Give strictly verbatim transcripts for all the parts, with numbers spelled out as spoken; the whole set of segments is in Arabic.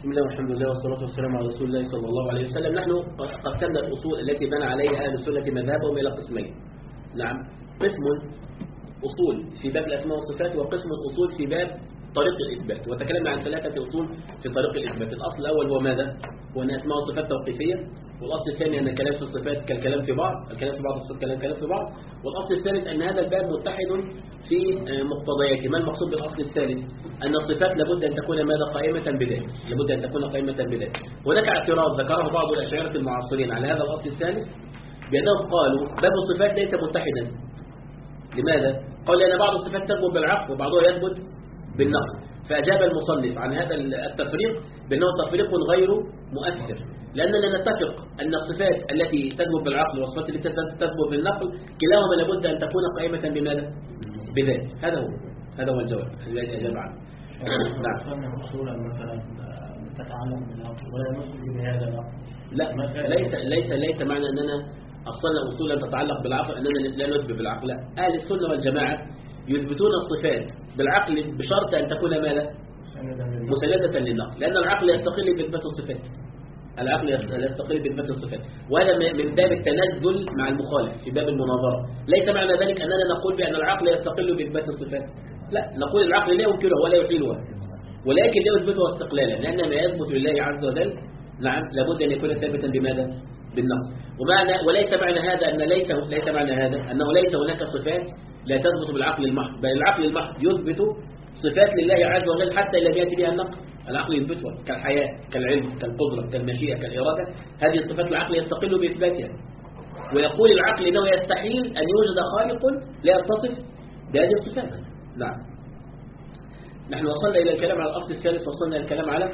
بسم الله والحمد لله والصلاة والسلام على رسول الله صلى الله عليه وسلم. نحن قسمنا الأصول التي بنى عليها أهل السنة مذهبهم إلى قسمين. نعم، قسم أصول في باب الأسماء والصفات، وقسم أصول في باب طريق الإثبات. وتكلمنا عن ثلاثة أصول في طريق الإثبات. الأصل الأول هو ماذا؟ هو أن أسماء والصفات توقيفية. والأصل الثاني أن الكلام في الصفات كالكلام في بعض، الكلام في بعض الصفات كالكلام في بعض. والأصل الثالث أن هذا الباب متحد في مقتضياته. ما المقصود بالأصل الثالث؟ أن الصفات لابد أن تكون ماذا؟ قائمة بذات، لابد أن تكون قائمة بذات. هناك اعتراض ذكره بعض الأشاعرة المعاصرين على هذا الأصل الثالث بأنهم قالوا باب الصفات ليس متحدا. لماذا؟ قال لأن بعض الصفات تثبت بالعقل وبعضها يثبت بالنقل. فأجاب المصنف عن هذا التفريق بأنه تفريق غير مؤثر، لأننا نتفق أن الصفات التي تثبت بالعقل والصفات التي تثبت بالنقل كلاهما لابد أن تكون قائمة بماذا؟ بذات. هذا هو هذا هو الجواب الذي أجاب عنه. نعم. أصولا مثلا تتعلق بالعقل ولا نصل بهذا العقل. لا، ليس ليس ليس معنى أننا أصلنا أصولا تتعلق بالعقل أننا لا نثبت بالعقل. لا، أهل السنة والجماعة يثبتون الصفات بالعقل بشرط أن تكون ماذا؟ مسندة للنقل، لأن العقل يستقل بإثبات الصفات. العقل يستقل بإثبات الصفات، وهذا من باب التنزل مع المخالف في باب المناظرة. ليس معنى ذلك أننا نقول بأن العقل يستقل بإثبات الصفات، لا، نقول العقل لا ينكرها ولا يحيلها، ولكن لا يثبتها استقلالا، لأن ما يثبت لله عز وجل نعم لابد أن يكون ثابتا بماذا؟ بالنقل. ومعنى وليس معنى هذا أن ليس ليس معنى هذا أنه ليس هناك صفات لا تثبت بالعقل المحض، بل العقل المحض يثبت صفات لله عز وجل حتى لم يأتي بها النقل. العقل يثبتها كالحياة، كالعلم، كالقدرة، كالمشيئة، كالإرادة. هذه الصفات العقل يستقل بإثباتها، ويقول العقل إنه يستحيل أن يوجد خالق لا يتصف بهذه الصفات. نعم. نحن وصلنا إلى الكلام على الأصل الثالث، وصلنا إلى الكلام على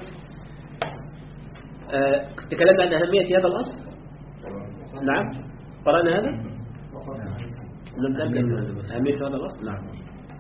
آه، تكلمنا عن أهمية هذا الأصل. نعم، قرأنا هذا؟ لم نتأكد من أهمية هذا الأصل. نعم.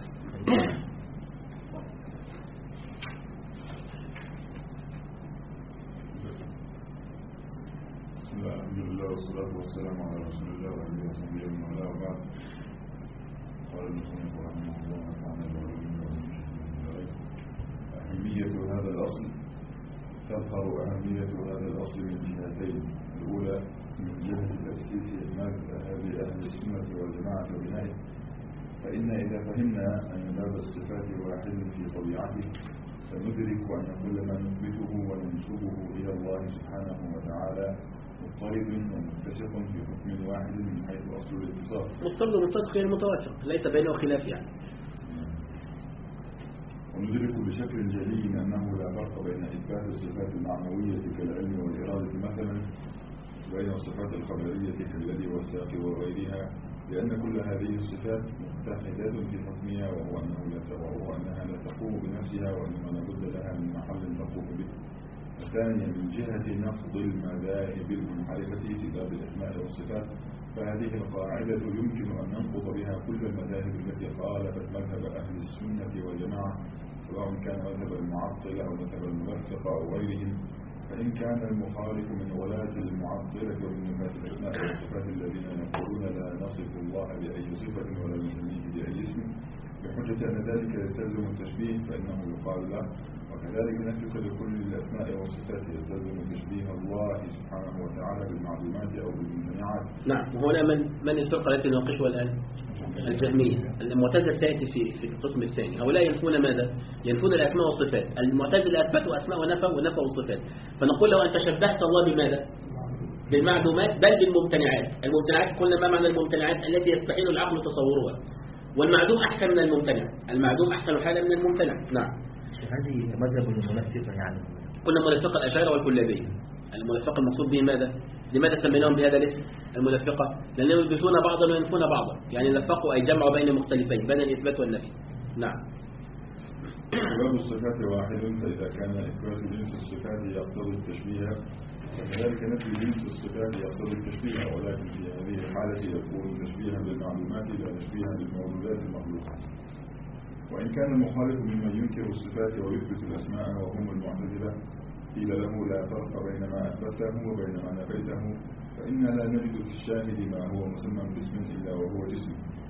بسم الله، الحمد لله والصلاة والسلام على رسول الله وعلى وصحبه ومن والاه، وبعد. قال المصنف رحمه الله ونفعنا بها. أهمية هذا الأصل تظهر أهمية هذا الأصل من جهتين. الأولى من جهة تأسيس مذهب أهل السنة والجماعة وبنائه، فإن إذا فهمنا أن باب الصفات واحد في طبيعته فندرك أن كل ما نثبته وننسبه إلى الله سبحانه وتعالى مضطرد ومتسق في حكم واحد من حيث أصل الاتصال. مضطرد ومتسق غير متوافق، ليس بينه خلاف يعني. وندرك بشكل جلي أنه لا فرق بين إثبات الصفات المعنوية كالعلم والإرادة مثلا وبين الصفات الخبرية كالذي والساق وغيرها، لأن كل هذه الصفات متحدات في حكمها، وهو أنه لا وهو أنها لا تقوم بنفسها، وإنما لابد لها من محل تقوم به. الثانية من جهة نقض المذاهب المنحرفة في باب الأسماء والصفات، فهذه القاعدة يمكن أن ننقض بها كل المذاهب التي خالفت مذهب أهل السنة والجماعة، سواء كان مذهب المعطلة أو مذهب المنافقة أو غيرهم. فإن كان المخالف من ولاة المعطلة ومن نفاة الأسماء والصفات الذين يقولون لا نصف الله بأي صفة ولا نسميه بأي اسم بحجة أن ذلك يستلزم التشبيه، فإنه يقال له. وكذلك نفسك لكل الأسماء والصفات يستلزم تشبيه الله سبحانه وتعالى بالمعلومات أو بالممتنعات. نعم. وهنا من من الفرقة التي نناقشها الآن؟ الجهمية. المعتزلة سيأتي في في القسم الثاني. هؤلاء ينفون ماذا؟ ينفون الأسماء والصفات. المعتزلة أثبتوا أسماء ونفوا ونفوا الصفات. فنقول له أنت شبهت الله بماذا؟ بالمعلومات بل بالممتنعات. الممتنعات قلنا ما معنى الممتنعات؟ التي يستحيل العقل تصورها. والمعدوم أحسن من الممتنع. المعدوم أحسن حالا من الممتنع. نعم. هذه مذهب المنافقة يعني. قلنا منافقة الأشاعرة والكلابية. المنافقة المقصود به ماذا؟ لماذا سميناهم بهذا الاسم المنافقة؟ لأنهم يلبسون بعضا وينفون بعضا، يعني نفقوا أي جمعوا بين مختلفين بين الإثبات والنفي. نعم. باب الصفات واحد، فإذا كان إثبات جنس الصفات يقتضي التشبيه وكذلك نفي جنس الصفات يقتضي التشبيه، ولكن في هذه الحالة يكون تشبيها بالمعلومات لا تشبيها بالموجودات المخلوقة. وإن كان المخالف ممن ينكر الصفات ويثبت الأسماء وهم المعتزلة قيل له لا فرق بين ما أثبته وبين ما نفيته، فإن لا نجد في الشاهد ما هو مسمى باسم إلا وهو جسم، فإن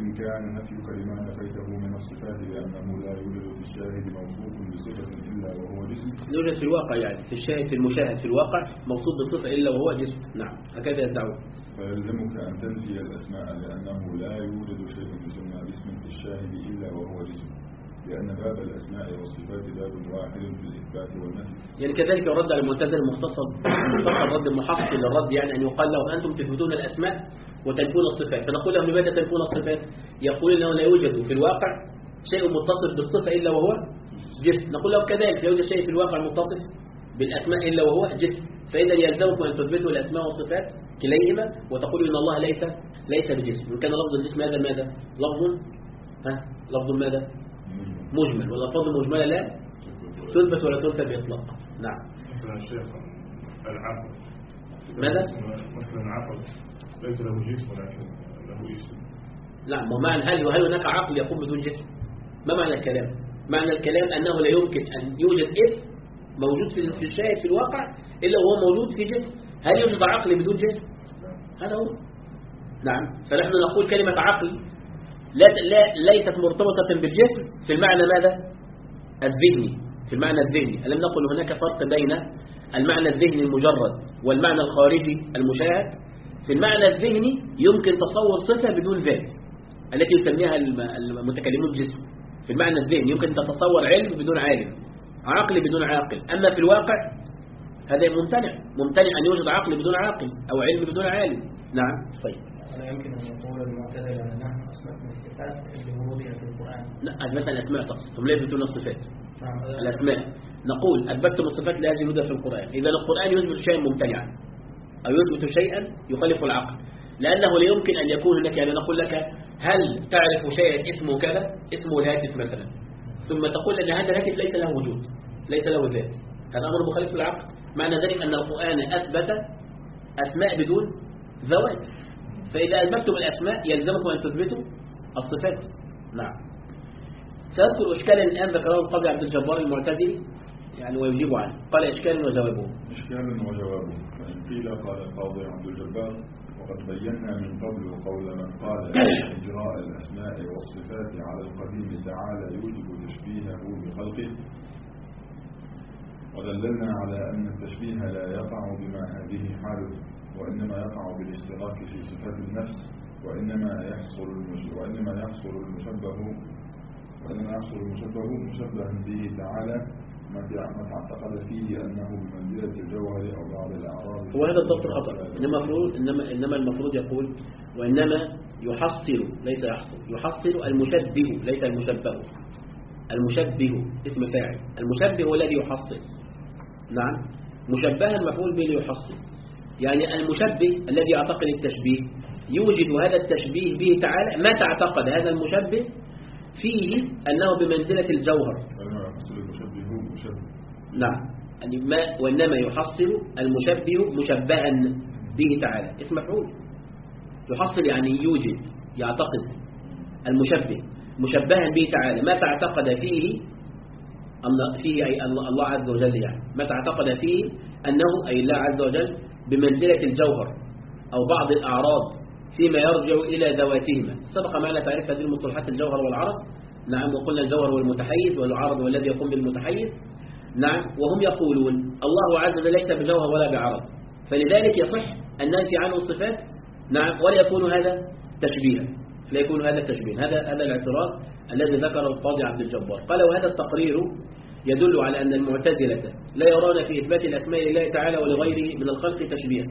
إن كان نفيك لما نفيته من الصفات لأنه لا يوجد في الشاهد موصوف بصفة إلا وهو جسم. يوجد في الواقع، يعني في الشاهد في المشاهد في الواقع موصوف بالصفة إلا وهو جسم. نعم هكذا يدعون. فيلزمك أن تنفي الأسماء لأنه لا يوجد شيء يسمى باسم في الشاهد إلا وهو جسم، لأن باب الأسماء والصفات باب واحد في الإثبات والنفي. يعني كذلك الرد على المعتزلة مختصر مختصر رد محصل للرد، يعني أن يقال له أنتم تثبتون الأسماء وتنفون الصفات، فنقول لهم لماذا تنفون الصفات؟ يقول أنه لا يوجد في الواقع شيء متصف بالصفة إلا وهو جسم. نقول لهم كذلك لا يوجد شيء في الواقع متصف بالأسماء إلا وهو جسم، فإذا يلزمكم أن تثبتوا الأسماء والصفات كليهما وتقولوا إن الله ليس ليس بجسم. وكان لفظ الجسم هذا ماذا؟ لفظ ها لفظ ماذا؟ مجمل، والألفاظ المجملة لا تثبت ولا تنفى بإطلاق. نعم. مثلا الشيخ العقل ماذا؟ مثلا العقل ليس له جسم ولكن له اسم. لا، ما معنى هل هل هناك عقل يقوم بدون جسم؟ ما معنى الكلام؟ معنى الكلام أنه لا يمكن أن يوجد اسم موجود في الشاهد في الواقع إلا وهو موجود في جسم. هل يوجد عقل بدون جسم؟ هذا هو. نعم. فنحن نقول كلمة عقل لا لا ليست مرتبطة بالجسم في المعنى ماذا؟ الذهني، في المعنى الذهني. ألم نقل هناك فرق بين المعنى الذهني المجرد والمعنى الخارجي المشاهد؟ في المعنى الذهني يمكن تصور صفة بدون ذات التي يسميها المتكلمون جسم. في المعنى الذهني يمكن تتصور علم بدون عالم، عقل بدون عاقل. أما في الواقع هذا ممتنع، ممتنع أن يوجد عقل بدون عاقل أو علم بدون عالم. نعم. طيب لا يمكن أن يقول المعتزلة أن نحن أثبتنا الصفات لورودها في القرآن. لا، أثبتنا الأسماء تقصد، هم لا يثبتون الصفات. نعم. الأسماء نقول أثبتم الصفات لهذه الوجودة في القرآن. إذا القرآن يثبت شيئا ممتنعا أو يثبت شيئا يخالف العقل، لأنه لا يمكن أن يكون هناك. يعني نقول لك هل تعرف شيئا اسمه كذا، اسمه الهاتف مثلا، ثم تقول أن هذا الهاتف ليس له وجود، ليس له ذات، هذا أمر مخالف للعقل. معنى ذلك أن القرآن أثبت أسماء بدون ذوات، فإذا أثبتم الأسماء يلزمكم أن تثبتوا الصفات. نعم. سأذكر إشكالا الآن ذكره القاضي عبد الجبار المعتزلي يعني ويجيب عنه. قال إشكال وجوابه. إشكال وجوابه. فإن قيل قال القاضي عبد الجبار وقد بينا من قبل قول من قال إجراء الأسماء والصفات على القديم تعالى يوجب تشبيهه بخلقه، ودللنا على أن التشبيه لا يقع بما هذه حاله، وإنما يقع بالاشتراك في صفات النفس، وإنما يحصل وإنما يحصل المشبه وإنما يحصل المشبه مشبها به تعالى ما تعتقد فيه أنه بمنزلة الجوهر أو بعض الأعراض. وهذا الضبط خطأ. إنما المفروض إنما إنما المفروض يقول وإنما يحصل ليس يحصل، يحصل المشبه ليس المشبه. المشبه اسم فاعل، المشبه هو الذي يحصل. نعم. مشبها مفعول به ليحصل. يعني المشبه الذي يعتقد التشبيه يوجد هذا التشبيه به تعالى ما تعتقد هذا المشبه فيه أنه بمنزلة الجوهر. نعم. يعني ما وإنما يحصل المشبه مشبها به تعالى اسم مفعول. يحصل يعني يوجد، يعتقد المشبه مشبها به تعالى ما تعتقد فيه الله فيه أي الله عز وجل، يعني ما تعتقد فيه أنه أي الله عز وجل بمنزلة الجوهر أو بعض الأعراض فيما يرجع إلى ذواتهما. سبق معنا تعريف هذه المصطلحات الجوهر والعرض. نعم. وقلنا الجوهر والمتحيز والعرض والذي يقوم بالمتحيز. نعم. وهم يقولون الله عز وجل ليس بجوهر ولا بعرض، فلذلك يصح أن ننفي عنه الصفات. نعم. ولا يكون هذا تشبيها، لا يكون هذا تشبيه. هذا هذا الاعتراض الذي ذكره القاضي عبد الجبار. قال وهذا التقرير يدل على أن المعتزلة لا يرون في إثبات الأسماء لله تعالى ولغيره من الخلق تشبيها.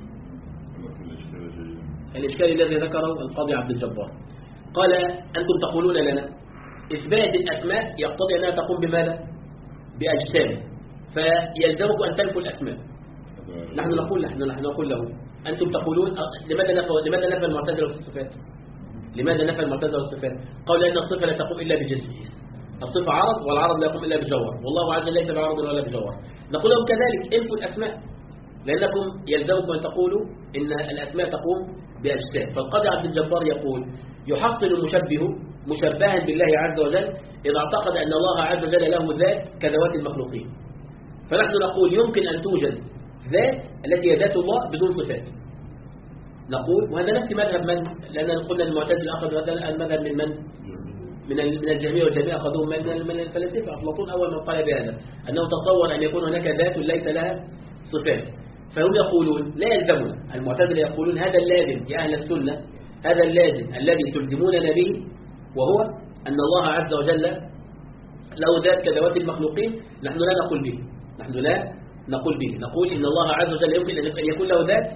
الإشكال الذي ذكره القاضي عبد الجبار قال أنتم تقولون لنا إثبات الأسماء يقتضي أنها تقوم بماذا؟ بأجسام، فيلزمكم أن تنفوا الأسماء. نحن نقول نحن نحن نقول له أنتم تقولون لماذا نفى لماذا نفى المعتزلة الصفات؟ لماذا نفى المعتزلة الصفات؟ قالوا لأن الصفة لا تقوم إلا بجسم، الصفة عرض والعرض لا يقوم إلا بجوهر، والله عز وجل ليس بعرض ولا بجوهر. نقول لهم كذلك انفوا الأسماء، لأنكم يلزمكم أن تقولوا إن الأسماء تقوم بأجسام. فالقاضي عبد الجبار يقول يحصل المشبه مشبها بالله عز وجل إذا اعتقد أن الله عز وجل له ذات كذوات المخلوقين. فنحن نقول يمكن أن توجد ذات التي هي ذات الله بدون صفات، نقول وهذا نفس مذهب من، لأننا قلنا المعتزلة أخذوا هذا المذهب من من؟ من من الجهمية، والجهمية أخذوه من من الفلاسفة. أفلاطون أول من قال بهذا، أنه تصور أن يكون هناك ذات ليس لها صفات. فهم يقولون لا يلزمنا، المعتزلة يقولون هذا اللازم يا أهل السنة، هذا اللازم الذي تلزموننا به، وهو أن الله عز وجل له ذات كذوات المخلوقين، نحن لا نقول به، نحن لا نقول به، نقول إن الله عز وجل يمكن أن يكون له ذات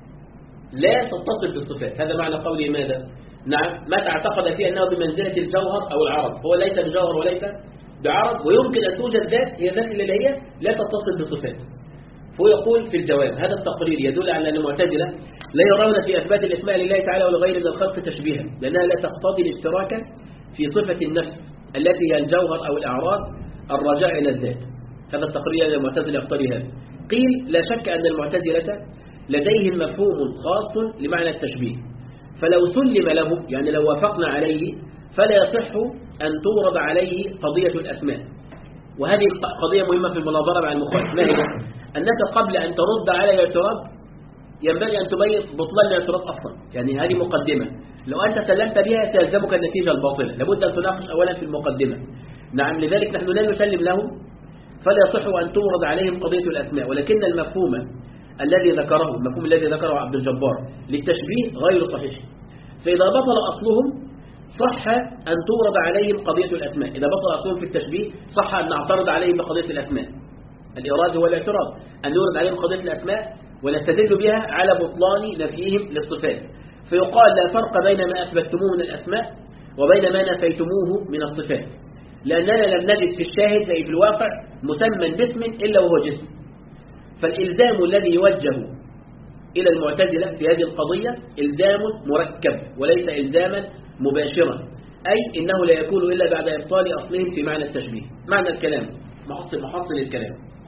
لا تتصل بالصفات. هذا معنى قوله ماذا؟ نعم، ما تعتقد فيه أنه بمنزلة الجوهر أو العرض، هو ليس بجوهر وليس بعرض، ويمكن أن توجد ذات هي ذات الإلهية لا تتصل بالصفات. فهو يقول في الجواب هذا التقرير يدل على أن المعتزلة لا يرون في أثبات الأسماء لله تعالى ولغيره من الخلق تشبيها، لأنها لا تقتضي الاشتراك في صفة النفس التي هي الجوهر أو الأعراض الراجع إلى الذات. هذا التقرير أن المعتزلة يقتضي هذا. قيل لا شك أن المعتزلة لديهم مفهوم خاص لمعنى التشبيه، فلو سلم له، يعني لو وافقنا عليه، فلا يصح أن تورد عليه قضية الأسماء. وهذه قضية مهمة في المناظرة مع المخالف. ما هي؟ أنك قبل أن ترد على الاعتراض ينبغي أن تبين بطلان الاعتراض أصلا، يعني هذه مقدمة، لو أنت سلمت بها سيلزمك النتيجة الباطلة، لابد أن تناقش أولا في المقدمة. نعم، لذلك نحن لا نسلم لهم، فلا يصح أن تورد عليهم قضية الأسماء، ولكن المفهوم الذي ذكره المفهوم الذي ذكره عبد الجبار للتشبيه غير صحيح. فإذا بطل أصلهم صح أن تورد عليهم قضية الأسماء، إذا بطل أصلهم في التشبيه صح أن نعترض عليهم بقضية الأسماء. الإيراد هو الاعتراض، أن نورد عليهم قضية الأسماء ونستدل بها على بطلان نفيهم للصفات. فيقال لا فرق بين ما أثبتموه من الأسماء وبين ما نفيتموه من الصفات، لأننا لم نجد في الشاهد أي في الواقع مسمى باسم إلا وهو جسم. فالإلزام الذي يوجه إلى المعتزلة في هذه القضية إلزام مركب وليس إلزاما مباشرا، أي إنه لا يكون إلا بعد إبطال أصلهم في معنى التشبيه. معنى الكلام محصل محصل الكلام،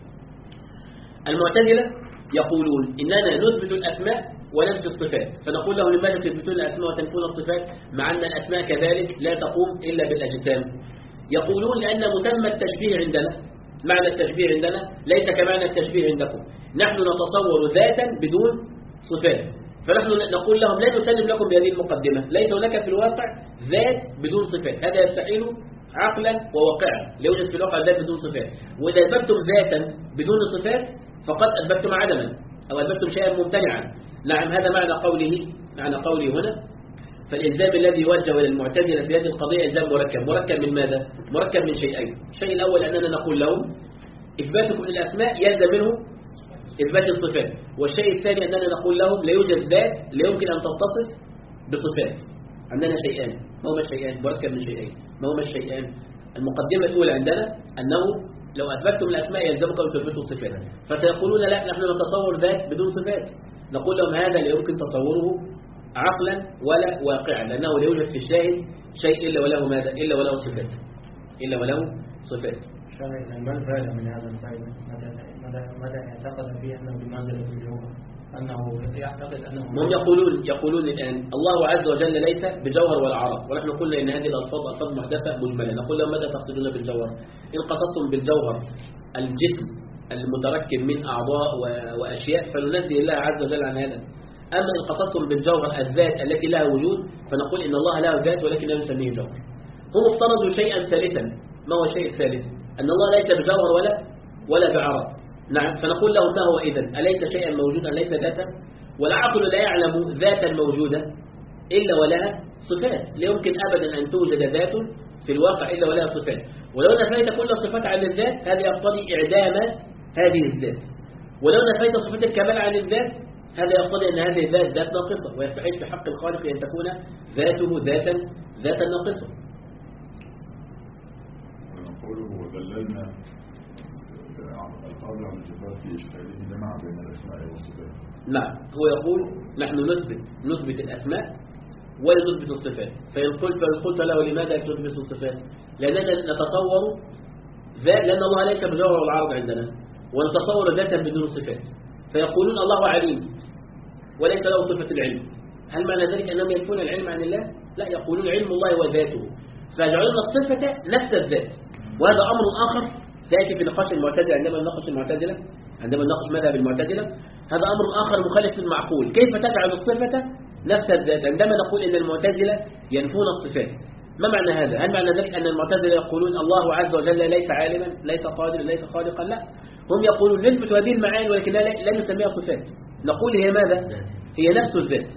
المعتزلة يقولون إننا نثبت الأسماء وننفي الصفات، فنقول لهم لماذا تثبتون الأسماء وتنفون الصفات مع أن الأسماء كذلك لا تقوم إلا بالأجسام؟ يقولون لأن مسمى التشبيه عندنا، معنى التشبيه عندنا ليس كمعنى التشبيه عندكم، نحن نتصور ذاتا بدون صفات، فنحن نقول لهم لا نسلم لكم بهذه المقدمة، ليس هناك في الواقع ذات بدون صفات، هذا يستحيل عقلا وواقعا، لا يوجد في الواقع ذات بدون صفات. وإذا أثبتتم ذاتا بدون صفات فقد أثبتتم عدما أو أثبتتم شيئا ممتنعا. نعم، هذا معنى قوله معنى قوله هنا. فالإلزام الذي يوجه إلى المعتزلة في هذه القضية إلزام مركب، مركب من ماذا؟ مركب من شيئين. الشيء الأول أننا نقول لهم إثباتكم للأسماء يلزم منه إثبات الصفات، والشيء الثاني أننا نقول لهم لا يوجد ذات لا يمكن أن تتصف بصفات. عندنا شيئان، ما هما الشيئان؟ مركب من شيئين، ما هما الشيئان؟ المقدمة الأولى عندنا أنه لو أثبتتم الأسماء يلزمكم أن تثبتوا الصفات، فسيقولون لا نحن نتصور ذات بدون صفات، نقول لهم هذا لا يمكن تصوره عقلا ولا واقعا، لأنه لا يوجد في الشاهد شيء إلا وله ماذا؟ إلا وله صفات، إلا وله صفات. شرعا ما الفائدة من هذا الفائدة؟ ماذا يعتقد فيه أنه بمنزلة الجوهر؟ أنه يعتقد أنه هم يقولون يقولون الآن الله عز وجل ليس بجوهر ولا عرض، ونحن قلنا إن هذه الألفاظ ألفاظ محدثة مجملة. نقول لهم ماذا تقصدون بالجوهر؟ إن قصدتم بالجوهر الجسم المتركب من أعضاء وأشياء فننزه الله عز وجل عن هذا. أما إن قصدتم بالجوهر الذات التي لها وجود فنقول إن الله له ذات ولكن لا نسميه جوهر. هم افترضوا شيئا ثالثا، ما هو الشيء الثالث؟ أن الله ليس بجوهر ولا ولا بعرض. نعم، فنقول لهم ما هو إذن؟ أليس شيئا موجودا ليس ذاتا؟ والعقل لا يعلم ذاتا موجودة إلا ولها صفات، لا يمكن أبدا أن توجد ذات في الواقع إلا ولها صفات، ولو نفيت كل الصفات عن الذات هذا يقتضي إعدام هذه الذات، ولو نفيت صفات الكمال عن الذات هذا يقتضي أن هذه الذات ذات ناقصة، ويستحيل في حق الخالق أن تكون ذاته ذاتا ذاتا ناقصة. ونقوله ودللنا القول عن الصفات في إشكاله جمع بين الأسماء والصفات. نعم، هو يقول نحن نثبت نثبت الأسماء ولا نثبت الصفات. فإن قلت فإن قلت له لماذا تثبت الصفات؟ لأننا نتصور ذات، لأن الله ليس بجوهر والعرض عندنا، ونتصور ذاتا بدون صفات. فيقولون الله عليم وليس له صفة العلم. هل معنى ذلك أنهم ينفون العلم عن الله؟ لا، يقولون علم الله وذاته، فيجعلون الصفة نفس الذات. وهذا أمر آخر سيأتي في نقاش المعتزلة عندما نناقش المعتزلة عندما نناقش مذهب المعتزلة. هذا أمر آخر مخالف للمعقول، كيف تجعل الصفة نفس الذات. عندما نقول إن المعتزلة ينفون الصفات، ما معنى هذا؟ هل معنى ذلك أن المعتزلة يقولون الله عز وجل ليس عالما ليس قادرا ليس خالقا؟ لا، هم يقولون نثبت هذه المعاني ولكن لا نسميها صفات، نقول هي ماذا؟ هي نفس الذات.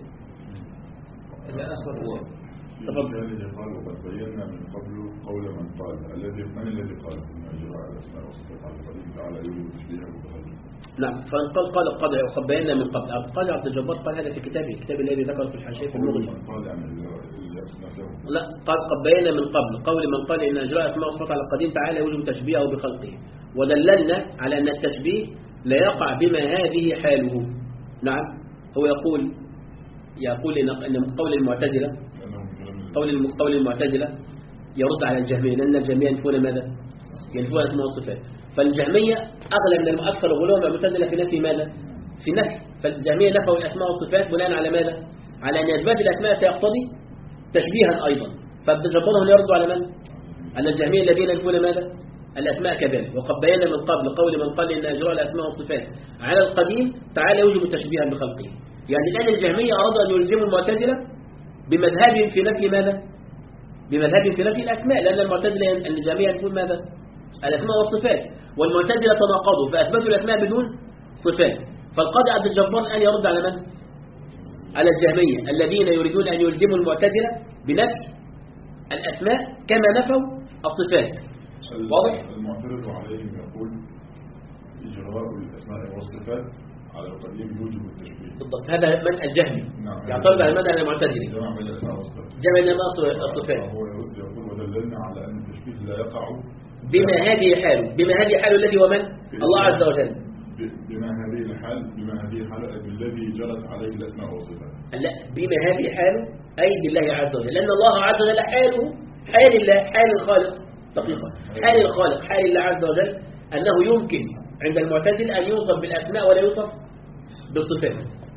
تفضل. الذي قال وقد بينا من قبل قول من قال الذي من الذي قال ان اجراء الاسماء والصفات على القديم تعالى يوجد تشبيهه وتغيير. نعم، فقال قال قد وقد بينا من قبل. قال عبد الجبار قال هذا في كتابه، الكتاب الذي ذكر في الحاشيه في المغني. قال يعني نفسه. لا، قال قد بينا من قبل قول من قال ان اجراء الاسماء والصفات على القديم تعالى يوجب تشبيهه بخلقه، ودللنا على ان التشبيه لا يقع بما هذه حاله. نعم، هو يقول يقول ان قول المعتزله قول قول المعتزله يرد على الجهميه، لان الجهميه ينفون ماذا؟ ينفون الاسماء والصفات. فالجهميه اغلب من المؤثر غلوهم المعتزله في نفي ماذا؟ في نفي. فالجهميه نفوا الاسماء والصفات بناء على ماذا؟ على ان اثبات الاسماء سيقتضي تشبيها ايضا. فابن جبرهم يردوا على من؟ على الجهميه الذين ينفون ماذا؟ الاسماء كذلك. وقد بينا من قبل قول من قال ان اجراء الاسماء والصفات على القديم تعالى يوجب تشبيها بخلقه. يعني الان الجهميه ارادوا ان يلزموا المعتزله بمذهبهم في نفي ماذا؟ بمذهبهم في نفي الاسماء، لان المعتزله الجهميه ينفون ماذا؟ الاسماء والصفات، والمعتزله تناقضوا فاثبتوا الاسماء بدون صفات. فالقاضي عبد الجبار الان يرد على من؟ على الجهميه الذين يريدون ان يلزموا المعتزله بنفي الاسماء كما نفوا الصفات. واضح؟ المعترض عليهم يقول اجراء الاسماء والصفات على القديم يوجب التشبيه. بالضبط، هذا من الجهمي. نعم. يعترض على المذهب المعتزلي. جمع بين الاسماء والصفات. جمع بين الصفات. هو يرد يقول ودللنا على ان التشبيه لا يقع بما هذه حاله، بما هذه حاله الذي هو من؟ الله عز وجل. بما هذه الحال بما هذه الحال الذي جرت عليه الاسماء والصفات. لا، بما هذه حاله اي بالله عز وجل، لان الله عز وجل حاله حال الله، حال الخالق دقيقه، حال الخالق حال الله عز وجل، انه يمكن عند المعتزله ان يوصف بالاسماء ولا يوصف بالصفات.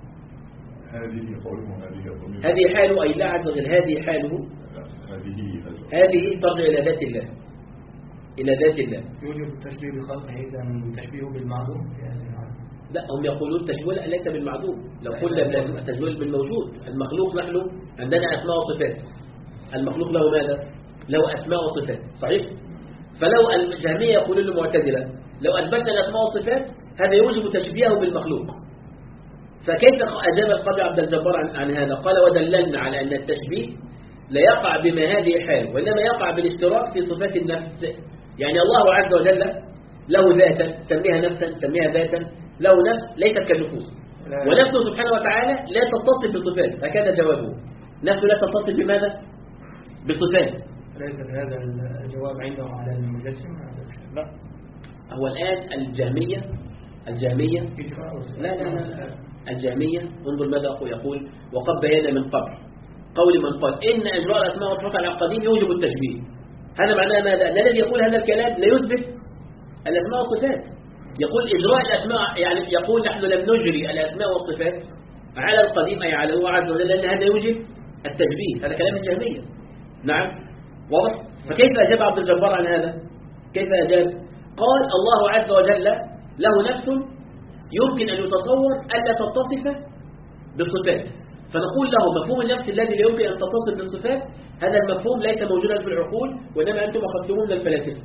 هذه قوله هذه هذه حاله اي الله عز وجل، هذه حاله، هذه هذه ترجع الى ذات الله، الى ذات الله. يوجب التشبيه بخلقه اذا تشبيهه بالمعدوم في هذه الحالة. لا، هم يقولون تشبيه ليس بالمعدوم. لو قلنا تشبيه بالموجود، المخلوق نحن عندنا اسماء وصفات، المخلوق له ماذا؟ له اسماء وصفات، صحيح؟ فلو الجهميه يقولون للمعتزله لو اثبتنا الاسماء والصفات هذا يوجب تشبيهه بالمخلوق. فكيف اجاب القاضي عبد الجبار عن, عن هذا؟ قال ودللنا على ان التشبيه لا يقع بما هذه حال، وانما يقع بالاشتراك في صفات النفس. يعني الله عز وجل له ذاتا سميها نفسا سميها ذاتا، له نفس ليست كالنفوس، ونفسه سبحانه وتعالى لا تتصف بصفات. هكذا جوابه، نفسه لا تتصف بماذا؟ بصفات. ليس هذا الجواب عنده على المجسم؟ لا، هو الآن الجهمية الجهمية لا لا لا الجهمية انظر ماذا يقول وقد بينا من قبل قول من قال إن إجراء الأسماء والصفات على القديم يوجب التشبيه. هذا معناه ماذا؟ أن الذي يقول هذا الكلام لا يثبت الأسماء والصفات، يقول إجراء الأسماء، يعني يقول نحن لم نجري الأسماء والصفات على القديم أي على الله عز وجل لأن هذا يوجب التشبيه. هذا كلام الجهمية. نعم، واضح؟ فكيف أجاب عبد الجبار عن هذا؟ كيف أجاب؟ قال الله عز وجل له نفس يمكن أن يتصور ألا تتصف بالصفات، فنقول له مفهوم النفس الذي لا يمكن أن تتصف بالصفات هذا المفهوم ليس موجودا في العقول، وإنما أنتم أخذتموه من الفلاسفة.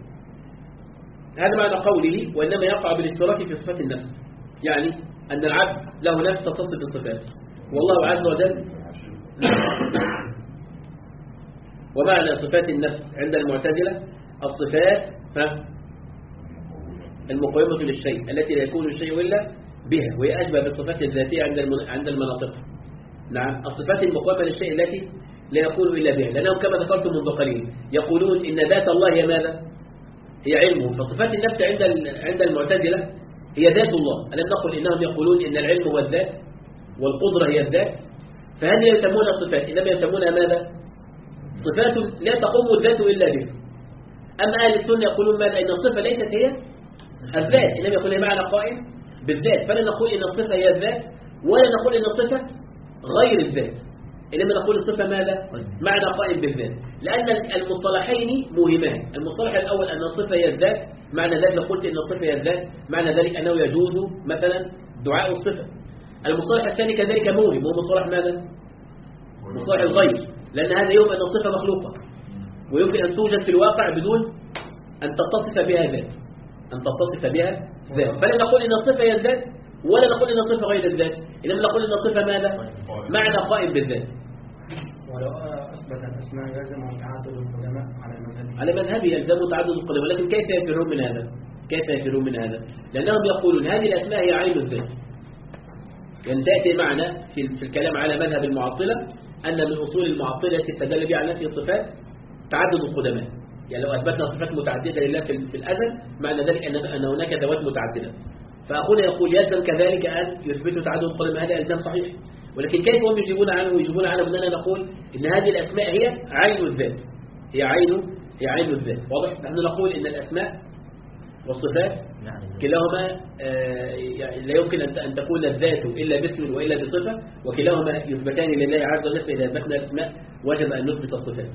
هذا معنى قوله وإنما يقع بالاشتراك في صفات النفس، يعني أن العبد له نفس تتصف بالصفات والله عز وجل. ومعنى صفات النفس عند المعتزلة الصفات المقومة للشيء التي لا يكون الشيء إلا بها، وهي أشبه بالصفات الذاتية عند عند المناطق. نعم، الصفات المقومة للشيء التي لا يكون إلا بها، لأنهم كما ذكرت منذ قليل يقولون إن ذات الله هي ماذا؟ هي علمه. فصفات النفس عند عند المعتزلة هي ذات الله. ألم نقل إنهم يقولون إن العلم هو الذات والقدرة هي الذات؟ فهل يسمونها صفات؟ إنما يسمونها ماذا؟ صفات لا تقوم الذات إلا بها. أما أهل السنة يقولون ماذا؟ إن الصفة ليست هي الذات، إنما يقول هي معنى قائم بالذات. فلا نقول إن الصفة هي الذات ولا نقول إن الصفة غير الذات، إنما نقول الصفة ماذا؟ معنى قائم بالذات، لأن المصطلحين موهمان. المصطلح الأول أن الصفة هي الذات، معنى ذلك لو قلت إن الصفة هي الذات معنى ذلك أنه يجوز مثلا دعاء الصفة. المصطلح الثاني كذلك موهم، هو مصطلح ماذا؟ مصطلح الغير، لأن هذا يوم أن الصفة مخلوقة ويمكن أن توجد في الواقع بدون أن تتصف بها ذات أن تتصف بها ذات فلا نقول إن الصفة هي الذات ولا نقول إن الصفة غير الذات، إنما نقول إن الصفة ماذا؟ معنى قائم بالذات. ولو أثبت الأسماء يلزم تعدد القدماء على مذهبه على مذهبه يلزم تعدد القدماء، لكن كيف يفرون من هذا؟ كيف يفرون من هذا؟ لأنهم يقولون هذه الأسماء هي عين الذات. يعني تأتي معنا في, في الكلام على مذهب المعطلة أن من أصول المعطلة تدل بها على نفي الصفات تعدد القدماء. يعني لو أثبتنا صفات متعددة لله في, في الأزل معنى ذلك أن, أن هناك ذوات متعددة. فأخونا يقول يلزم كذلك أن يثبتوا تعدد القدماء، هذا إلزام صحيح، ولكن كيف هم يجيبون عنه ويجيبون عنه أننا نقول إن هذه الأسماء هي عين الذات هي عين هي عين الذات. واضح؟ نحن نقول إن الأسماء والصفات كلاهما لا يمكن أن تكون الذات إلا باسم وإلا بصفة، وكلاهما يثبتان لله عز وجل. فإذا أثبتنا الأسماء وجب أن نثبت الصفات.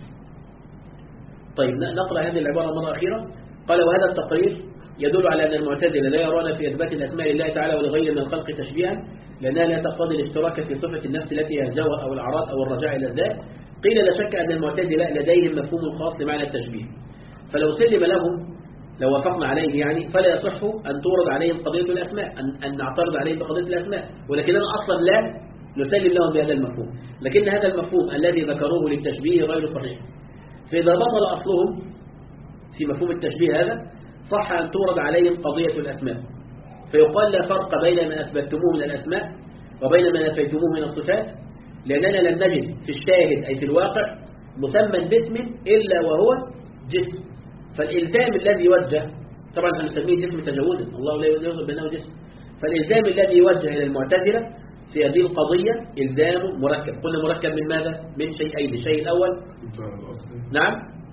طيب نقرأ هذه العبارة مرة أخيرة. قال وهذا التقرير يدل على أن المعتزلة لا يرون في إثبات الأسماء لله تعالى ولغيره من الخلق تشبيها، لأنها لا تقتضي الاشتراك في صفة النفس التي هي الجوهر أو الأعراض أو الرجاء إلى الذات. قيل لا شك أن المعتزلة لديهم مفهوم خاص لمعنى التشبيه، فلو سلم لهم لو وافقنا عليه يعني فلا يصح أن تورد عليهم قضية الأسماء أن, أن نعترض عليهم بقضية الأسماء، ولكننا أصلا لا نسلم لهم بهذا المفهوم. لكن هذا المفهوم الذي ذكروه للتشبيه غير صحيح، فإذا بطل أصلهم في مفهوم التشبيه هذا صح أن تورد عليهم قضية الأسماء، فيقال لا فرق بين ما أثبتموه من الأسماء وبين ما نفيتموه من الصفات، لأننا لم نجد في الشاهد أي في الواقع مسمى باسم إلا وهو جسم. فالإلزام الذي يوجه طبعا هنسميه جسم تجاوزا، الله لا يوجد بأنه جسم، فالإلزام الذي يوجه إلى المعتزلة في هذه القضية إلزام مركب. قلنا مركب من ماذا؟ من شيئين. الشيء الأول نعم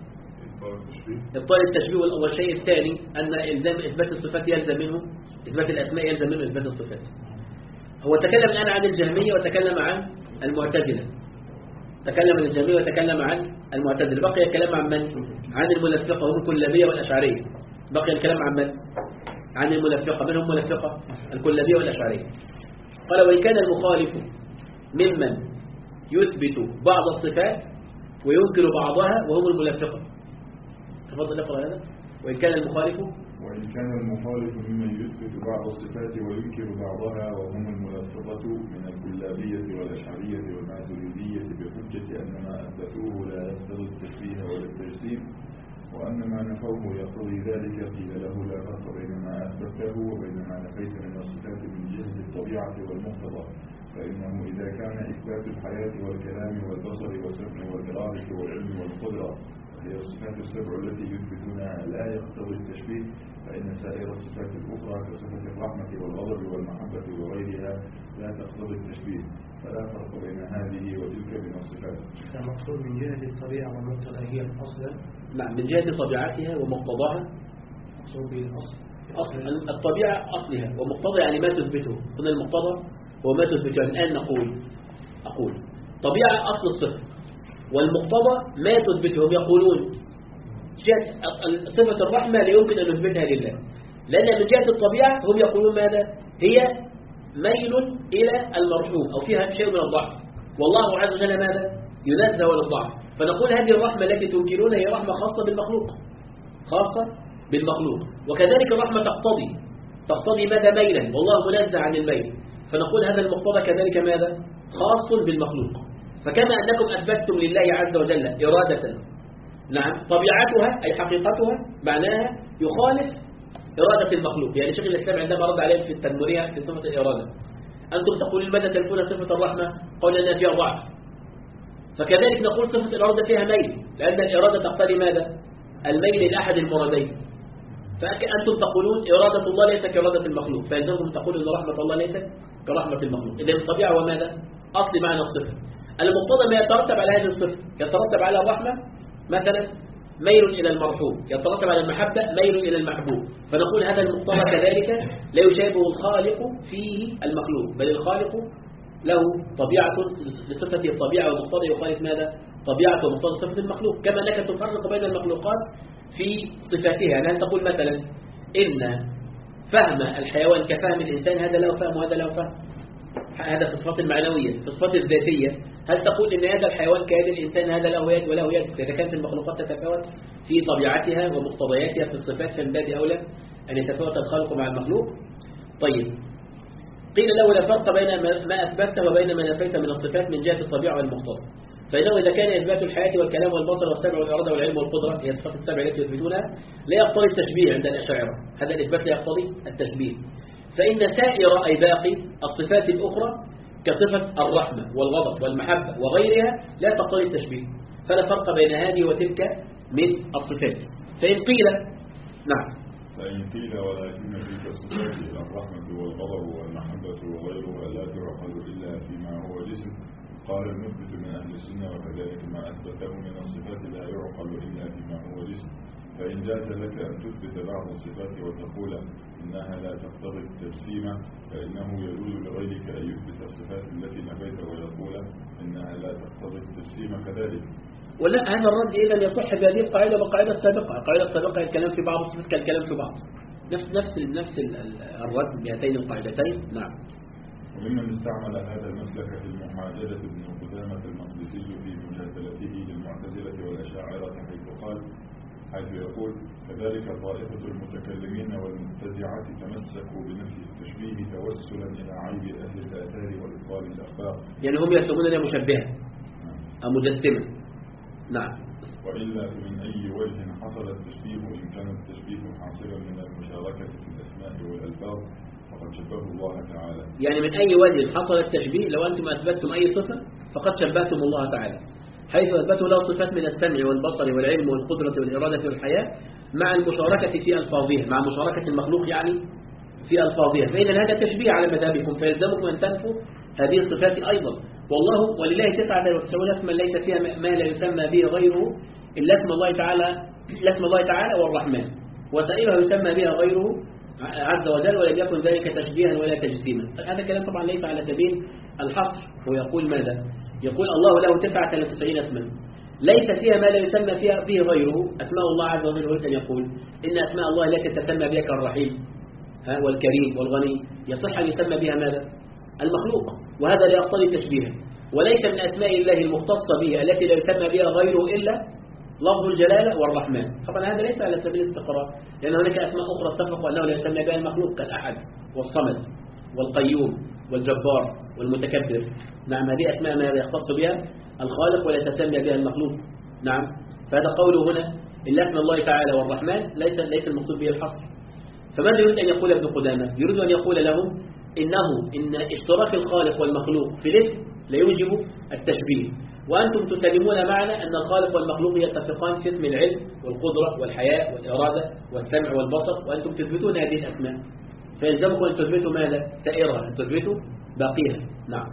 إبطال التشبيه، والشيء الثاني أن إلزام إثبات الصفات يلزم منه إثبات الأسماء يلزم منه إثبات الصفات. هو تكلم الآن عن الجهمية وتكلم عن المعتزلة تكلم عن الجهمية وتكلم عن المعتزلة. بقي الكلام عن من؟ عن الملفقة هم الكلابية والأشعرية. بقي الكلام عن من؟ عن الملفقة. من هم الملفقة؟ الكلابية والأشعرية. قال وإن كان المخالف ممن يثبت بعض الصفات وينكر بعضها وهم الملفقة. تفضل اقرأ هذا. وإن كان المخالف وإن كان المخالف ممن يثبت بعض الصفات وينكر بعضها وهم الملفقة من الكلابية والأشعرية والماتريدية بحجة أن ما أثبتوه لا يقتضي التشبيه ولا التجسيم، وأن ما نفوه يقتضي ذلك، قيل له لا فرق بين ما أثبته وبين ما نفيت من الصفات من جهة الطبيعة والمقتضى، فإنه إذا كان إثبات الحياة والكلام والبصر والسمع والإرادة والعلم والقدرة هي الصفات السبع التي يثبتونها لا يقتضي التشبيه، فإن سائر الصفات الأخرى كصفة الرحمة والغضب والمحبة وغيرها لا تقتضي التشبيه، فلا فرق بين هذه وتلك من الصفات. المقصود من جهة الطبيعة والمقتضى هي الأصل. نعم من جهة طبيعتها ومقتضاها. مقصود به الأصل. أصل الطبيعة أصلها ومقتضى يعني ما تثبته. قلنا المقتضى هو ما تثبته. يعني الآن نقول أقول طبيعة أصل الصفة والمقتضى ما تثبته. هم يقولون صفة الرحمة لا يمكن أن نثبتها لله، لأن من جهة الطبيعة هم يقولون ماذا؟ هي ميل إلى المرحوم أو فيها شيء من الضعف، والله عز وجل ماذا؟ ينزه عن الضعف. فنقول هذه الرحمة التي تنكرونها هي رحمة خاصة بالمخلوق خاصة بالمخلوق وكذلك الرحمة تقتضي تقتضي ماذا؟ ميلا، والله منزه عن الميل. فنقول هذا المقتضى كذلك ماذا؟ خاص بالمخلوق. فكما أنكم أثبتتم لله عز وجل إرادة نعم طبيعتها أي حقيقتها معناها يخالف إرادة المخلوق. يعني شيخ الإسلام عندما رد عليه في التنمرية في صفة الإرادة أنتم تقولون ماذا تنفون صفة الرحمة؟ قولنا أنها فيها ضعف، فكذلك نقول صفة الإرادة فيها ميل، لأن الإرادة تقتضي ماذا؟ الميل لأحد المرادين. فأنتم تقولون إرادة الله ليست كإرادة المخلوق، فإنكم تقولون أن رحمة الله ليست كرحمة المخلوق. إذن الطبيعة وماذا؟ أصل معنى الصفة. المقتضى ما يترتب على هذه الصفة، يترتب على الرحمة مثلا ميل إلى المرحوم، يترتب على المحبة ميل إلى المحبوب. فنقول هذا المقتضى كذلك لا يشابه الخالق فيه المخلوق، بل الخالق له طبيعة لصفته الطبيعة والمقتضى يخالف ماذا؟ طبيعة ومقتضى صفة المخلوق. كما أنك تفرق بين المخلوقات في صفاتها. يعني هل تقول مثلا إن فهم الحيوان كفهم الإنسان هذا له فهم وهذا له فهم؟ هذا في الصفات المعنوية. في الصفات الذاتية هل تقول إن هذا الحيوان كيد الإنسان هذا له يد وله يد؟ إذا كانت المخلوقات تتفاوت في طبيعتها ومقتضياتها في الصفات فمن باب أولى أن يتفاوت الخالق مع المخلوق. طيب قيل له لا فرق بين ما أثبته وبين ما نفيت من الصفات من جهة الطبيعة والمقتضى، فإنه إذا كان إثبات الحياة والكلام والبصر والسمع والإرادة والعلم والقدرة هي الصفات السبع التي يثبتونها لا يقتضي التشبيه عند الأشاعرة، هذا الإثبات لا يقتضي التشبيه. فإن سائر أي باقي الصفات الأخرى كصفة الرحمة والغضب والمحبة وغيرها لا تقتضي التشبيه، فلا فرق بين هذه وتلك من الصفات. فإن قيل نعم فإن قيل ولكن تلك الصفات الرحمة والغضب والمحبة وغيرها لا تعقل إلا فيما هو جسم، قال المثبت من أهل السنة وكذلك ما أثبته من الصفات لا يعقل إلا فيما هو جسم. فإن جاز لك أن تثبت بعض الصفات وتقول إنها لا تقتضي التجسيم فإنه يجوز لغيرك أن يثبت الصفات التي نفيت ويقول إنها لا تقتضي التجسيم كذلك. ولا هذا الرد إذا يصح بهذه القاعدة والقاعدة السابقة. القاعدة السابقة الكلام في بعض الصفات كالكلام في بعض، نفس نفس نفس الرد بهاتين القاعدتين. نعم. وممن استعمل هذا المسلك في المحاججة ابن قدامة المقدسي في مجادلته للمعتزلة والأشاعرة حيث قال حيث يقول كذلك طائفة المتكلمين والمبتدعة تمسكوا بنفي التشبيه توسلا إلى عيب أهل الآثار وإبطال الأخبار، يعني هم يسموننا مشبهة أو مجسمة. نعم. وإلا فمن أي وجه حصل التشبيه إن كان التشبيه حاصلا من المشاركة في الأسماء والألفاظ فقد شبهه الله تعالى. يعني من أي وجه حصل التشبيه لو أنتم أثبتتم أي صفة فقد شبهتم الله تعالى، حيث أثبتوا له صفات من السمع والبصر والعلم والقدرة والإرادة والحياة مع المشاركة في ألفاظها، مع مشاركة المخلوق يعني في ألفاظها، فإذا هذا تشبيه على مذهبكم، فيلزمكم أن تنفوا هذه الصفات أيضا. والله ولله تسعة وتسعون اسما ليس فيها ما لا يسمى به غيره إلا اسم الله تعالى، إلا اسم الله تعالى والرحمن، وسائرها يسمى بها غيره عز وجل ولم يكن ذلك تشبيها ولا تجسيما. هذا كلام طبعا ليس على سبيل الحصر. هو يقول ماذا؟ يقول الله له تسعة وتسعين اسما ليس فيها ما لا يسمى فيها به غيره. أسماء الله عز وجل يريد أن يقول إن أسماء الله التي تسمى بها كالرحيم والكريم والغني يصح أن يسمى بها ماذا؟ المخلوق، وهذا لا يقتضي تشبيها. وليس من أسماء الله المختصة به التي لا يسمى بها غيره إلا لفظ الجلالة والرحمن. طبعا هذا ليس على سبيل الاستقراء، لأن هناك أسماء أخرى اتفقوا أنه لا يسمى بها المخلوق كالأحد والصمد والقيوم والجبار والمتكبر. نعم، هذه أسماء ما يختص بها الخالق ولا تسمى بها المخلوق. نعم، فهذا قوله هنا إلا اسم الله تعالى والرحمن ليس ليس المقصود به الحصر. فماذا يريد أن يقول ابن قدامة؟ يريد أن يقول لهم إنه إن اشتراك الخالق والمخلوق في الاسم لا يوجب التشبيه، وأنتم تسلمون معنا أن الخالق والمخلوق يتفقان في اسم العلم والقدرة والحياة والإرادة والسمع والبصر، وأنتم تثبتون هذه الأسماء، فيلزمكم أن تثبتوا ماذا؟ سائرها، أن تثبتوا باقيها. نعم.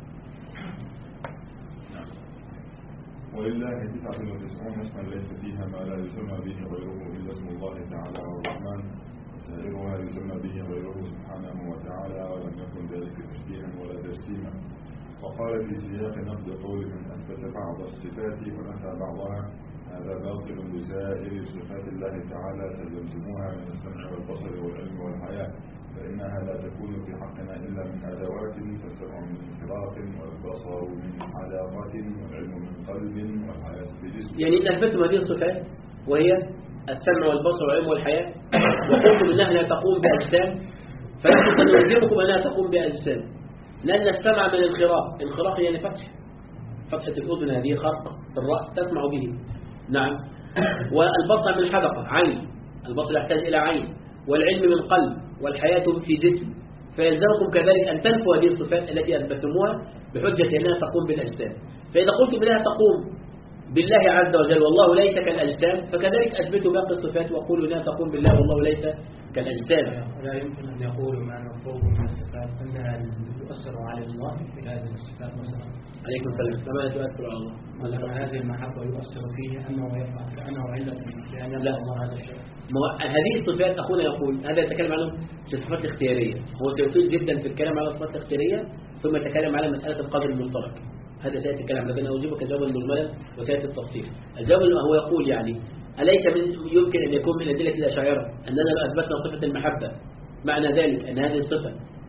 ولله تسعة وتسعون اسما ليس فيها ما لا يسمى به غيره إلا اسم الله تعالى والرحمن، وسائرها يسمى به غيره سبحانه وتعالى ولم يكن ذلك تشبيها ولا تجسيما. وقال في سياق نقد قول من أثبت بعض الصفات ونفى بعضها هذا باطل بسائر صفات الله تعالى سلمتموها من السمع والبصر والعلم والحياة، فإنها لا تكون في حقنا إلا من أدوات، فالسمع من انفراق والبصر من حلاقة والعلم من قلب والحياة في جسم. يعني إن أثبتم هذه الصفات وهي السمع والبصر والعلم والحياة وقلتم إنها لا تقوم بأجسام، فنحن سنلزمكم أنها تقوم بأجسام، لأن السمع من انخراق، انخراق يعني فتح، فتحة الأذن هذه خرق الرأس تسمع به. نعم. والبصر من حدقة عين، البصر يحتاج إلى عين، والعلم من قلب، والحياة في جسم، فيلزمكم كذلك أن تنفوا هذه الصفات التي أثبتموها بحجة أنها تقوم بالأجسام. فإذا قلتم بأنها تقوم بالله عز وجل والله ليس كالأجسام، فكذلك أثبتوا باقي الصفات وقولوا أنها تقوم بالله والله ليس كالأجسام. لا يمكن أن يقولوا ما نطلب من الصفات أنها يؤثر على الله في هذه الصفات مثلا. عليكم السلام. فما لا تؤثر على الله؟ مثلا هذه المحبة يؤثر فيه أنه يفعل كأنه علة لأن يبقى الله هذا الشيء. هذه الصفات أخونا يقول هذا يتكلم عنه في الصفات الاختيارية، هو تيسير جدا في الكلام على الصفات الاختيارية، ثم يتكلم على مسألة القدر المشترك. هذا سيأتي الكلام، لكن أجيبك جوابا مجملا وسيأتي التفصيل. الجواب هو يقول يعني أليس من يمكن أن يكون من أدلة الأشاعرة أننا لو أثبتنا صفة المحبة معنى ذلك أن هذه الصفة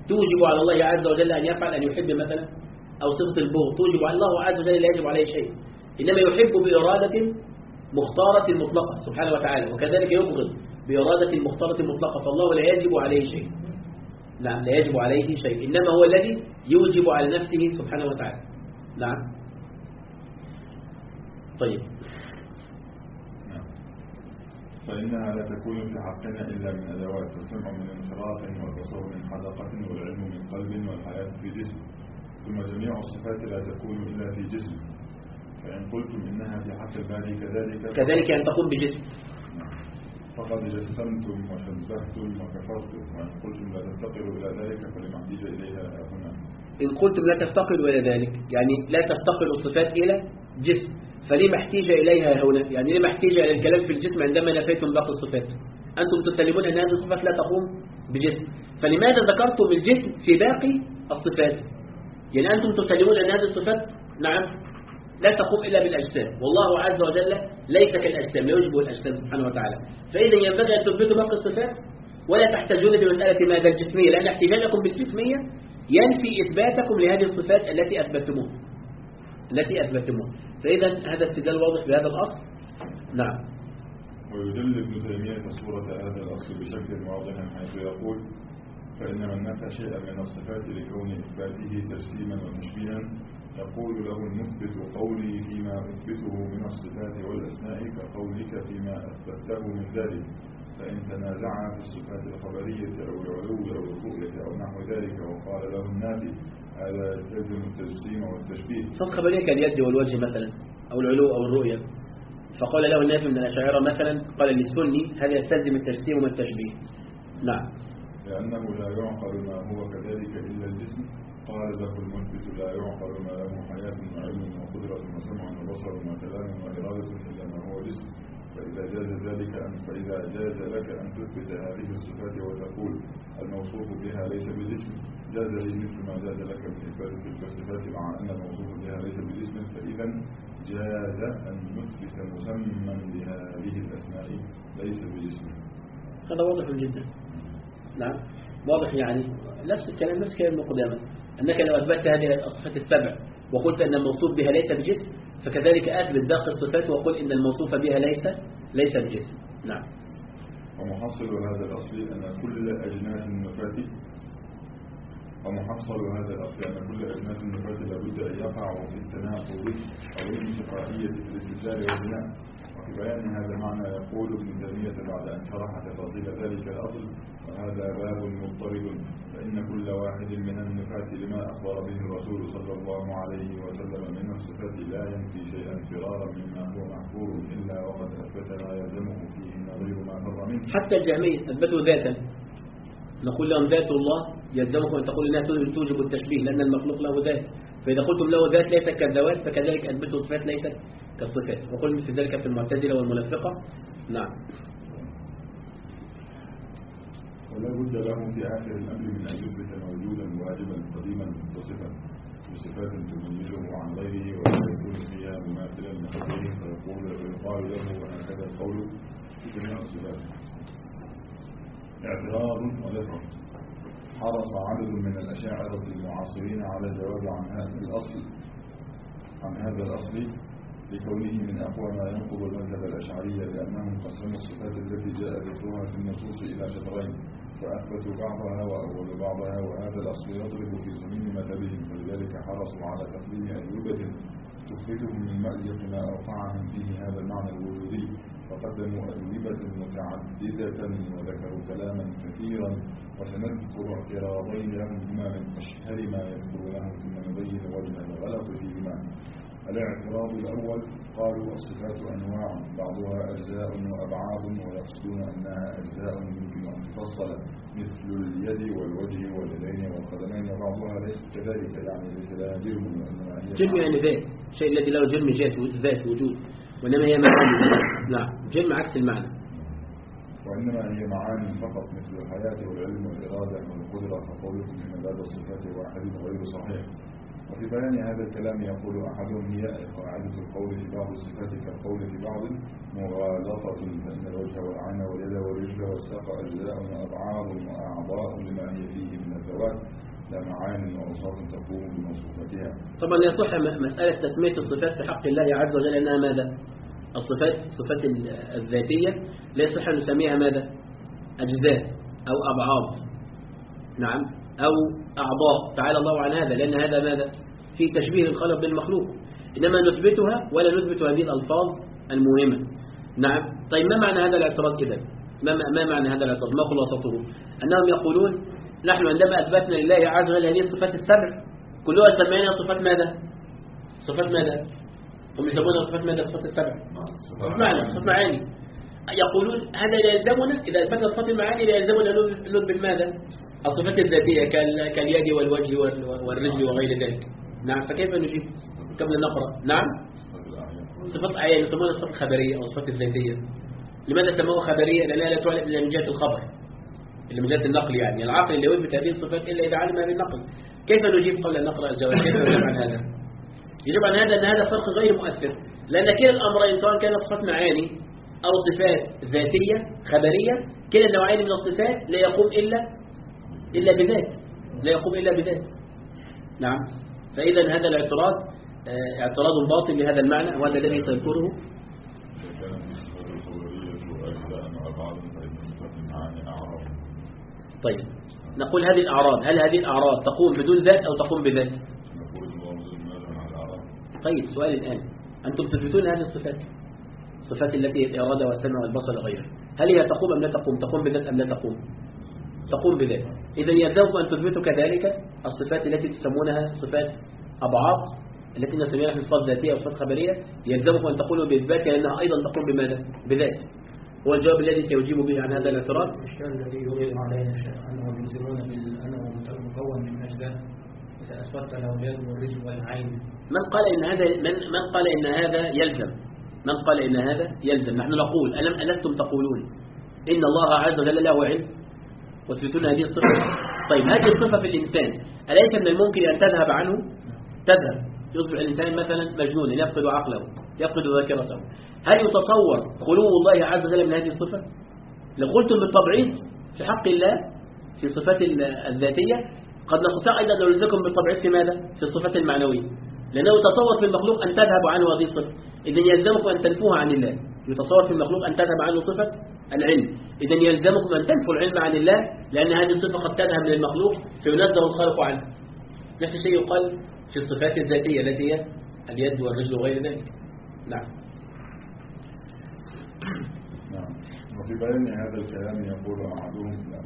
توجب على الله عز وجل أن يفعل، أن يحب مثلا، أو صفة البغض توجب على الله عز وجل لا يجب عليه شيء، إنما يحب بإرادة مختارة مطلقة سبحانه وتعالى، وكذلك يبغض بإرادة مختارة مطلقة، فالله لا يجب عليه شيء. نعم لا يجب عليه شيء، إنما هو الذي يوجب على نفسه سبحانه وتعالى. نعم. طيب. نعم. فإنها لا تكون في حقنا إلا من أدوات، السمع من انخراط والبصر من حدقة والعلم من قلب والحياة في جسم، ثم جميع الصفات لا تكون إلا في جسم. فإن قلتم إنها في حق الباري كذلك كذلك أن تقوم بجسم. فقد جسمتم وشبهتم وكفرتم، وإن قلتم لا تفتقروا إلى ذلك فلما احتاج إليها هنا. إن قلتم لا تفتقروا إلى ذلك يعني لا تفتقروا الصفات إلى جسم، فلما احتاج إليها هنا؟ يعني لما احتاج إلى الكلام في الجسم عندما نفيتم باقي الصفات؟ أنتم تسلمون أن هذه الصفات لا تقوم بجسم، فلماذا ذكرتم الجسم في باقي الصفات؟ يعني أنتم تسلمون أن هذه الصفات نعم لا تقوم إلا بالأجسام، والله عز وجل ليس كالأجسام، لا يوجب الأجسام سبحانه وتعالى، فإذا ينبغي أن تثبتوا باقي الصفات ولا تحتاجون بمسألة ماذا الجسمية، لأن احتجاجكم بالجسمية ينفي إثباتكم لهذه الصفات التي أثبتموها التي أثبتموها فإذا هذا استدلال واضح بهذا الأصل. نعم. ويدل ابن تيمية صورة هذا الأصل بشكل واضح حيث يقول: فإن من نفى شيئا من الصفات لكون إثباته تجسيما وتشبيها يقول له المثبت قولي فيما أثبته من الصفات والأسماء كقولك فيما أثبته من ذلك، فإن تنازعا في الصفات الخبرية أو العلو أو الرؤية أو نحو ذلك وقال له النافي هذا يستلزم التجسيم والتشبيه. صفة خبرية كاليد والوجه مثلا أو العلو أو الرؤية، فقال له النافي من الأشاعرة مثلا قال للسني هذا يستلزم التجسيم والتشبيه. نعم. لأنه لا يعقل ما هو كذلك إلا الجسم، قال له المثبت لا يعقل ما له حياة وعلم وقدرة وسمع وبصر وكلام وإرادة إلا ما هو جسم، فإذا جاز ذلك أن فإذا جاز لك أن تثبت هذه الصفات وتقول الموصوف بها ليس بجسم، جاز لي مثل ما جاز لك من إثبات تلك الصفات مع أن الموصوف بها ليس بجسم، فإذا جاز أن نثبت مسمى لهذه الأسماء ليس بجسم. هذا واضح جدا. نعم واضح، يعني نفس الكلام نفس كلام قدامى، أنك لو أثبتت هذه الصفات السبع وقلت أن الموصوف بها ليس بجسم، فكذلك أثبت باقي الصفات وقل إن الموصوف بها ليس ليس بجسم. نعم. ومحصل هذا الأصل أن كل أجناس النفاة ومحصل هذا الأصل أن كل أجناس النفاة لابد أن يقعوا في التناقض أو الانتقائية في الاستدلال والبناء. وفي بيان هذا المعنى يقول ابن تيمية بعد أن شرح تفاصيل ذلك الأصل: وهذا باب مضطرد، فإن كل واحد من النفاة لما أخبر به الرسول صلى الله عليه وسلم من الصفات لا ينفي شيئا فرارا مما هو محفور إلا وقد أثبت ما يلزمه فيه نظير ما فر منه. حتى الجهمية أثبتوا ذاتا، نقول لهم ذات الله يلزمكم أن تقول إنها توجب التشبيه لأن المخلوق له ذات، فإذا قلتم له ذات ليست كالذوات فكذلك أثبتوا صفات ليست كالصفات، وقل مثل ذلك في المعتزلة والمنافقة. نعم. ولا بد له في آخر الأمر من أن يثبت موجودا واجبا قديما متصفا بصفات تميزه عن غيره ولا يكون فيها مماثلا لغيره، فيقول ويقال له وهكذا القول في جميع الصفات. اعتراض ودفع: حرص عدد من الأشاعرة المعاصرين على الجواب عن هذا الأصل عن هذا الأصل لكونه من أقوى ما ينقض المذهب الأشعرية، لأنهم قسموا الصفات التي جاء ذكرها في النصوص إلى شطرين، فأثبتوا بعضها وأولوا بعضها، وهذا الأصل يضرب في صميم مذهبهم، فلذلك حرصوا على تقديم أجوبة تخرجهم من مأزق ما أوقعهم فيه هذا المعنى الوجودي، فقدموا أجوبة متعددة وذكروا كلاما كثيرا، وسنذكر اعتراضين لهم هما من أشهر ما يذكرونه ثم نبين وجه الغلط فيهما. الاعتراض الأول: قالوا الصفات أنواع بعضها أجزاء وأبعاد، ويقصدون أنها أجزاء يمكن أن تفصل مثل اليد والوجه واليدين والقدمين، وبعضها ليس كذلك، يعني ليس لها جرم، وإنما هي جرم يعني ذات، الشيء الذي له جرم ذات وجود، وإنما هي معاني. نعم، جرم عكس المعنى. وإنما هي معاني فقط مثل الحياة والعلم والإرادة والقدرة، فقولكم إن باب الصفات واحد غير صحيح. وفي بيان هذا الكلام يقول أحدهم: هي قاعدة القول في بعض الصفات كالقول في بعض مغالطة، فإن الوجه والعين واليد والرجل والساق أجزاء وأبعاد وأعضاء لما هي فيه من الذوات، لا معان وأوصاف تقوم بموصوفاتها. طبعا يصح مسألة تسمية الصفات في حق الله عز وجل أنها ماذا؟ الصفات الصفات الذاتية لا يصح أن نسميها ماذا؟ أجزاء أو أبعاض، نعم، أو أعضاء، تعالى الله عن هذا، لأن هذا ماذا؟ في تشبيه الخلق بالمخلوق، إنما نثبتها ولا نثبت هذه الألفاظ المهمة. نعم. طيب ما معنى هذا الاعتراض إذن؟ ما, ما معنى هذا الاعتراض؟ ما خلاصته؟ أنهم يقولون نحن عندما أثبتنا لله عز وجل هذه الصفات السبع كلها سمينا صفات ماذا؟ صفات ماذا؟ هم يسمونها صفات ماذا؟ صفات السبع، صفات معنى، صفات معاني. يقولون هذا لا يلزمنا إذا أثبتنا صفات المعاني لا يلزمنا أن نثبت ماذا؟ الصفات الذاتية كاليد والوجه والرجل وغير ذلك. نعم. فكيف نجيب قبل أن نقرأ؟ نعم. صفات أعيان يسمونها الصفات الخبرية أو الصفات الذاتية. لماذا سموها خبرية؟ لأنها لا تعلم إلا من جهة الخبر، اللي من جهة النقل، يعني العقل اللي يثبت هذه الصفات إلا إذا علمها بالنقل. كيف نجيب قبل أن نقرأ الجواب؟ كيف نجيب عن هذا؟ يجب عن هذا أن هذا فرق غير مؤثر، لأن كلا الأمرين سواء كانت صفات معاني أو صفات ذاتية خبرية كلا النوعين من الصفات لا يقوم إلا إلا بذات، لا يقوم إلا بذات. نعم. فإذا هذا الاعتراض اعتراض باطل لهذا المعنى، وهذا الذي سيذكره. طيب نقول هذه الأعراض، هل هذه الأعراض تقوم بدون ذات أو تقوم بذات؟ طيب سؤال الآن، أنتم تثبتون هذه الصفات، الصفات التي هي الإرادة والسمع والبصر وغيرها، هل هي تقوم أم لا تقوم؟ تقوم بذات أم لا تقوم؟ تقوم بذات. إذا يلزمكم أن تثبتوا كذلك الصفات التي تسمونها صفات أبعاض التي نسميها في صفات ذاتية وصفات خبرية، يلزمكم أن تقولوا بإثباتها لأنها أيضا تقوم بماذا؟ بذات. هو الجواب الذي سيجيب به عن هذا الاعتراض. الشيء الذي يريد علينا أنهم يلزمون بأنه مكون من أجزاء، إذا أثبت الأولاد والرجل والعين. من قال إن هذا من من قال إن هذا يلزم؟ من قال إن هذا يلزم؟ نحن نقول ألم ألستم تقولون إن الله عز وجل له علم وتثبتون هذه الصفة؟ طيب هذه الصفة في الإنسان أليس من الممكن أن تذهب عنه؟ تذهب، يصبح الإنسان مثلا مجنون يفقد عقله يفقد ذاكرته. هل يتصور خلو الله عز وجل من هذه الصفة؟ لو قلتم بالتبعيض في حق الله في الصفات الذاتية قد نستطيع أيضا أن نلزمكم بالتبعيض في ماذا؟ في الصفات المعنوية، لأنه يتصور في المخلوق أن تذهب عنه هذه الصفة، إذن يلزمكم أن تنفوها عن الله. يتصور في المخلوق أن تذهب عنه صفة العلم، إذن يلزمكم أن تنفوا العلم عن الله، لأن هذه الصفة قد تذهب من المخلوق فينزه الخالق عنه. نفس الشيء يقال في الصفات الذاتية التي هي اليد والرجل وغير ذلك. نعم. نعم. وفي بيان هذا الكلام يقول أحدهم لا،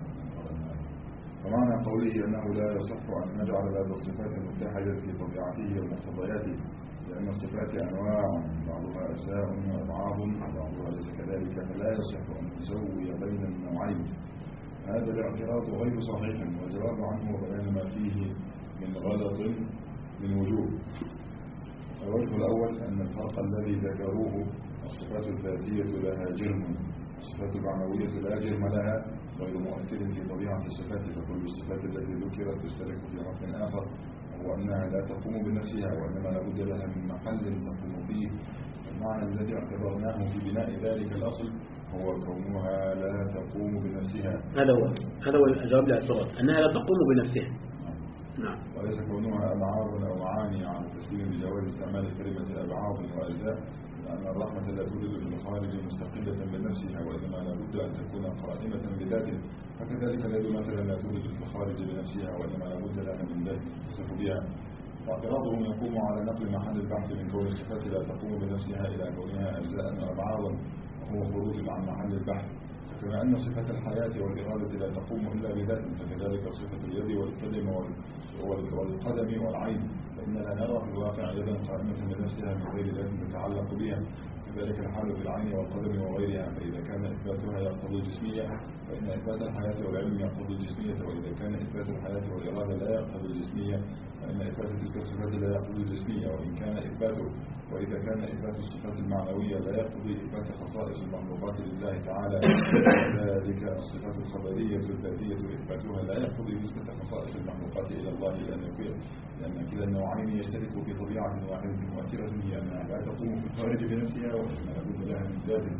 ومعنى قوله أنه لا يصح أن نجعل هذه الصفات المتحدة في طبيعته ومقتضياته، لأن الصفات أنواع بعضها أجزاء وأبعاض وبعضها ليس كذلك، فلا يصح أن نسوي بين النوعين. هذا الاعتراض غير صحيح، والجواب عنه وبيان ما فيه من غلط من وجوه. الوجه الأول أن الفرق الذي ذكروه الصفات الذاتية لها جرم، الصفات المعنوية لا جرم لها، غير مؤثر في طبيعة الصفات، فكل الصفات التي ذكرت تشترك في حكم آخر، وهو أنها لا تقوم بنفسها وإنما لابد لها من محل تقوم فيه. المعنى الذي اعتبرناه في بناء ذلك الأصل هو كونها لا تقوم بنفسها. هذا هو هذا هو الجواب للاعتراض، أنها لا تقوم بنفسها. نعم. وليس كونها أبعاض أو معاني على تسليم بجواز استعمال كلمة أبعاض وأجزاء، لأن الرحمة لا توجد في الخارج مستقلة بنفسها، وإنما لابد أن تكون قائمة بذاته. فكذلك اليد مثلا لا توجد في الخارج بنفسها، وإنما لابد لها من ذات تصف بها. واعتراضهم يقوم على نقل محل البحث من كون الصفات لا تقوم بنفسها إلى كونها أجزاء وأبعاضا، وهو خروج عن محل البحث. فكما أن صفة الحياة والإرادة لا تقوم إلا بذات، فكذلك صفة اليد والكلمة والقدم والعين، فإننا نرى في الواقع يدا قائمة بنفسها من غير ذات تتعلق بها. كذلك الحال في العين والقدم وغيرها، فإذا كان إثباتها يقتضي الجسمية فإن إثبات الحياة والعلم يقتضي الجسمية، وإذا كان إثبات الحياة والإرادة لا يقتضي الجسمية فإن إثبات تلك الصفات لا يقتضي الجسمية. وإن كان إثباته وإذا كان إثبات الصفات المعنوية لا يقتضي إثبات خصائص المخلوقات لله تعالى، كذلك الصفات الخبرية الذاتية إثباتها لا يقتضي نسبة خصائص المخلوقات إلى الله، لأن يكون لأن كلا النوعين يشترك في طبيعة واحدة مؤثرة، هي أنها لا تقوم في الخارج بنفسها وإنما لابد لها من ذات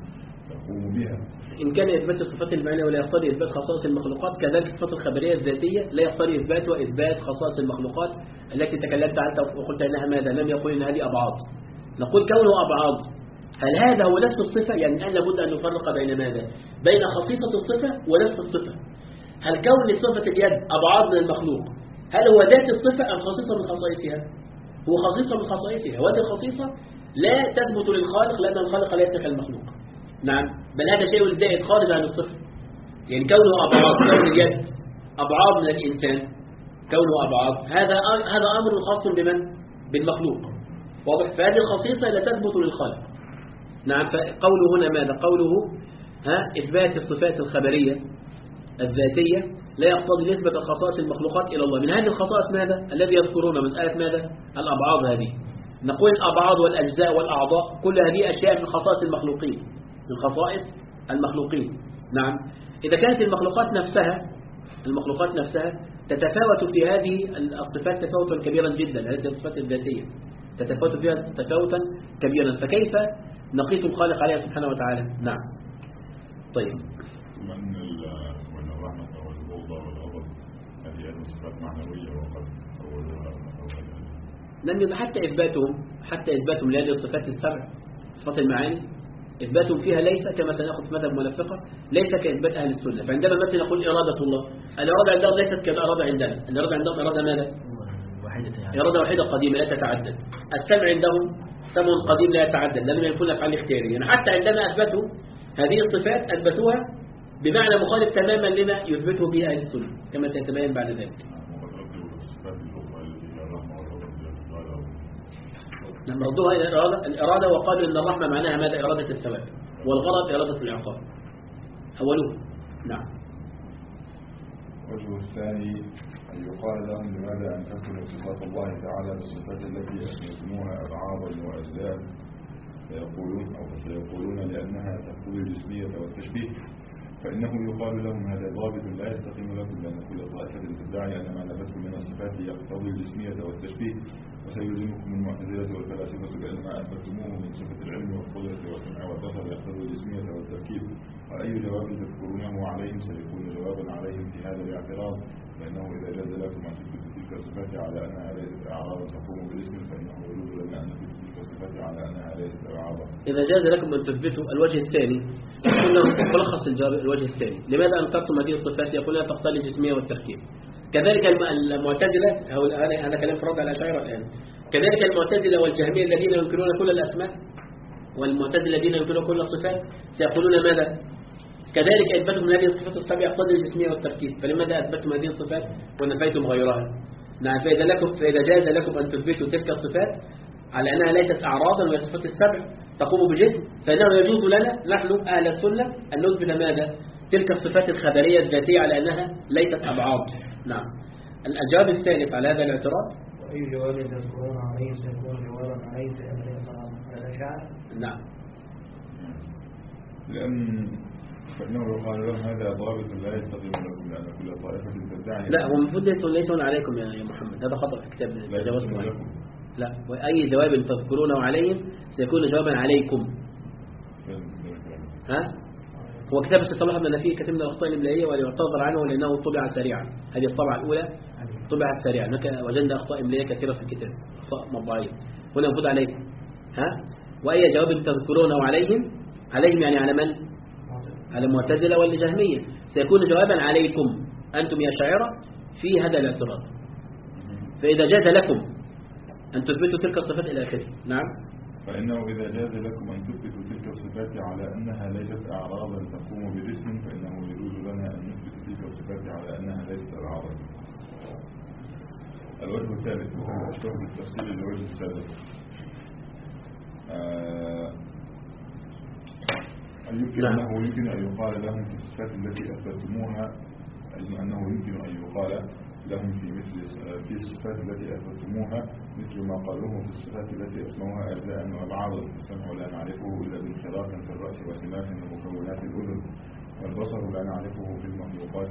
تقوم بها. إن كان إثبات الصفات المعنوية ولا يقتضي إثبات خصائص المخلوقات، كذلك الصفات الخبرية الذاتية لا يقتضي إثبات وإثبات خصائص المخلوقات التي تكلمت عنها وقلت أنها ماذا؟ لم يقل أن هذه أبعاد. نقول كونه أبعاد، هل هذا هو نفس الصفة؟ يعني الآن لابد أن نفرق بين ماذا؟ بين خصيصة الصفة ونفس الصفة. هل كون صفة اليد أبعاد من المخلوق هل هو ذات الصفة أم خصيصة من خصائصها؟ هو خصيصة من خصائصها، وهذه الخصيصة لا تثبت للخالق لأن الخالق ليس كالمخلوق. نعم، بل هذا شيء زائد خارج عن الصفة. يعني كونه أبعاد، كون اليد أبعاد من الإنسان، كونه أبعاد هذا هذا أمر خاص بمن؟ بالمخلوق. واضح؟ فهذه الخصيصة لا تثبت للخالق. نعم، فقوله هنا ماذا؟ قوله ها إثبات الصفات الخبرية الذاتية لا يقتضي نسبة خصائص المخلوقات إلى الله. من هذه الخصائص ماذا؟ الذي يذكرون مسألة ماذا؟ الأبعاد. هذه نقول الأبعاد والأجزاء والأعضاء كل هذه أشياء من خصائص المخلوقين، من خصائص المخلوقين. نعم، إذا كانت المخلوقات نفسها المخلوقات نفسها تتفاوت في هذه الصفات تفاوتا كبيرا جدا، هذه الصفات الذاتية تتفاوت فيها تفاوتا كبيرا، فكيف نقيس الخالق عليها سبحانه وتعالى؟ نعم. طيب، ومن وأن الرحمة والبغض والغضب هذه أيضا صفات معنوية وقد أولها لم يبقى حتى إثباتهم حتى إثباتهم لهذه الصفات السبع صفات المعاني إثباتهم فيها ليس كما سنأخذ في مذهب منافقة، ليس كإثبات أهل السنة. فعندما مثلا نقول إرادة الله، الإرادة عندهم ليست كالإرادة عندنا. الإرادة عندهم إرادة ماذا؟ إرادة واحدة قديمة لا تتعدد. السمع عندهم سمع قديم لا يتعدد لأنهم يكون أفعال اختيارية. يعني حتى عندما أثبتوا هذه الصفات أثبتوها بمعنى مخالف تماما لما يثبته به أهل السنة كما سيتبين بعد ذلك. لما ردوها إلى الإرادة, الإرادة وقالوا إن الرحمة معناها ماذا؟ إرادة الثواب، والغرض إرادة العقاب. أولوه. نعم. الوجه الثاني أن يقال لهم لماذا أن تكون صفات الله تعالى بالصفات التي أسميتموها أبعاضا وأجزاء، فيقولون أو سيقولون لأنها تقتضي الجسمية والتشبيه، فإنه يقال لهم هذا ضابط لا يستقيم لكم، لأن كل طائفة تدعي أن ما نفتكم من الصفات يقتضي الجسمية والتشبيه، وسيلزمكم المعتزلة والفلاسفة بأن ما أثبتموه من صفة العلم والقدرة والسمع والبصر يقتضي الجسمية والتركيب. وأي جواب تذكرونه عليهم سيكون جوابا عليهم في هذا الاعتراض، فإنه إذا جاز لكم أن تثبتوا تلك الصفات على أنها ليست أعراضا تقوم بالاسم، فإنه يجوز لنا أن نثبت تلك الصفات على أنها ليست أعراضا. إذا جاز لكم أن تثبتوا الوجه الثاني، قلنا ملخص الجواب الوجه الثاني، لماذا أنكرتم هذه الصفات؟ يقولون تقتضي الجسمية والتركيب. كذلك المعتزلة، هذا كلام فرد على الأشاعرة الآن، كذلك المعتزلة والجهمية الذين ينكرون كل الأسماء والمعتزلة الذين ينكرون كل الصفات سيقولون ماذا؟ كذلك إثباتهم هذه الصفات السبع يقتضي الجسمية والتركيب، فلماذا أثبتم هذه الصفات ونفيتم غيرها؟ نعم، فإذا لكم فإذا جاز لكم أن تثبتوا تلك الصفات على أنها ليست أعراضا وهي صفات السبع تقوم بجسم، فإنه يجوز لنا نحن أهل السنة أن نثبت ماذا؟ تلك الصفات الخبرية الذاتية على أنها ليست أبعاد. نعم. الجواب الثالث على هذا الاعتراض، وأي جواب تذكرون عليه سيكون جوابا عليه في الأشاعرة. نعم، لأن فإنه يقال لهم هذا ضابط لا يستقيم لكم، لأن كل طائفة تدعي. لا، هو المفروض ليسون عليكم يا محمد، هذا خطأ في كتاب تجاوزكم عليكم. لا، وأي جواب تذكرونه عليهم سيكون جوابا عليكم. ها؟ هو كتاب الصلاح بن فيه كتب من الأخطاء الإملائية ويعتذر عنه لأنه طبع سريعا. هذه الطبعة الأولى طبعت سريعا، وجدنا أخطاء إملائية كثيرة في الكتاب، أخطاء مطبعية. هنا المفروض عليكم. ها؟ وأي جواب تذكرونه عليهم، عليهم يعني على من؟ على المعتزلة والجهمية، سيكون جوابا عليكم أنتم يا شاعرة في هذا الاعتراض. فإذا جاز لكم أن تثبتوا تلك الصفات إلى آخره. نعم. فإنه إذا جاز لكم أن تثبتوا تلك الصفات على أنها ليست أعراضا تقوم بجسم، فإنه يجوز لنا أن نثبت تلك الصفات على أنها ليست أعراضا. الوجه الثالث وهو أشبه بالتفصيل للوجه السادس. آه يمكن أنه يمكن أن يقال لهم في الصفات التي أثبتموها، أنه يمكن أن يقال لهم في مثل في الصفات التي أثبتموها مثل ما قالوه في الصفات التي أسموها أجزاء وأبعاضا. السمع لا نعرفه إلا بانخراط في الرأس وسماخ ومكونات الأذن، والبصر لا نعرفه في المخلوقات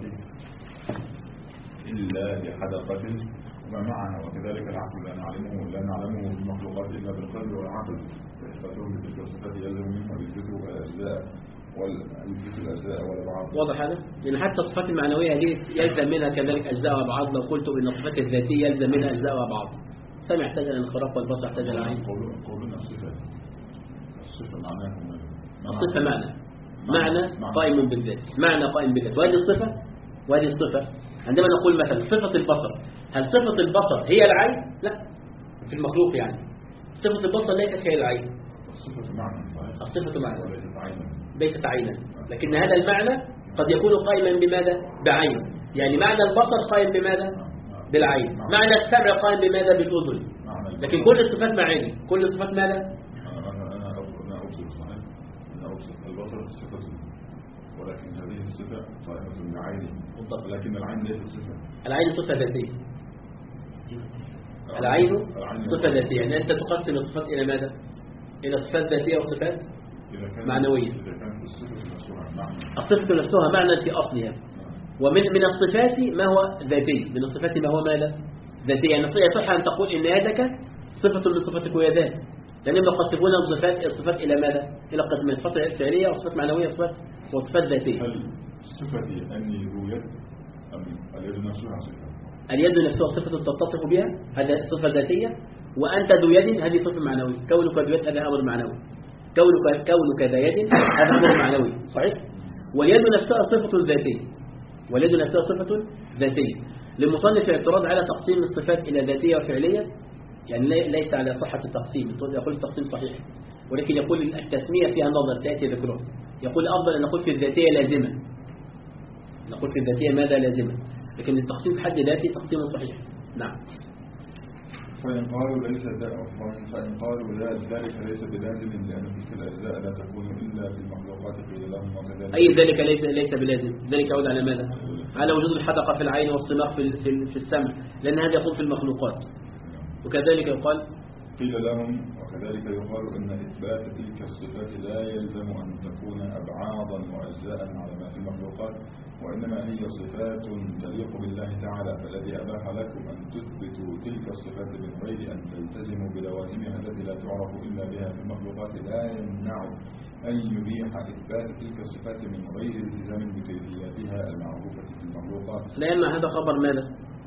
إلا بحدقة وما معها، وكذلك العقل لا نعلمه لا نعلمه في المخلوقات إلا بالقلب والعقل. فإثباتهم بتلك الصفات يلزم منها إثباته الأجزاء ويثبت الأجزاء والأبعاد. واضح هذا؟ لأن حتى الصفات المعنوية دي يلزم منها كذلك أجزاء وأبعاد. لو قلت إن الصفات الذاتية يلزم منها أجزاء وأبعاد. السمع يحتاج إلى الانخراط والبصر يحتاج إلى العين. قولنا الصفة الصفة معناها الصفة معنى معنى قائم بالذات، معنى قائم بالذات، وهذه الصفة وهذه الصفة. عندما نقول مثلا صفة البصر، هل صفة البصر هي العين؟ لا، في المخلوق يعني صفة البصر ليست هي العين. الصفة معنى صحيح. الصفة معنى وليست عينا. ليست عينا، لكن هذا المعنى قد يكون قائما بماذا؟ بعين. يعني معنى البصر قائم بماذا؟ بالعين. معنى السمع قائم بماذا؟ بالأذن. لكن كل الصفات معاني، كل الصفات ماذا؟ أنا أنا أنا أبصر صحيح. أنا أبصر البصر صفة، ولكن هذه الصفة قائمة بعينه. بالضبط. لكن العين ليست صفة. العين صفة ذاتية. العين صفة ذاتية. يعني أنت تقسم الصفات إلى ماذا؟ إلى صفات ذاتية وصفات معنوية. إذا كانت الصفة نفسها معنى. الصفة نفسها معنى في أصلها. ومن من الصفات ما هو ذاتي، من الصفات ما هو ماذا؟ ذاتي. يعني يصح أن تقول إن يدك صفة من صفاتك وهي ذات، لأنهم يقسمون الصفات الصفات إلى ماذا؟ إلى قسمين: صفات فعلية وصفات معنوية وصفات وصفات ذاتية. هل صفتي أني ذو يد أم اليد نفسها صفة؟ اليد نفسها صفة تتصف بها، هذا صفة ذاتية. وأنت ذو يد هذه صفة معنوية. كونك ذو يد هذا أمر معنوي. كونك كونك ذا يد هذا أمر معنوي صحيح. واليد نفسها صفة ذاتية. واليد نفسها صفة ذاتية. للمصنف اعتراض على تقسيم الصفات إلى ذاتية وفعلية، يعني ليس على صحة التقسيم. يقول التقسيم صحيح، ولكن يقول التسمية فيها نظر تأتي ذكرها. يقول أفضل أن نقول في الذاتية لازمة، نقول في الذاتية ماذا لازمة، لكن التقسيم بحد ذاته تقسيم صحيح. نعم. فإن قالوا ليس فإن قالوا لا ذلك ليس بلازم، لأن تلك الأجزاء لا تكون إلا في المخلوقات قيل لهم وكذلك. أي ذلك ليس ليس بلازم، ذلك يعود على ماذا؟ على وجود الحدقة في العين والصماخ في في, في السمع، لأن هذا يكون في المخلوقات. وكذلك يقال قيل لهم وكذلك يقال أن إثبات تلك الصفات لا يلزم أن تكون أبعاضا وأجزاء على ما في المخلوقات، وإنما هي صفات تليق بالله تعالى. فالذي أباح لكم أن تثبتوا تلك الصفات من غير أن تلتزموا بلوازمها التي لا تعرف إلا بها في المخلوقات لا يمنع أن يبيح إثبات تلك الصفات من غير التزام بكيفياتها المعروفة في المخلوقات. لا يمنع. هذا خبر ماذا؟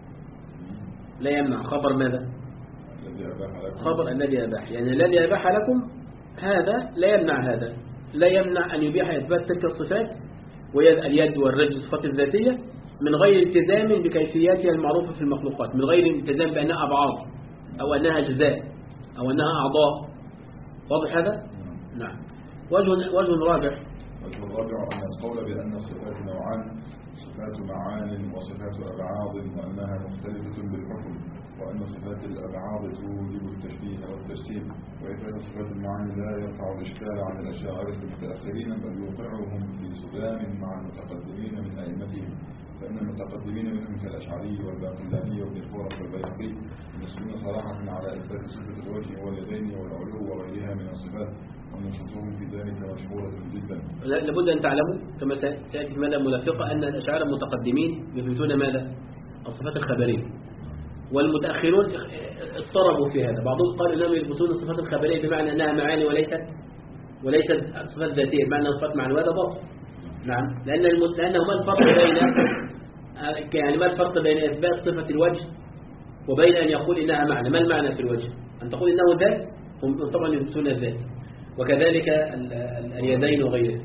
لا يمنع. خبر ماذا؟ الذي أباح لكم. خبر الذي أباح، يعني الذي أباح لكم هذا لا يمنع هذا، لا يمنع أن يبيح إثبات تلك الصفات وهي اليد والرجل الصفات الذاتية من غير التزام بكيفياتها المعروفة في المخلوقات، من غير التزام بأنها أبعاض أو أنها أجزاء أو أنها أعضاء. واضح هذا؟ نعم. وجه وجه رابع. وجه الرابع أن القول بأن الصفات نوعان: صفات معان وصفات أبعاض، وأنها مختلفة بالحكم، وأن صفات الأبعاض توجب التشبيه والتجسيم، وإثبات صفات المعاني لا يرفع الإشكال عن الأشاعرة المتأخرين، بل يوقعهم في صدام مع المتقدمين من أئمتهم. فإن المتقدمين منهم كالأشعري والباقلاني وابن الفورق والبيهقي ينصبون صراحة على إثبات صفة الوجه واليدين والعلو وغيرها من الصفات، ونشاطهم في ذلك مشهورة جدا. لابد أن تعلموا كما تأتي في ماذا منافقة أن الأشاعرة المتقدمين يثبتون ماذا؟ الصفات الخبرية، والمتأخرون اضطربوا في هذا. بعضهم قال انهم يثبتون الصفات الخبريه بمعنى انها معاني وليست وليست صفات ذاتيه، بمعنى صفات معنويه. هذا باطل. نعم. لان لانه ما الفرق بين يعني ما الفرق بين اثبات صفه الوجه وبين ان يقول انها معنى؟ ما المعنى في الوجه؟ ان تقول انه ذات، هم طبعا يثبتون الذات، وكذلك اليدين وغيره.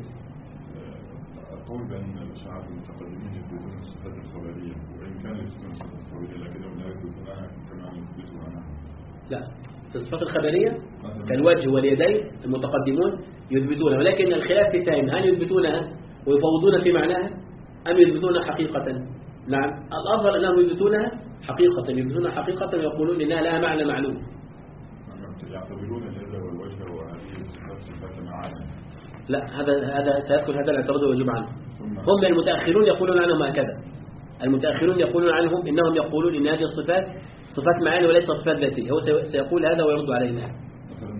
اقول بان الاشاعره المتقدمين يثبتون الصفات الخبريه، وان كان يثبتون الصفات الخبريه لكنهم لا يثبتونها كما يثبتها نحن. لا، في الصفات الخبرية كالوجه واليدين المتقدمون يثبتونها، ولكن الخلاف في فهم: هل يثبتونها ويفوضون في معناها أم يثبتونها حقيقة؟ نعم، الأفضل أنهم يثبتونها حقيقة، يثبتونها حقيقة ويقولون إنها لها معنى معلوم. يعتبرون اليد والوجه وهذه الصفات صفات معاني. لا، هذا هذا سيدخل هذا الاعتراض ويجب عنه. هم المتأخرون يقولون عنهم هكذا. المتأخرون يقولون عنهم إنهم يقولون إن هذه الصفات صفات معاني وليس صفات ذاتية. هو سيقول هذا ويرد علينا. مثلا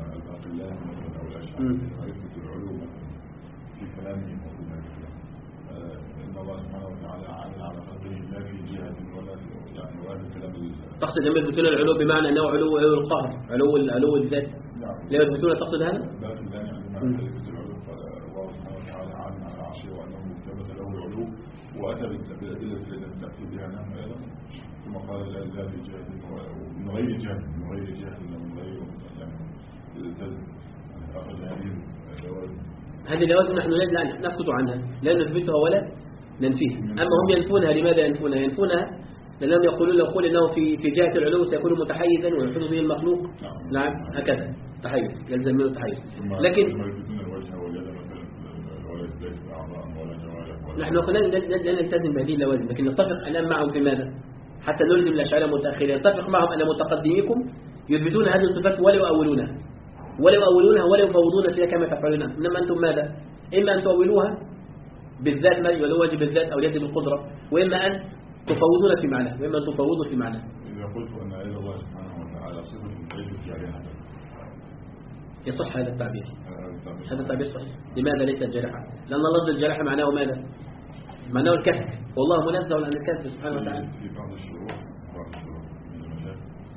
الباقلاني مثلا أو الأشعري يثبت العلو في كلامهم وفي ذلك. إن الله سبحانه وتعالى عامل على خلقه لا في جهة ولا في يعني ولا كلام تقصد لما يثبتون العلو بمعنى أنه علو علو القهر علو علو الذات لا يثبتون تقصد هذا؟ لا في الله عندما يثبت العلو فالله سبحانه وتعالى عامل على عرشه وأنه ثبت له العلو وأتى بالأدلة التي تأتي بها نحن أيضا ثم قال لا لا في جهة ومن غير جهة من غير جهة من غير يعني أخذ هذه الجواب هذه الجوازم نحن لا نسكت عنها لا نثبتها ولا ننفيها. أما هم ينفونها لماذا ينفونها؟ ينفونها لأنهم يقولون لو قول إنه في في جهة العلو سيكون متحيزا ويحدث به المخلوق. نعم هكذا تحيز يلزم منه تحيز. لكن نحن قلنا لا نلتزم بهذه اللوازم لكن نتفق الآن معهم في ماذا؟ حتى نلزم الأشاعرة المتأخرين نتفق معهم أن متقدميكم يثبتون هذه الصفات ولا يؤولونها ولا يؤولونها ولا يفوضون فيها كما تفعلون. إنما أنتم ماذا؟ إما أن تؤولوها بالذات ما يواجه بالذات أو اليد بالقدرة وإما أن تفوضون في معنى وإما أن تفوضوا في معنى. إذا قلت أن إلى الله سبحانه وتعالى صفة ليست جارحة يصح هذا التعبير. هذا التعبير صحيح. لماذا ليست جارحة؟ لأن لفظ الجارحة معناه ماذا؟ معناه الكسب والله منزه عن الكسب سبحانه وتعالى. في بعض الشروط بعض الشروط من المشاكل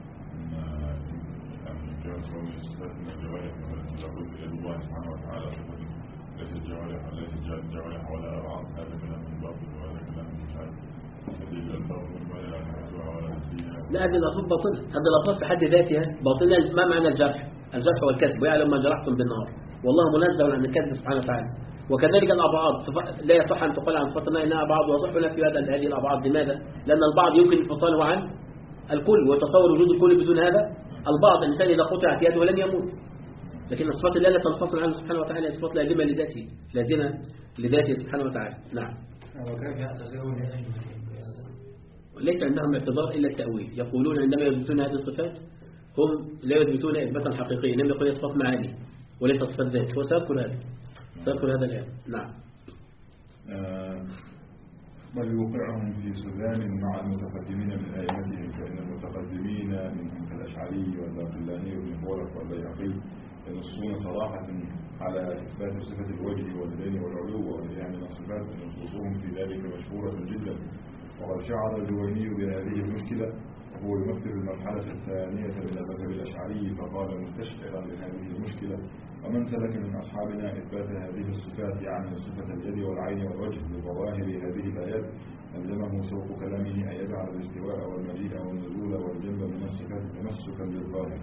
أن كان صوم الصفات من الجوارح إذا قلت إلى الله سبحانه وتعالى صفة ليست جوارح ليست جوارح ولا أرعاب هذا كلام من باطل وهذا كلام من شعب سبيل الباطل ولا يحدثها ولا نسيها. لا هذه الألفاظ باطلة. هذه الألفاظ في حد ذاتها باطلة. ما معنى الجرح؟ الجرح هو الكذب ويعلم ما جرحتم بالنهار والله منزه عن الكذب سبحانه وتعالى. وكذلك الأبعاد لا يصح أن تقال عن صفتنا إنها بعض وصح لنا في هذا هذه الأبعاد. لماذا؟ لأن البعض يمكن انفصاله عن الكل وتصور وجود الكل بدون هذا البعض. الإنسان إذا قطعت يده لن يموت لكن الصفات الله لا تنفصل عنه سبحانه وتعالى صفات لازمة لذاته لازمة لذاته سبحانه وتعالى. نعم. وكيف يعتذرون لأجل ليس عندهم اعتذار إلا التأويل. يقولون عندما يثبتون هذه الصفات هم لا يثبتون إثباتا حقيقيا إنما يقولون صفات معاني وليس صفات ذات. هو سيذكر هذا سيذكر هذا الآن. نعم. آه بل يوقعهم في سلام مع المتقدمين من أئمتهم فإن المتقدمين منهم كالأشعري والباقلاني والمفورق والبيهقي ينصون صراحة على إثبات صفة الوجه واليدين والعلو وغيرها من الصفات ونصوصهم في ذلك مشهورة جدا. وقد شعر الجويني بهذه المشكلة وهو يمثل المرحلة الثانية من المذهب الأشعري فقال مستشعرا لهذه المشكلة ومن سلك من أصحابنا إثبات هذه الصفات يعني صفة اليد والعين والوجه بظواهر هذه الآيات ألزمه سوق كلامه أن يجعل الاستواء والمجيء والنزول والجنب من الصفات تمسكا للظاهر.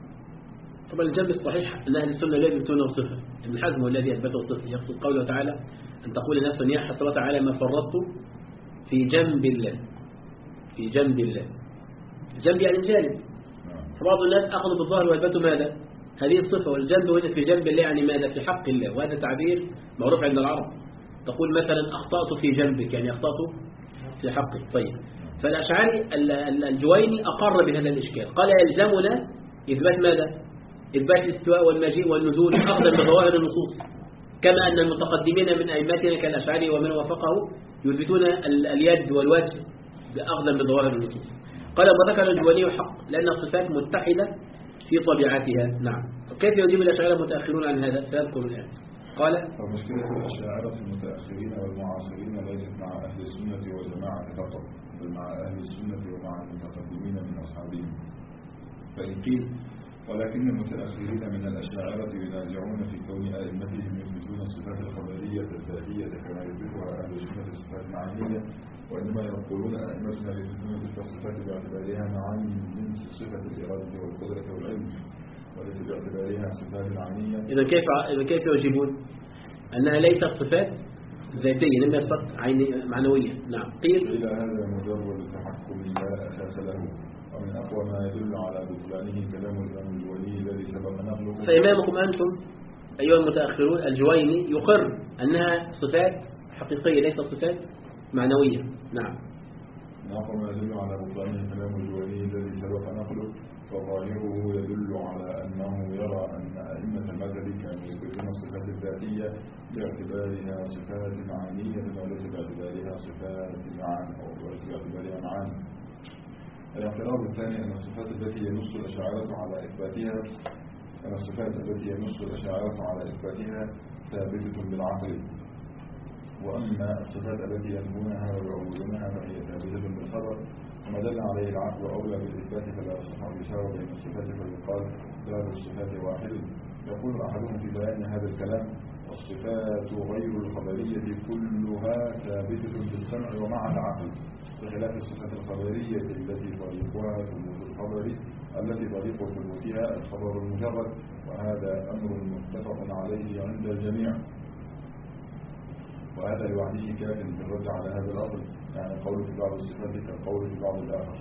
طبعا الجنب الصحيح أن أهل السنة لا يثبتونه صفة. ابن حزم هو الذي أثبته صفة. يقصد قوله تعالى أن تقول نفس يا حسرة على ما فرطت في جنب الله في جنب الله. الجنب يعني الجانب. فبعض الناس أخذوا بالظاهر وأثبتوا ماذا؟ هذه الصفة. والجنب هنا في جنب الله يعني ماذا؟ في حق الله. وهذا تعبير معروف عند العرب. تقول مثلا أخطأت في جنبك يعني أخطأت في حقك. طيب فالأشعري الجويني أقر بهذا الإشكال قال يلزمنا إثبات ماذا؟ إثبات الاستواء والمجيء والنزول أخذا بظواهر النصوص كما أن المتقدمين من أئمتنا كالأشعري ومن وافقه يثبتون اليد والوجه أخذا بظواهر النصوص. قال وذكر الجويني حق لأن الصفات متحدة في طبيعتها. نعم. كيف يجيب الأشاعرة المتأخرون عن هذا؟ سأذكر الآن. قال فمشكلة الأشاعرة المتأخرين والمعاصرين ليست مع أهل السنة والجماعة فقط بل مع أهل السنة ومع المتقدمين من أصحابهم. فإن قيل ولكن المتأخرين من الأشاعرة ينازعون في كون أئمتهم يثبتون الصفات الخبرية الذاتية كما يثبتها أهل السنة الصفات المعنية وإنما يقولون أئمتنا يثبتون تلك الصفات باعتبارها معاني من جنس صفة الإرادة والقدرة والعلم وليس باعتبارها صفات عينية. إذا كيف إذا كيف يجيبون أنها ليست صفات ذاتية لما صفات عينية معنوية؟ نعم. قيل إلى هذا مجرد تحكم لا أساس له ومن أقوى ما يدل على بطلانه كلام الإمام الجويني الذي سبق نقله. فإمامكم أنتم أيها المتأخرون الجويني يقر أنها صفات حقيقية ليست صفات معنوية. نعم. من أقوى ما يدل على بطلانه كلام الجويني الذي سبق نقله فظاهره يدل على أنه يرى أن أئمة المذهب كانوا يثبتون الصفات الذاتية باعتبارها صفات معانية وليس باعتبارها صفات معاني أو وليس باعتبارها معاني. الاعتراض الثاني أن الصفات التي ينص الأشاعرة على إثباتها أن الصفات التي ينص الأشاعرة على إثباتها ثابتة بالعقل وأما الصفات التي ينمونها ويعبدونها فهي ثابتة بالخبر وما دل عليه العقل أولى بالإثبات فلا يصح أن يساوي بين الصفات فيقال باب الصفات واحد. يقول أحدهم في بيان هذا الكلام الصفات غير الخبرية كلها ثابتة بالسمع ومع العقل بخلاف الصفات الخبرية التي طريقها ثبوت الخبر التي طريق ثبوتها الخبر المجرد وهذا أمر متفق عليه عند الجميع وهذا لوحده كاف في الرد على هذا الأصل يعني القول في بعض الصفات كالقول في بعض الآخر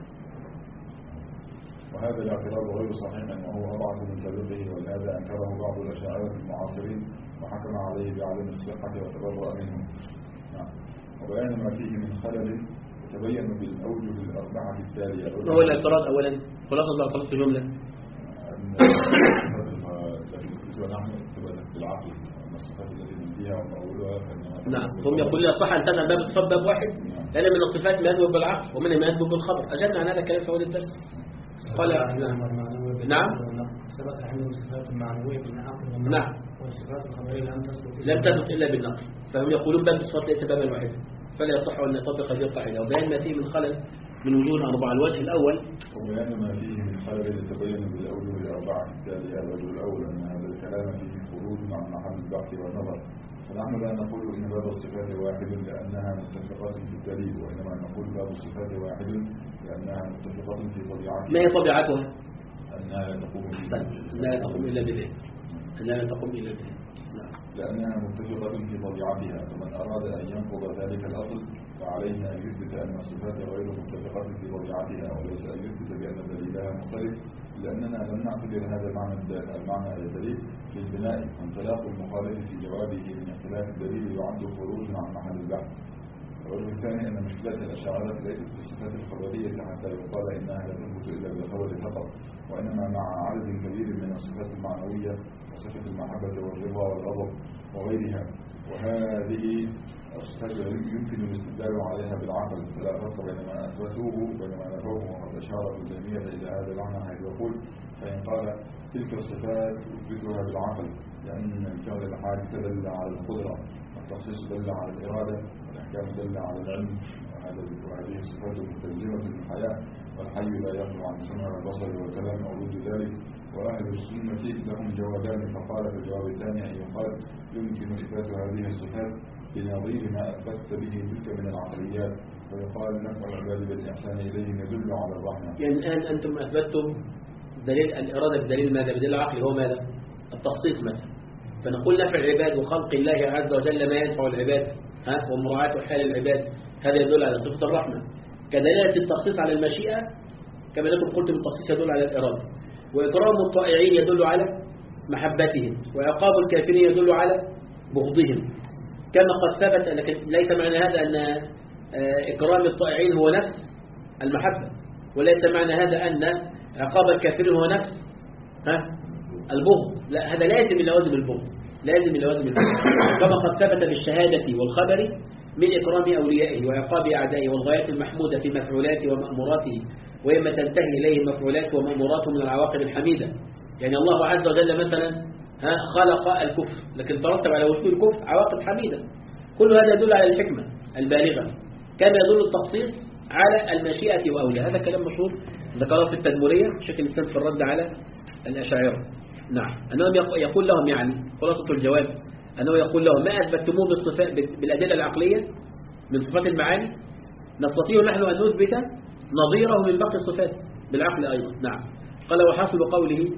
وهذا الاعتراض غير صحيح وهو أضعف من سابقه ولهذا أنكره بعض الأشاعرة المعاصرين وحكم عليه بعدم الصحة وتبرأ منه نعم. وبيان ما فيه من خلل يتبين بالأوجه الأربعة التالية. هو الاعتراض أولا خلاصة بقى خلاص الجملة ونحن ثبتت بالعقل الصفات التي ننفيها ونقولها نعم هم يقول لي صح أن تذهب باب الصفات باب واحد لأن من الصفات ما يثبت بالعقل ومنها ما يثبت بالخبر أجلنا عن هذا الكلام في أول الدرس قال نعم ثبت عندهم الصفات المعنوية بالعقل نعم والصفات الخبرية لم تثبت لم تثبت إلا بالنقل فهم يقولون باب الصفات ليس بابا واحدا فلا يصح أن يطبق هذه القاعدة وبيان ما فيه من خلل من وجوه أربعة. الوجه الأول وبيان ما فيه من خلل يتبين بالأوجه الأربعة التالية. الوجه الأول أن هذا الكلام فيه خروج عن محل البحث والنظر فنحن لا نقول إن باب الصفات واحد لأنها متفقة في الدليل وإنما نقول باب الصفات واحد لأنها متفقة في طبيعتها. ما هي طبيعتها؟ أنها لا تقوم لا تقوم إلا بذلك لا تقوم إلا بذلك لأنها متفقة في طبيعتها فمن أراد أن ينقض ذلك الأصل فعليه أن يثبت أن الصفات غير متفقة في طبيعتها وليس أن يثبت بأن دليلها مختلف لأننا لم نعتبر هذا المعنى المعنى الدليل في البناء وانطلاق المخالف في جوابه من اختلاف الدليل يعد خروج عن محل البحث. الوجه الثاني أن مشكلة الأشاعرة ليست في الصفات الخبرية حتى يقال إنها لا تثبت إلا بالخبر فقط وإنما مع عدد كبير من الصفات المعنوية وصفة المحبة والرضا والغضب وغيرها وهذه الصفات يمكن الاستدلال عليها بالعقل فلا فرق بين ما أثبتوه وبين ما نفوه وقد أشار ابن تيمية إلى هذا المعنى حيث يقول فإن قال تلك الصفات أثبتها بالعقل لأن الفعل الحادث دل على القدرة والتخصيص دل على الإرادة والأحكام دل على العلم وهذه الصفات مستلزمة للحياة والحي لا يخلو عن السمع والبصر والكلام أو ضد ذلك وأهل السنة لهم جوابان فقال في الجواب الثاني أن يقال يمكن إثبات هذه الصفات بنظير ما أثبت به تلك من العقليات ويقال نفع العباد بالإحسان إليهم يدل على الرحمة. يعني الآن أنتم أثبتم دليل الإرادة بدليل ماذا؟ بدليل العقل هو ماذا؟ التخصيص مثلا فنقول نفع العباد وخلق الله عز وجل ما ينفع العباد ها ومراعاة حال العباد هذا يدل على صفة الرحمة كدلالة التخصيص على المشيئة كما لكم قلت من التخصيص يدل على الإرادة وإكرام الطائعين يدل على محبتهم وعقاب الكافرين يدل على بغضهم كما قد ثبت لكن ليس معنى هذا أن إكرام الطائعين هو نفس المحبة وليس معنى هذا أن عقاب الكافرين هو نفس ها البغض لا هذا لازم من لوازم البغض لازم من لوازم البغض كما قد ثبت بالشهادة والخبر من إكرام أوليائه وعقاب أعدائه والغايات المحمودة في مفعولاته ومأموراته وإما تنتهي إليه مفعولاته ومأموراته من العواقب الحميدة يعني الله عز وجل مثلا ها خلق الكفر لكن ترتب على وجود الكفر عواقب حميدة كل هذا يدل على الحكمة البالغة كما يدل التخصيص على المشيئة وأولى هذا كلام مشهور ذكره في التدمرية شكل الإسلام في الرد على الأشاعرة نعم أنهم يقول لهم يعني خلاصة الجواب أنه يقول لهم ما أثبتموه بالصفات بالأدلة العقلية من صفات المعاني نستطيع نحن أن نثبت نظيره من باقي الصفات بالعقل أيضا نعم قال وحاصل قوله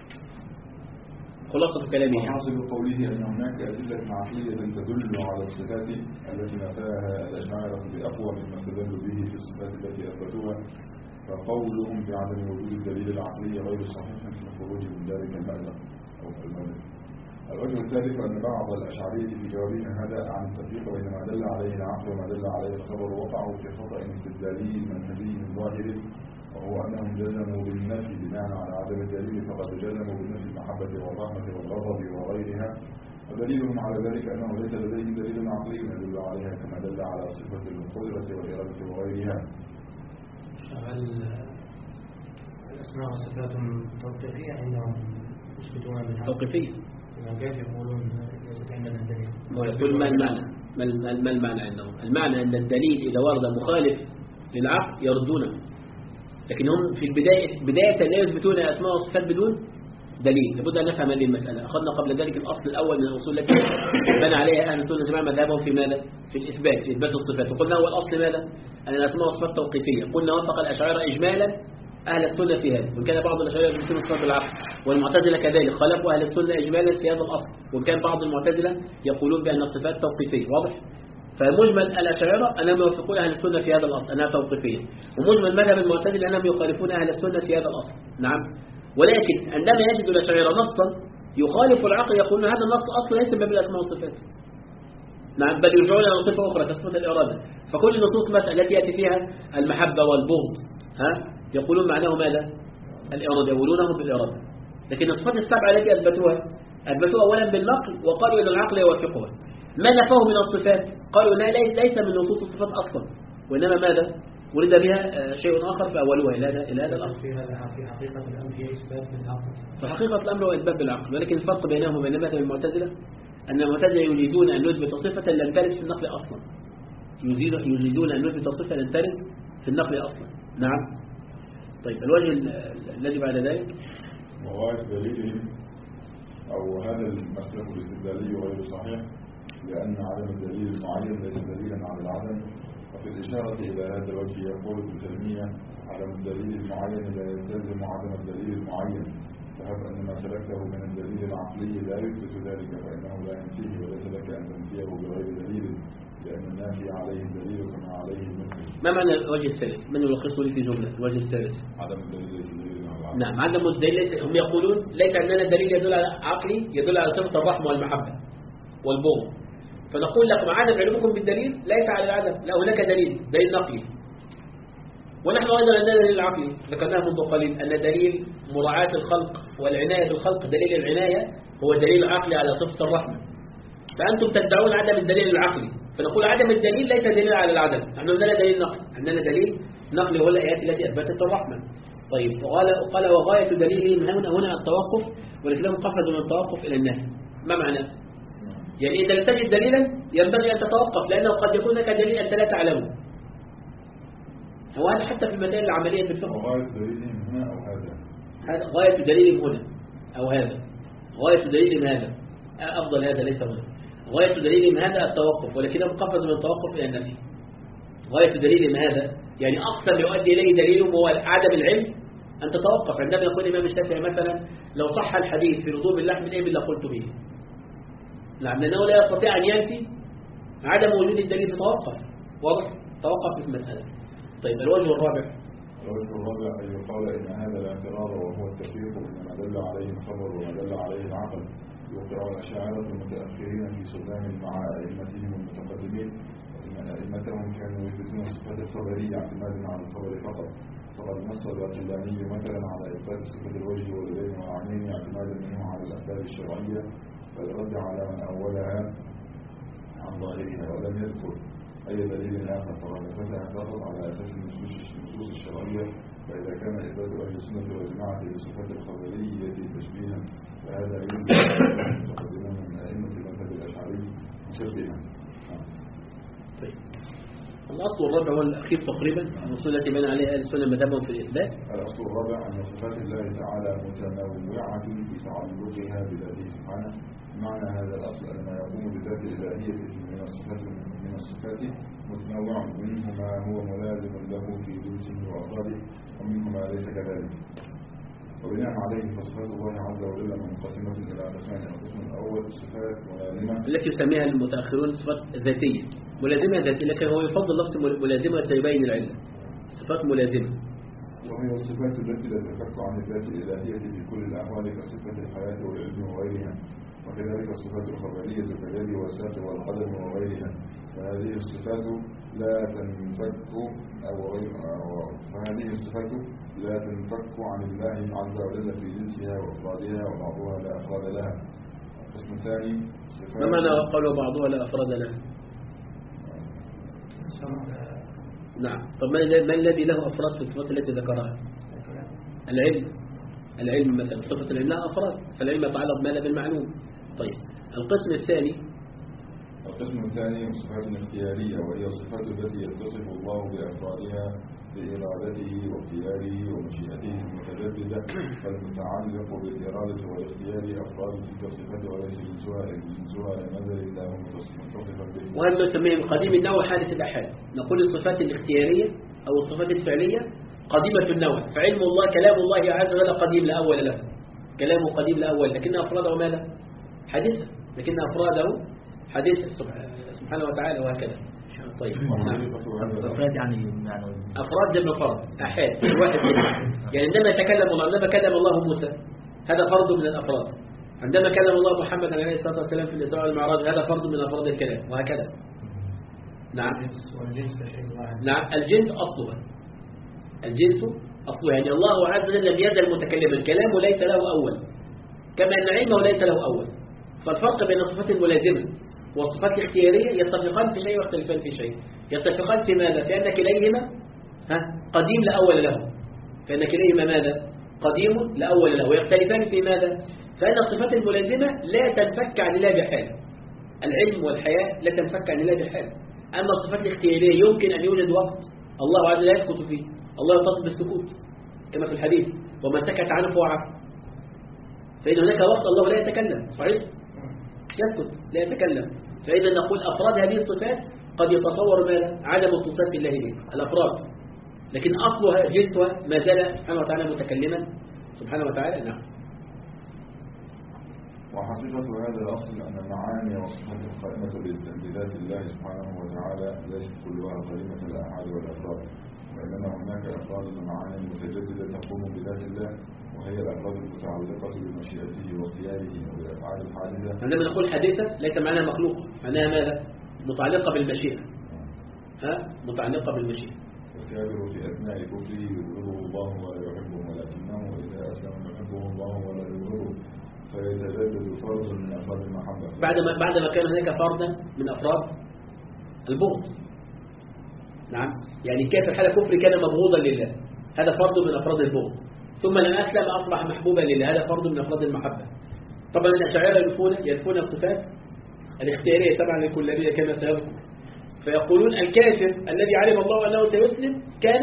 خلاصة كلامه وحاصل قوله أن هناك أدلة عقلية تدل على الصفات التي نفاها الأشاعرة بأقوى مما استدلوا به في الصفات التي أثبتوها فقولهم بعدم وجود الدليل العقلي غير صحيح في الخروج من ذلك المأزق أو المأزق. الوجه الثالث أن بعض الأشعرية في جوابهم هذا عن التفريق بين ما دل عليه العقل وما دل عليه الخبر وقعوا في خطأ استدلالي منهجي ظاهر وهو أنهم جزموا بالنفي بناء على عدم الدليل فقد جزموا بالنفي المحبة والرحمة والغضب وغيرها ودليلهم على ذلك أنه ليس لديهم دليل عقلي يدل عليها كما دل على صفة القدرة والإرادة وغيرها. هل الأسماء والصفات توقيفية عندهم يثبتون بالحق؟ توقيفية كيف يقولون ليست عندنا دليل؟ ويقول ما المعنى؟ ما ما المعنى عندهم؟ المعنى أن الدليل إذا ورد مخالف للعقل يردونه، لكن هم في البداية بداية لا يثبتون أسماء وصفات بدون دليل. لابد أن نفهم هذه المسألة. أخذنا قبل ذلك الأصل الأول من الأصول التي بنى عليها أهل السنة والجماعة مذهبهم في ماذا؟ في الإثبات، في إثبات الصفات. وقلنا هو الأصل ماذا؟ أن الأسماء والصفات توقيفية. قلنا وفق الأشاعرة إجمالا أهل السنة في هذا، وإن كان بعض الأشاعرة يثبتون الصفات بالعقل، والمعتزلة كذلك خالفوا أهل السنة إجمالا في هذا الأصل، وإن كان بعض المعتزلة يقولون بأن الصفات توقيفية. واضح؟ فمجمل الأشاعرة أنهم يوافقون أهل السنة في هذا الأصل أنها توقيفية، ومجمل مذهب المعتزلة أنهم يخالفون أهل السنة في هذا الأصل. نعم. ولكن عندما يجد الأشاعرة نصا يخالف العقل يقولون هذا النص أصلا ليس باب الأسماء والصفات. نعم، بل يرجعون إلى صفة أخرى تثبت الإرادة. فكل النصوص مثلا التي يأتي فيها المحبة والبغض ها يقولون معناه ماذا؟ الإرادة، يقولونه بالإرادة. لكن الصفات السبعة التي أثبتوها أثبتوها أولا بالنقل، وقالوا إن العقل يوافقها. ما نفوه من الصفات؟ قالوا إنها ليس من نصوص الصفات أصلا، وإنما ماذا؟ ورد بها شيء آخر فأولوها إلى هذا إلى هذا الأمر. في حقيقة الأمر هي إثبات بالعقل. في حقيقة الأمر هو إثبات بالعقل، ولكن الفرق بينهم وبين مثل المعتزلة أن المعتزلة يريدون أن نثبت صفة لم ترد في النقل أصلا. يريدون أن نثبت صفة لم ترد في النقل أصلا. نعم. طيب الوجه الذي بعد ذلك وغاية دليلهم أو هذا المسلك الاستدلالي غير صحيح، لأن عدم الدليل المعين ليس دليلا على العدم. وفي الإشارة إلى هذا الوجه يقول ابن تيمية عدم الدليل المعين لا يلتزم عدم الدليل المعين، فهب أن ما سلكته من الدليل العقلي لا يثبت ذلك فإنه لا ينفيه، وليس لك أن تنفيه بغير دليل، لأن النافي عليه الدليل كما عليه المثبت. ما معنى الوجه الثالث؟ من يلخصه لي في جملة الوجه الثالث؟ عدم الدليل الدليل على العقل. نعم، عدم الدليل. هم يقولون ليس عندنا دليل يدل على عقلي يدل على صفة الرحمة والمحبة والبغض، فنقول لكم عدم علمكم بالدليل ليس على العدم، لا هناك دليل دليل نقلي، ونحن أيضا عندنا دليل عقلي ذكرناه منذ قليل أن دليل مراعاة الخلق والعناية بالخلق دليل العناية هو دليل عقلي على صفة الرحمة، فأنتم تدعون عدم الدليل العقلي، فنقول عدم الدليل ليس دليل على العدم، نحن عندنا دليل نقلي، عندنا دليل نقلي هو الآيات التي أثبتت الرحمة. طيب وقال قال وغاية دليلهم هنا هنا التوقف، ولكنهم قفزوا من التوقف إلى النهي. ما معناه؟ يعني إذا لم تجد دليلا ينبغي أن تتوقف، لأنه قد يكون لك دليل أنت لا تعلمه. هو هذا حتى في المسائل العملية في الفقه. وغاية دليلهم هنا أو هذا؟ هذا غاية دليلهم هنا أو هذا. غاية دليلهم هذا أفضل، هذا ليس هنا. غاية دليلهم هذا التوقف، ولكنهم قفزوا من التوقف إلى النفي. غاية دليلهم هذا يعني أقصى ما يؤدي إليه دليلهم هو عدم العلم، أن تتوقف. عندما يقول الإمام الشافعي مثلا لو صح الحديث في لزوم اللحم الإبل لقلت به، نعم، لأنه لا يستطيع أن ينفي عدم وجود الدليل، فتوقف. واضح؟ توقف في المسألة. طيب الوجه الرابع الوجه الرابع أن يقال إن هذا الاعتراض وهو التفريق بين ما دل عليه الخبر وما دل عليه العقل يوقع الأشاعرة المتأخرين في صدام مع أئمتهم المتقدمين، وإن أئمتهم كانوا يثبتون الصفات الخبرية اعتمادا على الخبر فقط، فقد نص الباقلاني مثلا على إثبات صفة الوجه واليدين والعينين اعتمادا منه على الأسباب الشرعية، فالرد على من أولها عن ظاهرها ولم يذكر أي دليل آخر، فقد فتح فقط على أساس النصوص الشرعية. فإذا كان إثبات أهل السنة والجماعة بالصفات الخبرية تشبيها فهذا يمكن أن يتقدمون من أئمة المذهب الأشعري مشبها. طيب الأصل الرابع هو الأخير تقريبا، الأصول التي بنى عليها أهل السنة مذهبهم في الإثبات. الأصل الرابع أن صفات الله تعالى متنوعة في تعلقها بذاته سبحانه. معنى هذا الأصل أن ما يقوم بذات الإلهية من الصفات من الصفات متنوع، منه ما هو ملازم له في ذاته وأفراده، ومنه ما ليس كذلك. وبناء عليه فصفات الله عز وجل منقسمة إلى قسمين. القسم الأول صفات ملازمة التي يسميها المتأخرون صفات ذاتية، ملازمة ذاتية، لكن هو يفضل لفظ ملازمة ليبين العلة. صفات ملازمة وهي الصفات التي لا تنفك عن الذات الإلهية في كل الأحوال كصفة الحياة والعلم وغيرها، وكذلك الصفات الخبرية كاليد والساق والقدم وغيرها، فهذه الصفات لا تنفك أو غيرها فهذه الصفات لا تنفك عن الله عز وجل في جنسها وأفرادها، وبعضها لا أفراد لها. القسم الثاني صفات ما معنى قالوا بعضها لا أفراد لها؟ نعم. طب ما الذي له أفراد في الصفات التي ذكرها؟ العلم. العلم مثلا صفة العلم لها أفراد، فالعلم يتعلق بما لا بالمعلوم. طيب القسم الثاني القسم الثاني الصفات الاختيارية، وهي الصفات التي يتصف الله بأفرادها بإرادته واختياره ومشيئته المتجددة، فالمتعلق بالإرادة والاختيار أفراد تلك الصفات وليس جنسها جنسها لنظر لا هو متصفا به. وهذا نسميه قديم النوع حادث الأحاد. نقول الصفات الاختيارية أو الصفات الفعلية قديمة النوع، فعلم الله كلام الله عز وجل قديم لا أول له، كلامه قديم لا أول، لكن أفراده ماذا؟ حديثة، لكن أفراده حديثة سبحانه وتعالى وهكذا. طيب نعم. أفراد يعني أفراد جمع فرد، أحاد واحد منهم. يعني عندما يتكلم الله، عندما كلم الله موسى هذا فرد من الأفراد، عندما كلم الله محمد عليه الصلاة والسلام في الإسراء والمعراج هذا فرد من أفراد الكلام وهكذا. نعم. نعم الجنس أصلها، الجنس أصلها، يعني الله عز وجل لم يزل متكلما، كلامه ليس له أول كما أن علمه ليس له أول. فالفرق بين الصفات الملازمة والصفات الاختيارية يتفقان في شيء ويختلفان في شيء. يتفقان في ماذا؟ في أن كليهما ها قديم لا أول له، فإن كليهما ماذا؟ قديم لا أول له. ويختلفان في ماذا؟ فإن الصفات الملازمة لا تنفك عن الله بحال، العلم والحياة لا تنفك عن الله بحال. أما الصفات الاختيارية يمكن أن يوجد وقت الله عز وجل يسكت فيه، الله يتصف بالسكوت كما في الحديث ومن سكت عنه فهو عفو. فإن هناك وقت الله لا يتكلم، صحيح؟ يسكت لا يتكلم. فإذا نقول أفراد هذه الصفات قد يتصور ماذا؟ عدم اتصاف الله به الأفراد، لكن أصلها جنسها ما زال سبحانه وتعالى متكلما سبحانه وتعالى. نعم. وحقيقة هذا الأصل أن المعاني والصفات القائمة بذات الله سبحانه وتعالى ليست كلها قائمة الأحاد والأفراد، وإنما هناك أفراد ومعاني متجددة تقوم بذات الله، وهي الأفراد المتعلقة بمشيئته واختياره وبالأفعال الحادثة. عندما نقول حادثة ليس معناها مخلوقة، معناها ماذا؟ متعلقة بالمشيئة. ها؟ متعلقة بالمشيئة. الكافر في أثناء كفره يبغضه الله ولا يحبه، ولكنه إذا أسلم يحبه الله ولا يبغضه، فيتجدد فرد من أفراد المحبة. بعد ما بعد ما كان هناك فردا من أفراد البغض. نعم، يعني الكافر حال كفر كان مبغوضا لله، هذا فرد من أفراد البغض، ثم لما أسلم أصبح محبوبا لله، هذا فرد من أفراد المحبة. طبعا الأشاعرة ينفون ينفون الصفات الاختيارية طبعا للكلابية كما سيذكر، فيقولون الكافر الذي علم الله أنه سيسلم كان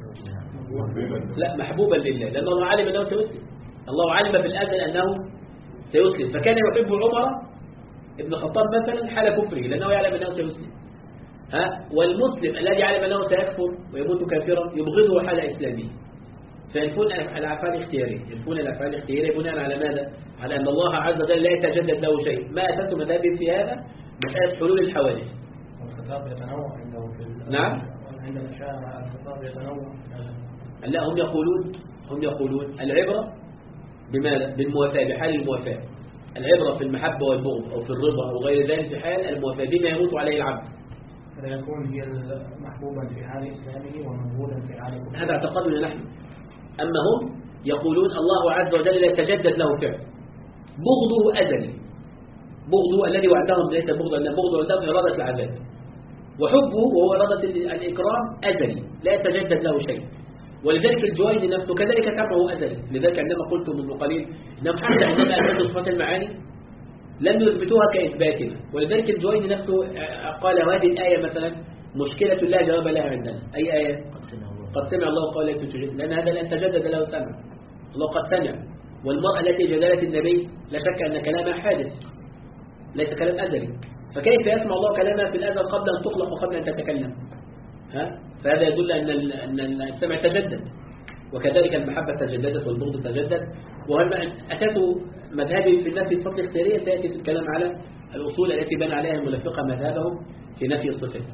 لا محبوبا لله، لأن الله علم أنه سيسلم، الله علم بالأزل أنه سيسلم، فكان يحب عمر ابن الخطاب مثلا حال كفره لأنه يعلم أنه سيسلم. ها، والمسلم الذي علم أنه سيكفر ويموت كافرا يبغضه حال إسلامه. فينفون الأفعال الاختيارية، ينفون الأفعال الاختيارية بناء على ماذا؟ على أن الله عز وجل لا يتجدد له شيء. ما أساس مذهبهم في هذا؟ مسألة حلول الحوادث. والخطاب يتنوع عنده في نعم. عند الأشاعرة الخطاب يتنوع. لا، هم يقولون هم يقولون العبرة بماذا؟ بالموافاة، بحال الموافاة. العبرة في المحبة والبغض أو في الرضا أو غير ذلك في حال الموافاة بما يموت عليه العبد. فيكون هي محبوبا في حال إسلامه ومبغوضا في حال كفره. هذا اعتقادنا نحن. أما هم يقولون الله عز وجل لا يتجدد له فعل، بغضه أزلي، بغضه الذي وعدهم ليس بغضا، لا بغضه عندهم إرادة العذاب، وحبه وهو إرادة الإكرام أزلي لا يتجدد له شيء. ولذلك الجويني نفسه كذلك سمعه أزلي. لذلك عندما قلت منذ قليل إنهم حتى عندما أثبتوا صفات المعاني لم يثبتوها كإثباتنا. ولذلك الجويني نفسه قال هذه الآية مثلا مشكلة لا جواب لها عندنا. أي آية؟ قد سمع الله قال لا تجدد، لأن هذا لن تجدد له سمع، الله قد سمع. والمرأة التي جدلت النبي لا شك أن كلامها حادث ليس كلام أزلي، فكيف يسمع الله كلامها في الأزل قبل أن تخلق وقبل أن تتكلم؟ ها؟ فهذا يدل أن أن السمع تجدد، وكذلك المحبة تجددت والبغض تجدد. وهم أساس مذهبهم في النفي الفصل الاختيارية سيأتي في الكلام على الأصول التي بنى عليها الملفقة مذهبهم في نفي الصفات.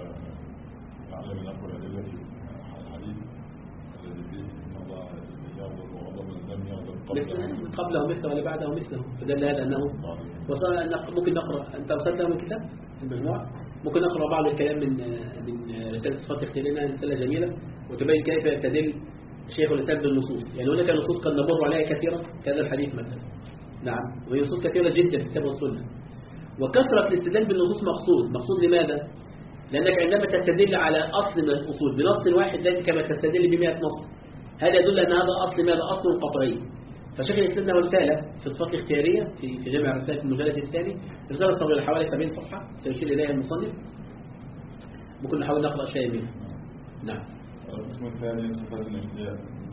قبله مثله ولا بعده مثله، فدل هذا أنه وصل. ممكن نقرأ، أنت وصلت من الكتاب المجموعة، ممكن نقرأ بعض الكلام من من رسالة صفات الاختيارية، رسالة جميلة وتبين كيف يستدل شيخ الإسلام بالنصوص. يعني هناك نصوص قد نمر عليها كثيرا كهذا الحديث مثلا. نعم، وهي نصوص كثيرة جدا في الكتاب والسنة. وكثرة الاستدلال بالنصوص مقصود. مقصود لماذا؟ لأنك عندما تستدل على أصل من الأصول بنص واحد ليس كما تستدل بمئة نص، هذا يدل أن هذا أصل ماذا؟ أصل قطعي. فشيخ الإسلام له رسالة في الصفات الاختيارية في في جامع رسالة المجلد الثاني، رسالة طويلة حوالي سبعين صفحة سيشير إليها المصنف، ممكن نحاول نقرأ شيء منها. نعم. القسم الثاني صفات الاختيار.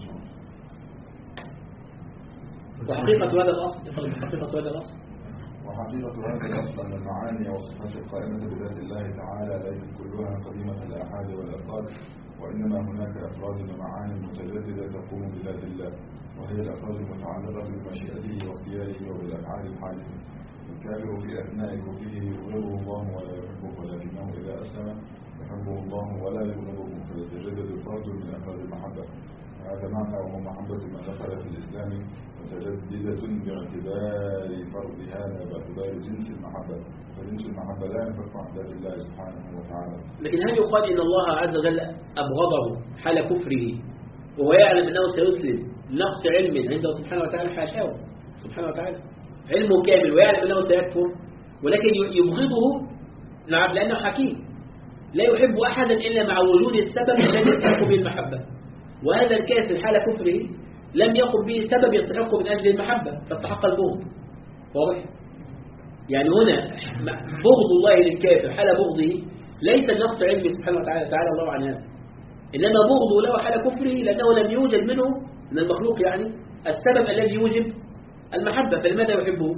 وحقيقة هذا الأصل حقيقة هذا الأصل وحقيقة هذا الأصل أن المعاني والصفات القائمة بذات الله تعالى ليست كلها قديمة الآحاد والأفراد، وإنما هناك أفراد ومعاني متجددة تقوم بذات الله، وهي الأفراد المتعلقة بمشيئته واختياره وبالأفعال الحادثة. الكافر في أثناء كفره يبغضه الله ولا يحبه، ولكنه إذا أسلم يحبه الله ولا يبغضه، فيتجدد فرد من أفراد المحبة. هذا معنى وهو محبة من دخل في الإسلام متجددة باعتبار فرض هذا باعتبار جنس المحبة، فجنس المحبة لا ينفك عن ذات الله سبحانه وتعالى. لكن هل يقال إن الله عز وجل أبغضه حال كفره وهو يعلم أنه سيسلم نقص علم عنده سبحانه وتعالى؟ حاشاه سبحانه وتعالى، علمه كامل ويعلم أنه سيكفر، ولكن يبغضه نعم لأنه حكيم لا يحب أحدا إلا مع وجود السبب الذي يستحق به المحبة، وهذا الكافر حال كفره لم يقم به سبب يستحق من أجل المحبة فاستحق البغض. واضح؟ يعني هنا بغض الله للكافر حال بغضه ليس نقص علمه سبحانه وتعالى تعالى الله عن هذا، إنما بغضه له حال كفره لأنه لم يوجد منه من المخلوق يعني السبب الذي يوجب المحبة، فلماذا يحبه؟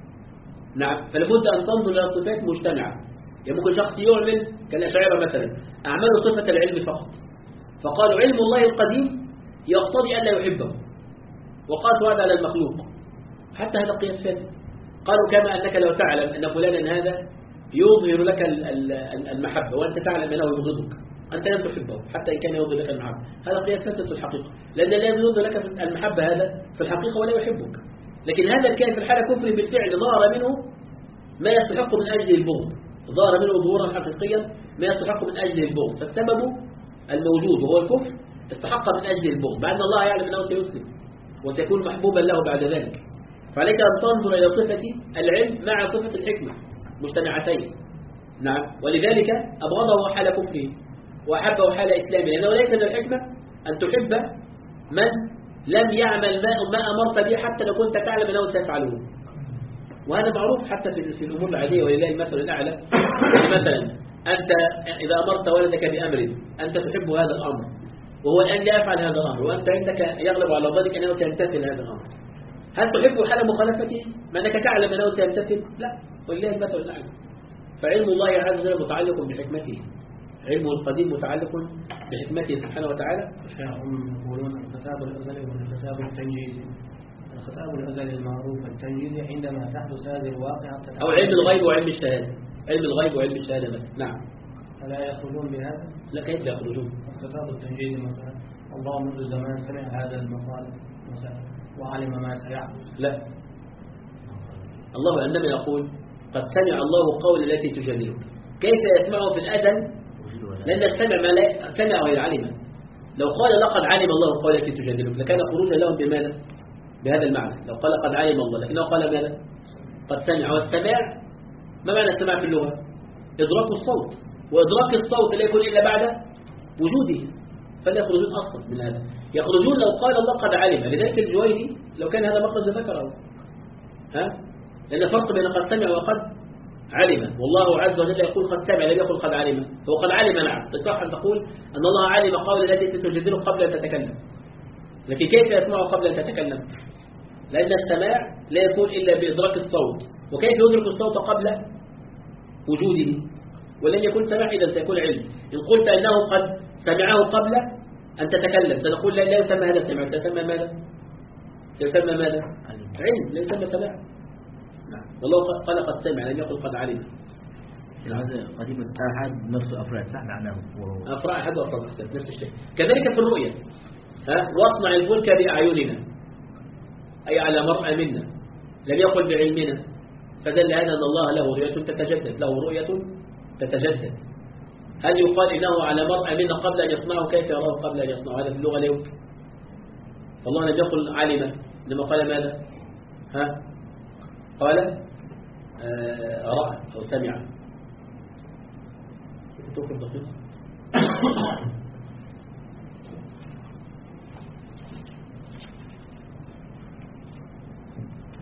نعم، فلابد أن تنظر إلى صفات مجتمعة. يعني ممكن شخص يعمل كالأشاعرة مثلا أعملوا صفة العلم فقط، فقالوا علم الله القديم يقتضي أن لا يحبه، وقاسوا هذا على المخلوق، حتى هذا قياس فاسد. قالوا كما أنك لو تعلم أن فلانا هذا يظهر لك المحبة وأنت تعلم أنه يبغضك، أنت لم تحبه حتى إن كان يظهر لك المحبة، هذا قياس فاسد في الحقيقة، لأن لا يظهر لك المحبة هذا في الحقيقة ولا يحبك. لكن هذا كان في الحالة كفر بالفعل ظهر منه ما يستحق من أجل البغض، ظهر منه ظهورا حقيقيا ما يستحق من أجل البغض، فالسبب الموجود وهو الكفر استحق من أجل البغض، مع أن الله يعلم أنه سيسلم وسيكون محبوبا له بعد ذلك. فعليك أن تنظر إلى صفة العلم مع صفة الحكمة مجتمعتين. نعم، ولذلك أبغضه حال كفره وأحبه حال إسلامه، لأنه ليس من الحكمة أن تحب من لم يعمل ما, ما أمرت به حتى لو كنت تعلم أنه سيفعله، وهذا معروف حتى في الأمور العادية ولله المثل الأعلى. مثلا أنت إذا أمرت ولدك بأمر أنت تحب هذا الأمر وهو الآن لا يفعل هذا الأمر، وأنت عندك يغلب على ظنك أنه سيمتثل هذا الأمر، هل تحب حال مخالفته مع أنك تعلم أنه سيمتثل؟ لا، ولله المثل الأعلى. فعلم الله عز وجل متعلق بحكمته، علمه القديم متعلق بحكمته سبحانه وتعالى. هم يقولون الخطاب الأزلي والخطاب التنجيزي. الخطاب الأزلي المعروف التنجيزي عندما تحدث هذه الواقعة، أو علم الغيب وعلم الشهادة، علم الغيب وعلم الشهادة مثلا. نعم. ألا يخرجون بهذا؟ لا، كيف لا يخرجون؟ الخطاب التنجيزي مثلا الله منذ زمان سمع هذا المقال مثلا وعلم ما سيحدث. لا، الله عندما يقول قد سمع الله قول التي تجادلك، كيف يسمعه في الأزل؟ لأن السمع ما لا سمع ولا علم. لو قال لقد علم الله قول التي تجادلك لكان خروجا لهم بماذا؟ بهذا المعنى. لو قال قد علم الله لكنه قال ماذا؟ قد سمع. والسماع ما معنى السماع في اللغة؟ إدراك الصوت، وإدراك الصوت لا يكون إلا بعد وجوده، فلا يخرجون أصلا من هذا. يخرجون لو قال الله قد علم. لذلك الجويني لو كان هذا مخرج ذكره، ها؟ لأن فرق بين قد سمع وقد علم، والله عز وجل يقول قد سمع لم يقل قد علم. هو قد علم نعم، تصح أن تقول أن الله علم قول التي تجادلك قبل أن تتكلم، لكن كيف يسمعه قبل أن تتكلم؟ لأن السماع لا يكون إلا بإدراك الصوت، وكيف يدرك الصوت قبل وجوده؟ ولن يكون سماع إذا سيكون علم. إن قلت أنه قد سمعه قبل أن تتكلم سنقول لا, لا يسمى هذا السمع، سيسمى ماذا؟ سيسمى ماذا؟ علم، لا يسمى سماع. نعم، والله قال قد سمع لم يقل قد علم. هذا قديم الآحاد نفس أفراد صح معناه؟ أفراد أحد وأفراد نفس الشيء. كذلك في الرؤية، ها، واصنع الفلك بأعيننا أي على مرأى منا، لم يقل بعلمنا، فدل هذا أن الله له رؤية تتجدد، له رؤية تتجدد. هل يقال إنه على مرأى منا قبل أن يصنعه؟ كيف يراه قبل أن يصنعه؟ هذا في اللغة لا يمكن. فالله لم يقل علم، لما قال ماذا؟ ها؟ قال آه رأى أو سمع. توقف دقيقة.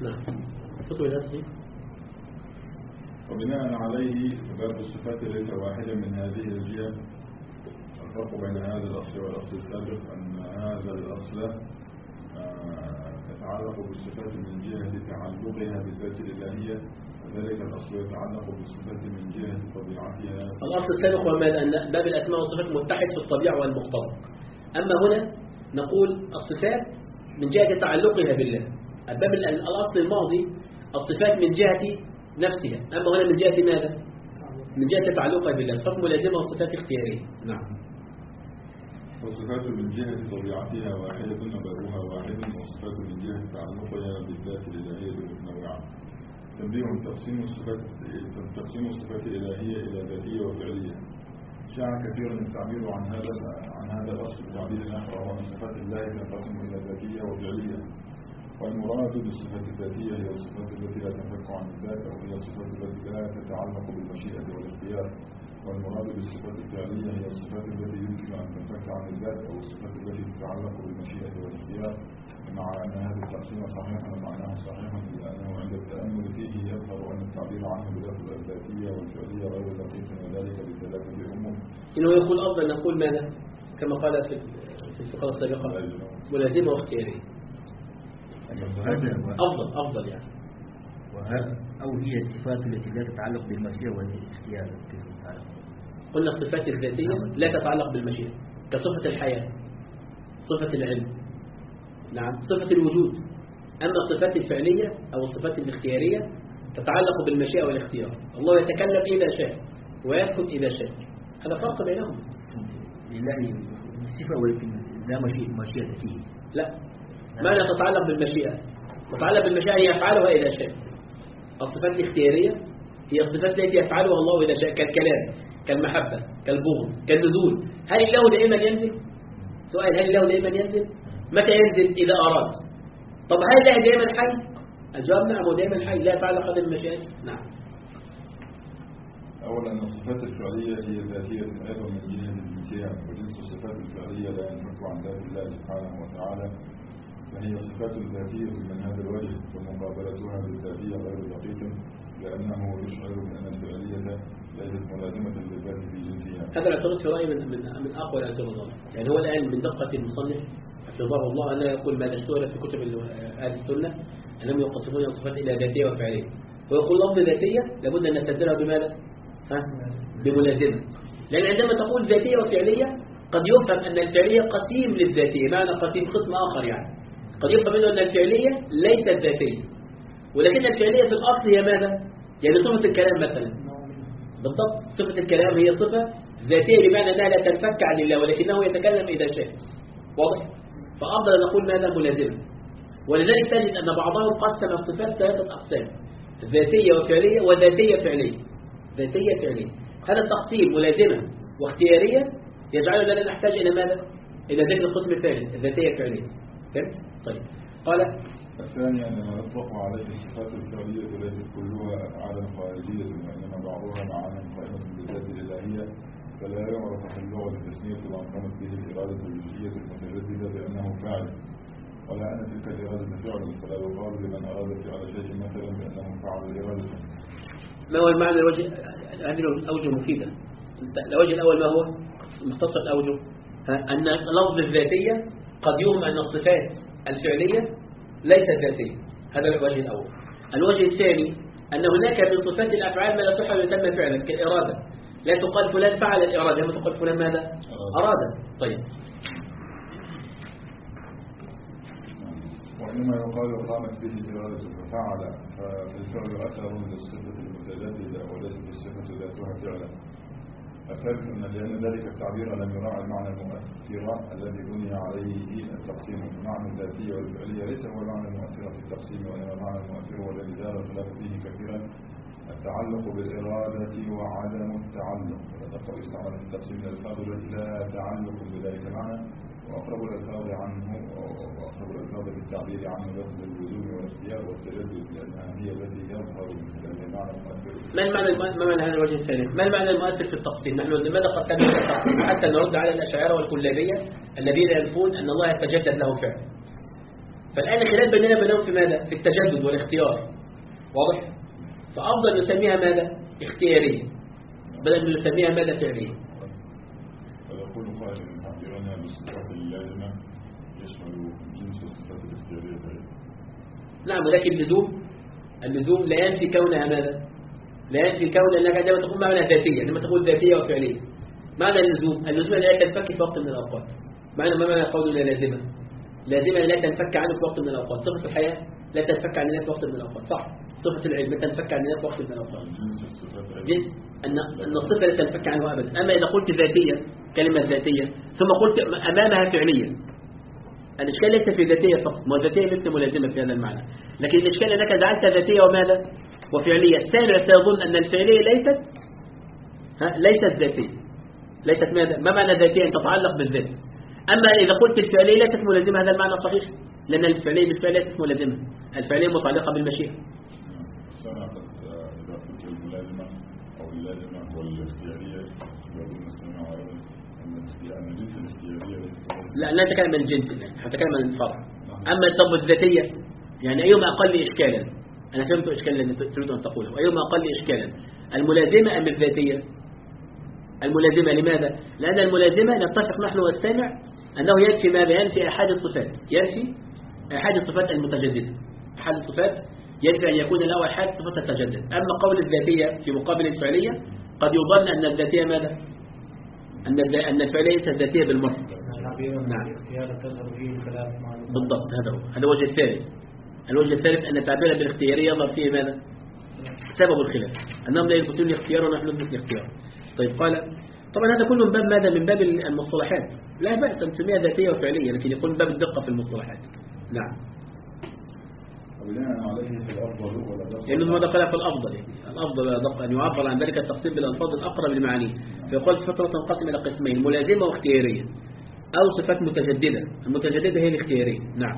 نعم. فصل الأصل. وبناء عليه باب الصفات ليس واحدا من هذه الجهة. الفرق بين هذا الأصل والأصل السابق أن هذا الأصل يتعلق بالصفات من جهة تعلقها بالذات الإلهية، وذلك الأصل يتعلق بالصفات من جهة طبيعتها. الأصل السابق هو أن باب الأسماء والصفات متحد في الطبيعة والمقتضى. أما هنا نقول الصفات من جهة تعلقها بالله. الباب الأصل الماضي الصفات من جهة نفسها، أما هنا من جهة ماذا؟ من جهة تعلقها بالله. الصفات ملازمة والصفات اختيارية. نعم. والصفات من جهة طبيعتها واحدة وبابها واحد، والصفات من جهة تعلقها بالذات الإلهية متنوعة. تنبيه تقسيم الصفات تقسيم الصفات الإلهية إلى ذاتية وفعلية. شاع كثيرا التعبير عن هذا عن هذا الأصل بتعبير آخر، وهو أن صفات الله تنقسم إلى ذاتية وفعلية. والمراد بالصفات الذاتية هي الصفات التي لا تنفك عن الذات، أو هي الصفات التي لا تتعلق بالمشيئة والاختيار. والمراد بالصفات الفعلية هي الصفات التي يمكن أن تنفك عن الذات، أو الصفات التي تتعلق بالمشيئة والاختيار. مع أن هذا التقسيم صحيح ومعناه صحيح، لأنه عند التأمل فيه يظهر أن التعبير عنه بلفظ الذاتية والفعلية غير دقيق، وذلك بثلاثة أمور. إنه يقول أفضل نقول ماذا؟ كما قال في في الفقرة السابقة ملازمة واختيارية. أفضل أفضل يعني. أو هي الصفات التي لا تتعلق بالمشيئة والاختيار. قلنا الصفات الذاتية لا تتعلق بالمشيئة، كصفة الحياة، صفة العلم، نعم، صفة الوجود. أما الصفات الفعلية أو الصفات الاختيارية تتعلق بالمشيئة والاختيار. الله يتكلم إذا شاء ويسكت إذا شاء، هذا فرق بينهم. لله الصفة ولكن لا مشيئة فيه. لا، ما لا تتعلق بالمشيئة. تتعلق بالمشيئة هي يفعلها إذا شاء. الصفات الاختيارية هي الصفات التي يفعلها الله إذا شاء، كالكلام، كالمحبة، كالبغض، كالنزول. هل الله دائما ينزل؟ سؤال، هل الله دائما ينزل؟ متى ينزل؟ إذا أراد. طب هل الله دائما حي؟ الجواب نعم، هو دائما حي، لا يتعلق هذه المشيئة. نعم. أولا أن الصفات الفعلية هي ذاتية أيضا من جهة الجنسية، وجنس الصفات الفعلية لا ينفك عن ذات الله سبحانه وتعالى، فهي صفات ذاتية من هذا الوجه، ومقابلتها بالذاتية غير دقيقة، لأنه يشعر بأن الفعلية ليست ملازمة للذات في جنسها. هذا الاعتراض في رأيي من من من أقوى الاعتراضات. يعني هو الآن من دقة المصنف حفظه الله أن يقول ما اشتهر في كتب أهل السنة أنهم يقسمون الصفات إلى ذاتية وفعلية، ويقول لفظ ذاتية لابد أن نستبدلها بماذا؟ ها؟ بملازمة. لأن عندما تقول ذاتية وفعلية قد يفهم أن الفعلية قسيم للذاتية، معنى قسيم قسم آخر، يعني قد يفهم منه أن الفعلية ليست ذاتية، ولكن الفعلية في الأصل هي ماذا؟ يعني صفة الكلام مثلا. بالضبط، صفة الكلام هي صفة ذاتية بمعنى أنها لا تنفك عن الله، ولكنه يتكلم إذا شاء. واضح؟ فأفضل أن نقول ماذا؟ ملازمة. ولذلك تجد أن بعضهم قسم الصفات ثلاثة أقسام: ذاتية وفعلية وذاتية فعلية. ذاتية فعلية، هذا التقسيم ملازمة واختيارية يجعلنا لا نحتاج إلى ماذا؟ إلى ذكر القسم الثالث، الذاتية فعلية. فهمت؟ طيب. قال الثاني أنما يطلق عليه الصفات الفعلية ليست كلها أفعالا خارجية، وإنما بعضها معاني قائمة بالذات الإلهية، فلا يعرف في اللغة التسمية ما قامت به الإرادة الجزئية المتجددة بأنه فاعل، ولا أن تلك الإرادة فعل، فلا يقال لمن أراد فعل شيء مثلا بأنه فعل إرادة. ما هو المعنى الوجه؟ هذه الأوجه مفيدة. الوجه الأول ما هو؟ مختصر الأوجه أن لفظ الذاتية قد يوهم أن الصفات الفعلية ليست ذاتية، هذا الوجه الأول. الوجه الثاني أن هناك من صفات الأفعال ما لا تحل يسمى فعلا، كالإرادة، لا تقال فلان فعل الإرادة، لما تقال فلان ماذا؟ أراد. طيب. وإنما يقال قامت به الإرادة ففعل، فالفعل أثر للصفة المتجددة وليست الصفة ذاتها فعلا. الثالث أن لأن ذلك التعبير لم يراعي المعنى المؤثر الذي بني عليه التقسيم. المعنى الذاتية والفعلية ليس هو المعنى المؤثر في التقسيم، وإنما المعنى المؤثر والذي دار الخلاف فيه كثيرا التعلق بالإرادة وعدم التعلق. فتقوى استعمال التقسيم الألفاظ التي لا تعلق بذلك المعنى، وأقرب الألفاظ عنه وأقرب الألفاظ بالتعبير عنه لفظ اللزوم والاختيار والتجدد، لأنها هي التي يظهر من خلال المعنى المؤثر. ما المعنى ما معنى هذا الوجه الثاني؟ ما المعنى المؤثر في التقسيم؟ نحن لماذا قسمنا التقسيم؟ حتى نرد على الأشاعرة والكلابية الذين ينفون أن الله يتجدد له فعل. فالآن الخلاف بيننا وبينهم في ماذا؟ في التجدد والاختيار. واضح؟ فأفضل نسميها ماذا؟ اختيارية بدل من نسميها ماذا؟ فعلية. ويقول قائل ان تعبيرنا بالصفات اللازمة يشمل جنس الصفات الاختيارية فعلية. نعم، ولكن اللزوم اللزوم لا ينفي كونها ماذا؟ لا ينفي كون أنك عندما تقول معنى ذاتية، عندما تقول ذاتية وفعلية. معنى اللزوم اللزوم لا تنفك في وقت من الأوقات. معنى ما معنى قولنا لازمة؟ لازمة لا تنفك عنه في وقت من الأوقات. صفة الحياة لا تنفك عن الله في وقت من الأوقات، صح؟ صفة العلم لا تنفك عن الله في وقت من الأوقات. جنس أن أن الصفة لا تنفك عنه أبدا. أما إذا قلت ذاتية، كلمة ذاتية ثم قلت أمامها فعلية، الإشكال ليس في ذاتية فقط، ما ذاتية مثل ملازمة في هذا المعنى، لكن الإشكال أنك جعلت ذاتية وماذا؟ وفعلية. السامع سيظن أن الفعلية ليست ها ليست ذاتية، ليست ماذا؟ ما معنى ذاتية؟ أن تتعلق بالذات. أما إذا قلت الفعلية ليست ملازمة، هذا المعنى صحيح، لأن الفعلية بالفعل ليست ملازمة، الفعلية متعلقة بالمشيئة. سنة إذا قلت الملازمة أو اللازمة والاختيارية يقول نستمع أيضا أن جنس الاختيارية لا لا نتكلم عن الجنس الآن، نتكلم عن الفرع. أما الضبط الذاتية يعني أيهما أقل إشكالا؟ أنا فهمت إشكالا الذي تريد أن تقوله، أيهما أقل إشكالا؟ الملازمة أم الذاتية؟ الملازمة. لماذا؟ لأن الملازمة نتفق نحن والسامع أنه ينفي ماذا؟ ينفي أحد الصفات، ينفي أحد الصفات المتجددة. أحد الصفات ينفي أن يكون له أحد صفات تتجدد. أما قول الذاتية في مقابل الفعلية قد يظن أن الذاتية ماذا؟ أن أن الفعلية ليست ذاتية بالمرة. نعم. الاختيار تظهر فيه الكلام بالضبط، هذا هو هذا الوجه الثالث. الوجه الثالث أن التعبير بالاختيارية يظهر فيه ماذا؟ سبب الخلاف، أنهم لا يثبتون الاختيار ونحن نثبت الاختيار. طيب قال طبعا هذا كله من باب ماذا؟ من باب المصطلحات، لا بأس أن تسميها ذاتية وفعلية، لكن يكون من باب الدقة في المصطلحات. نعم. وبناء عليه في الأفضل ولا دقة؟ لأنه ما دخل في الأفضل، يعني الأفضل ولا دقة، أن يعبر عن ذلك التقسيم بالألفاظ الأقرب لمعانيه. فيقول فترة تنقسم إلى قسمين، ملازمة واختيارية، أو صفات متجددة. المتجددة هي الاختيارية. نعم.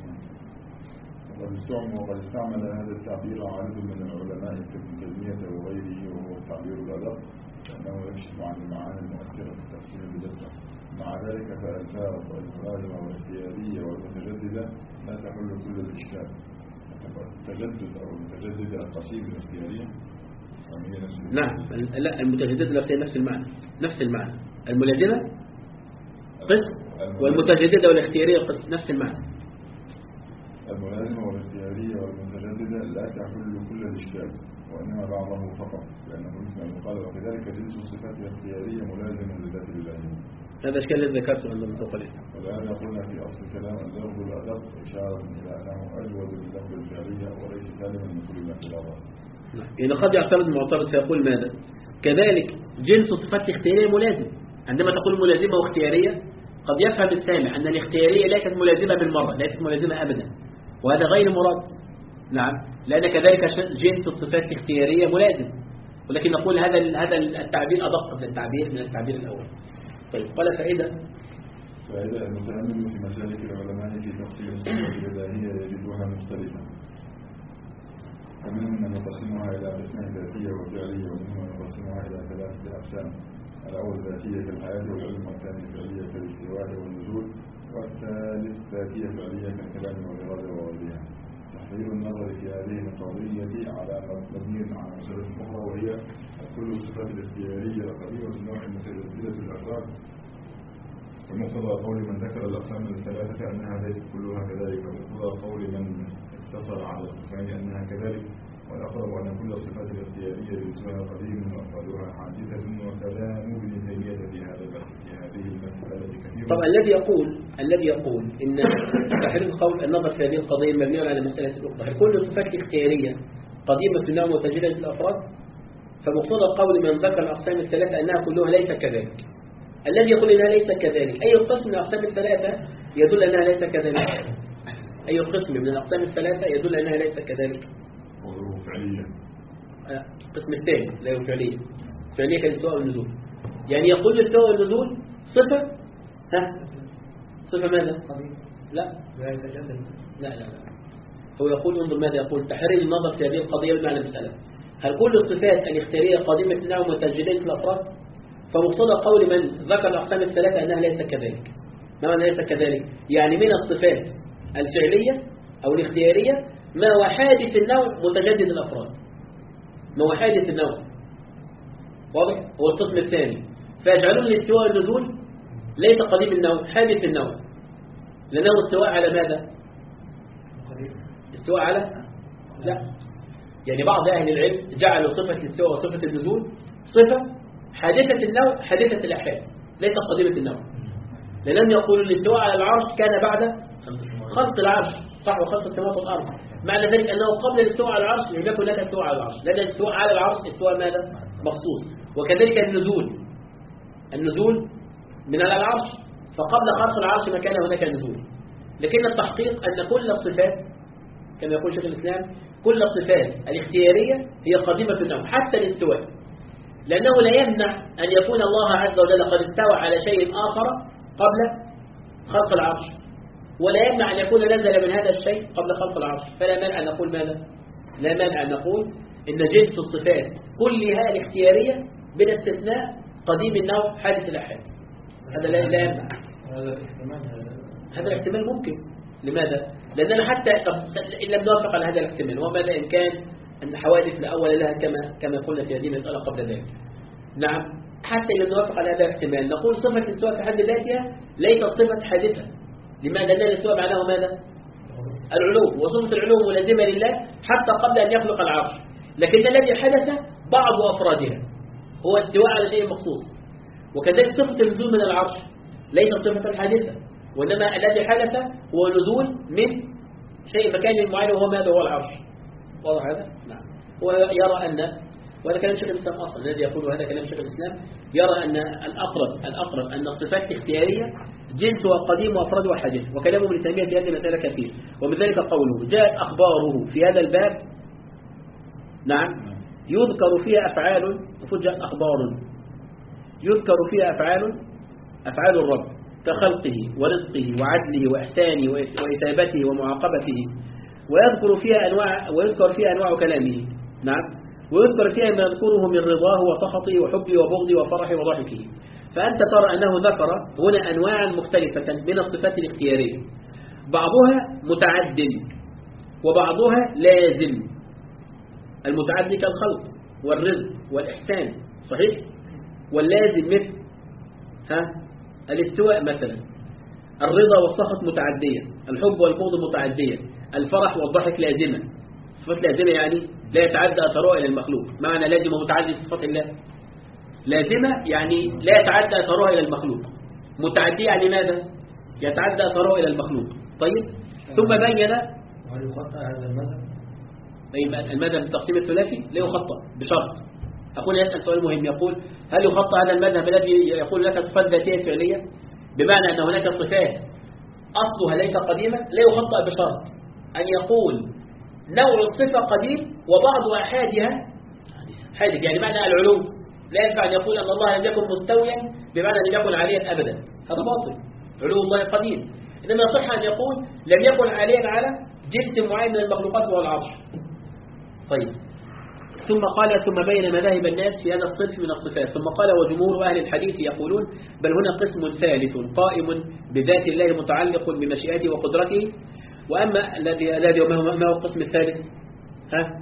وقد استعمل هذا التعبير عدد من العلماء كابن تيمية وغيره، وهو التعبير الأدق، لأنه يكشف عن المعاني المؤثرة في التفسير بدقة. مع ذلك فالفاظ الملازمة والاختيارية والمتجددة لا تحل كل الإشكال. التجدد أو المتجددة القسيم الاختيارية نعم. لا، المتجددة والاختيارية نفس المعنى، نفس المعنى. الملازمة قسم والمتجددة والاختيارية قسم، نفس المعنى. الملازمة والاختيارية والمتجددة لا تحل كل الإشكال، وإنما بعضه فقط، لأنه مثل ما قال وكذلك جنس الصفات الاختيارية ملازم لذات الله. هذا الإشكال الذي ذكرته عند المتوقع. ولهذا قلنا في أصل الكلام اللفظ الأدق إشارة إلى أنه أجود باللفظ الفعلية وليس سالما من كل الاختلاطات. يعني قد يعترض المعترض فيقول ماذا؟ كذلك جنس الصفات الاختيارية ملازم. عندما تقول ملازمة واختيارية قد يفهم السامع أن الاختيارية ليست ملازمة بالمرة، ليست ملازمة أبدا، وهذا غير مراد. نعم، لأن كذلك جنس الصفات الاختيارية ملازم، ولكن نقول هذا هذا التعبير أدق من التعبير من التعبير الأول. طيب قال فائدة فائدة المتأمل في مسالك العلماء في تفصيل الصفات الإلهية يجدها مختلفة، فمنهم من يقسمها إلى قسمين ذاتية وفعلية، ومنهم من يقسمها إلى ثلاثة أقسام. الأول ذاتية كالحياة والعلم، والثاني فعلية كالاستواء والنزول، والثالث ذاتية فعلية كالكلام والإرادة وغيرها. تحرير النظر في هذه القضية على مبني على مسألة أخرى، وهي كل الصفات الاختيارية قريبة النوع متجددة الأفراد، ومقتضى قول من ذكر الأقسام الثلاثة أنها ليست كلها كذلك، ومقتضى قول من اقتصر على القسمين أنها كذلك، والأقرب أن كل الصفات الاختيارية جنسها قديم وأفرادها حادثة، وكلام ابن تيمية في هذا في هذه المسألة كثير. طبعا الذي يقول الذي يقول إن تحرير القول النظر في هذه القضية مبني على مسألة أخرى، كل الصفات الاختيارية قديمة النوع متجددة الأفراد، فمقتضى قول من ذكر الأقسام الثلاثة أنها كلها ليس كذلك. الذي يقول أنها ليس كذلك، أي قسم من الأقسام الثلاثة يدل أنها ليس كذلك؟ أي قسم من الأقسام الثلاثة يدل أنها ليس كذلك؟ فعلية. القسم الثاني لا هو فعلية، فعلية كالاستواء والنزول. يعني يقول الاستواء والنزول صفة ها صفة ماذا؟ لا لا يتجدد. لا لا لا هو يقول انظر ماذا يقول: تحرير النظر في هذه القضية بمعنى المسألة، هل كل الصفات الاختيارية قادمة النوع متجددة في الأفراد؟ فمقتضى قول من ذكر الأقسام الثلاثة أنها ليس كذلك. معنى ليس كذلك يعني من الصفات الفعلية أو الاختيارية ما هو حادث النوع متجدد الأفراد، ما هو حادث النوع، واضح؟ هو القسم الثاني. فيجعلون الاستواء والنزول ليس قديم النوع، حادث النوع، لأنه استواء على ماذا؟ استواء على لا، يعني بعض أهل العلم جعلوا صفة الاستواء وصفة النزول صفة حادثة النوع حادثة الأحاد، ليس قديمة النوع، لأنهم يقولون الاستواء على العرش كان بعد خلق العرش، صح، وخلق السماوات والأرض. معنى ذلك أنه قبل الاستواء على العرش لم يكن لك استواء على العرش، لأن الاستواء على العرش استواء ماذا؟ مخصوص. وكذلك النزول، النزول من على العرش، فقبل خلق العرش ما كان هناك نزول. لكن التحقيق أن كل الصفات كما يقول شيخ الإسلام كل الصفات الاختيارية هي قديمة النوع حتى الاستواء، لأنه لا يمنع أن يكون الله عز وجل قد استوى على شيء آخر قبل خلق العرش، ولا يمنع أن يكون نزل من هذا الشيء قبل خلق العرش. فلا مانع أن نقول ماذا؟ لا مانع أن نقول إن جنس الصفات كلها الاختيارية بلا استثناء قديم النوع حادث الأحاد. هذا لا لا يمنع. هذا الاحتمال ممكن. لماذا؟ لأننا حتى إن لم نوافق على هذا الاحتمال، وماذا إن كان أن حوادث لا أول لها كما كما قلنا في هذه المسألة قبل ذلك. نعم، حتى إن لم نوافق على هذا الاحتمال نقول صفة الاستواء في حد ذاتها ليست صفة حادثة. لماذا؟ لأن الاستواء معناه ماذا؟ العلو، وصفة العلو ملازمة لله حتى قبل أن يخلق العرش، لكن الذي حدث بعض أفرادها هو استواء على شيء مخصوص. وكذلك صفة النزول من العرش ليست صفة حادثة، وإنما الذي حدث هو نزول من شيء مكان معين وهو ماذا؟ هو العرش. واضح هذا؟ نعم. هو يرى أن، وهذا كلام شيخ الإسلام أصلا، الذي يقول هذا كلام شيخ الإسلام، يرى أن الأقرب الأقرب أن الصفات الاختيارية جنس وقديم وأفراد وحادث. وكلامه ابن تيمية في هذه المسألة كثير، ومن ذلك قوله جاءت أخباره في هذا الباب، نعم، يذكر فيها أفعال، وفجأت أخبار يذكر فيها أفعال أفعال الرب كخلقه ورزقه وعدله وإحسانه وإثابته ومعاقبته، ويذكر فيها أنواع ويذكر فيها أنواع كلامه، نعم، ويذكر فيها ما يذكره من رضاه وسخطه وحبه وبغضه وفرحه وضحكه. فأنت ترى أنه ذكر هنا أنواعا مختلفة من الصفات الاختيارية، بعضها متعد وبعضها لازم. المتعدي كالخلق والرزق والإحسان، صحيح، واللازم مثل ها الاستواء مثلا. الرضا والسخط متعدية، الحب والبغض متعدية، الفرح والضحك لازمة. صفات لازمة يعني لا يتعدى أثرها إلى المخلوق. معنى لازم ومتعدي في صفات الله، لازمة يعني لا يتعدى أثرها إلى المخلوق، متعدية يعني ماذا؟ يتعدى أثرها إلى المخلوق. طيب، ثم بين هل يخطأ هذا المذهب؟ طيب، المذهب التقسيم الثلاثي لا يخطأ بشرط. أقول يسأل سؤال مهم، يقول هل يخطأ هذا المذهب الذي يقول لك صفات ذاتية فعلية بمعنى أن هناك صفات أصلها ليس قديما؟ لا يخطأ بشرط أن يقول نوع الصفة قديم وبعض أحادها حادث. يعني معنى العلو لا ينفع أن يقول أن الله لم يكن مستويا بمعنى لم يكن عاليا أبدا، هذا باطل. علو الله قديم، إنما يصح أن يقول لم يكن عاليا على جنس معين من المخلوقات وهو العرش. طيب، ثم قال ثم بين مذاهب الناس في هذا الصنف من الصفات، ثم قال وجمهور أهل الحديث يقولون بل هنا قسم ثالث قائم بذات الله متعلق بمشيئته وقدرته. وأما الذي الذي ما هو القسم الثالث؟ ها؟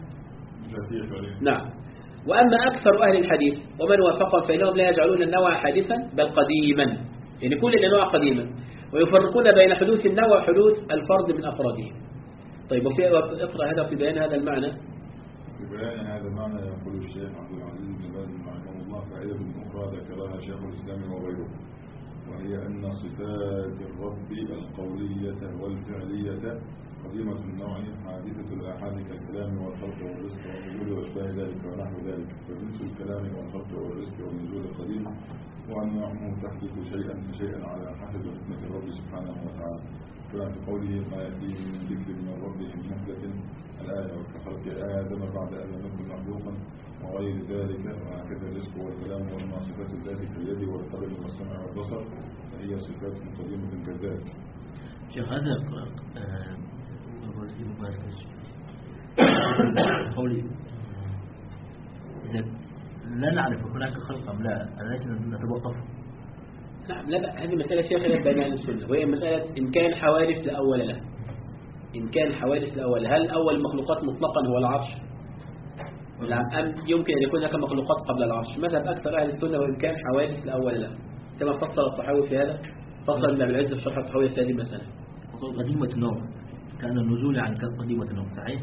نعم. وأما أكثر أهل الحديث ومن وافقهم فإنهم لا يجعلون النوع حادثا بل قديما، يعني كل الأنواع قديما، ويفرقون بين حدوث النوع وحدوث الفرد من أفراده. طيب، وفي اقرأ هذا في بيان هذا المعنى. في بيان هذا المعنى يقول الشيخ عبد العزيز بن باز رحمه الله فائدة أخرى ذكرها شيخ الإسلام وغيره، وهي أن صفات الرب القولية والفعلية قديمة النوع حادثة الآحاد كالكلام والخلق والرزق والنزول وأشباه ذلك ونحو ذلك. فجنس الكلام والخلق والرزق والنزول قديم، وأنواعه تحدث شيئا فشيئا على حسب حكمة الرب سبحانه وتعالى، كما في قوله ما يأتيه من ذكر من ربه من محدث الآية، وكخلق آدم بعد أن لم يكن مخلوقا وغير ذلك. وهكذا الرزق والكلام وأما صفات الذات كاليد والقلب والسمع والبصر فهي صفات قديمة كذلك. شيخ هذا قولي إذا لا نعرف هناك خلق أم لا أليس نتوقف؟ نعم، لا بأ. هذه مسألة فيها خلاف بين أهل السنة، وهي مسألة إن كان حوادث لا أول له. إمكان حوادث الأول، هل أول المخلوقات مطلقا هو العرش أم يمكن أن يكون هناك مخلوقات قبل العرش؟ مذهب أكثر أهل السنة وإمكان حوادث الأول لا، كما فصل الطحاوي في هذا، فصل ابن أبي العز في شرح الطحاوي في هذه المسألة. قديمة النوم كان النزول عن قديمة النوم صحيح؟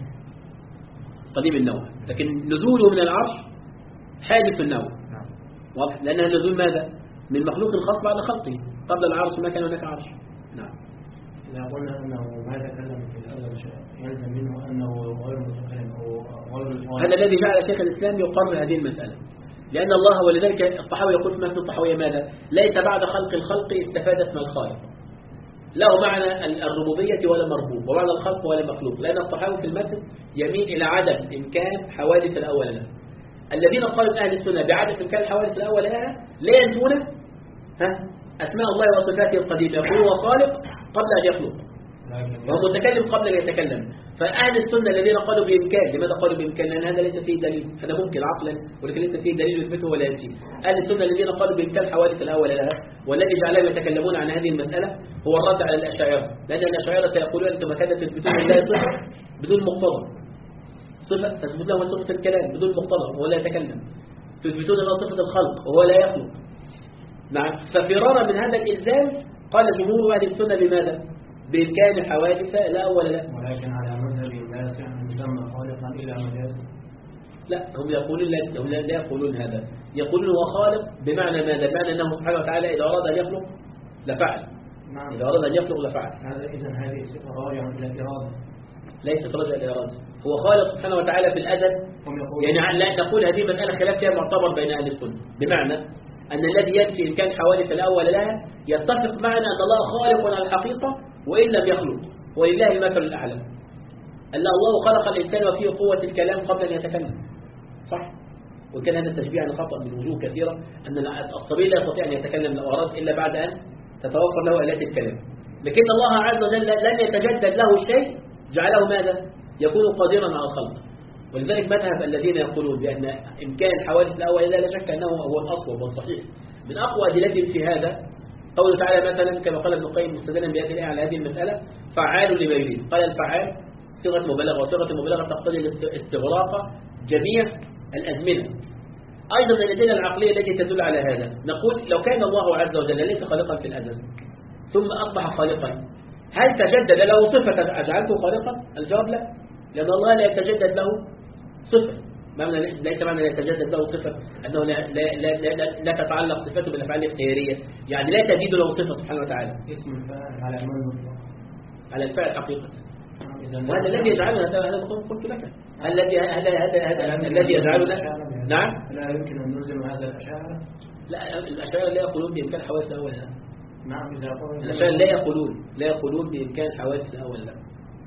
قديم النوم، لكن نزوله من العرش حادث النوم، واضح، لأنها نزول ماذا؟ من مخلوق خاص بعد خلقه، قبل العرش ما كان هناك عرش. نعم. إذا قلنا أنه ما تكلم في الأول شيء يلزم منه أنه غير متكلم أو غير، هذا الذي جعل شيخ الإسلام يقرر هذه المسألة، لأن الله ولذلك الطحاوي يقول في مثل الطحاوية ماذا؟ ليس بعد خلق الخلق استفادت من الخالق، له معنى الربوبية ولا مربوب، ومعنى الخلق ولا مخلوق، لأن الطحاوي في المثل يميل إلى عدم إمكان حوادث الأول له. الذين قالوا من أهل السنة بعدم إمكان حوادث الأول لها لا ينفون ها أسماء الله وصفاته القديمة، يقول هو خالق قبل أن يخلق وهو متكلم قبل أن يتكلم. فأهل السنة الذين قالوا بإمكان، لماذا قالوا بإمكان؟ لأن هذا ليس فيه دليل، هذا ممكن عقلا ولكن ليس فيه دليل يثبته ولا يأتي. أهل السنة الذين قالوا بإمكان حوادث الأول لها، والذي جعلهم يتكلمون عن هذه المسألة هو الرد على الأشاعرة، لأن الأشاعرة يقولون أنتم كذا تثبتون الله صفة بدون مقتضى، صفة تثبت له صفة الكلام بدون مقتضى وهو لا يتكلم، تثبتون له صفة الخلق وهو لا يخلق. نعم. ففرارا من هذا الإلزام قال جمهور أهل السنة بماذا؟ بإمكان حوادث لا أول لا، ولكن على مذهب الناس يسمى خالقا إلى مجاز. لا، هم يقولون لا, هم لا يقولون هذا، يقولون هو خالق بمعنى ماذا؟ بمعنى أنه سبحانه وتعالى إذا أراد أن يخلق لفعل. نعم. إذا أراد أن يخلق لفعل. هذا إذن هذه الصفة راجعة إلى الإرادة، ليست راجعة إلى الإرادة، هو خالق سبحانه وتعالى في الأزل. يعني لا نقول هذه مسألة خلاف فيها معتبر بين أهل السنة، بمعنى أن الذي ينفي إمكان حوادث الأول لها يتفق معنا أن الله خالق على الحقيقة وإن لم يخلق، ولله المثل الأعلى. أن الله خلق الإنسان وفيه قوة الكلام قبل أن يتكلم، صح؟ وكان هذا التشبيه عن خطأ من وجوه كثيرة، أن الصبي لا يستطيع أن يتكلم لو أراد إلا بعد أن تتوفر له آلات الكلام، لكن الله عز وجل لم يتجدد له شيء جعله ماذا؟ يكون قادرا على الخلق. ولذلك مذهب الذين يقولون بأن إمكان حوادث الأول لا لا شك أنه هو الأصل والصحيح. من أقوى أدلتهم في هذا قوله تعالى مثلا كما قال ابن القيم مستدلا بهذه الآية على هذه المسألة: فعال لما يريد. قال الفعال صيغة مبالغة، وصيغة المبالغة تقتضي استغراق جميع الأزمنة. أيضا الأدلة العقلية التي تدل على هذا، نقول لو كان الله عز وجل ليس خالقا في الأزل ثم أصبح خالقا، هل تجدد له صفة أجعلته خالقا؟ الجواب لا، لأن الله لا يتجدد له صفة. ليس معنى لا يتجدد له صفة أنه لا, لا, لا, لا, لا تتعلق صفته بالأفعال الاختيارية، يعني لا تزيد له صفة سبحانه وتعالى. اسم الفاعل على من على الفعل حقيقة. وهذا الذي يجعلنا، هذا قلت لك، الذي هذا هذا هذا الذي يجعلنا. نعم. لا يمكن أن نلزم هذا الأشاعرة. لا، الأشاعرة لا يقولون بإمكان حوادث الأول لا. نعم. إذا قلنا الأشاعرة لا يقولون لا يقولون بإمكان حوادث الأول لا.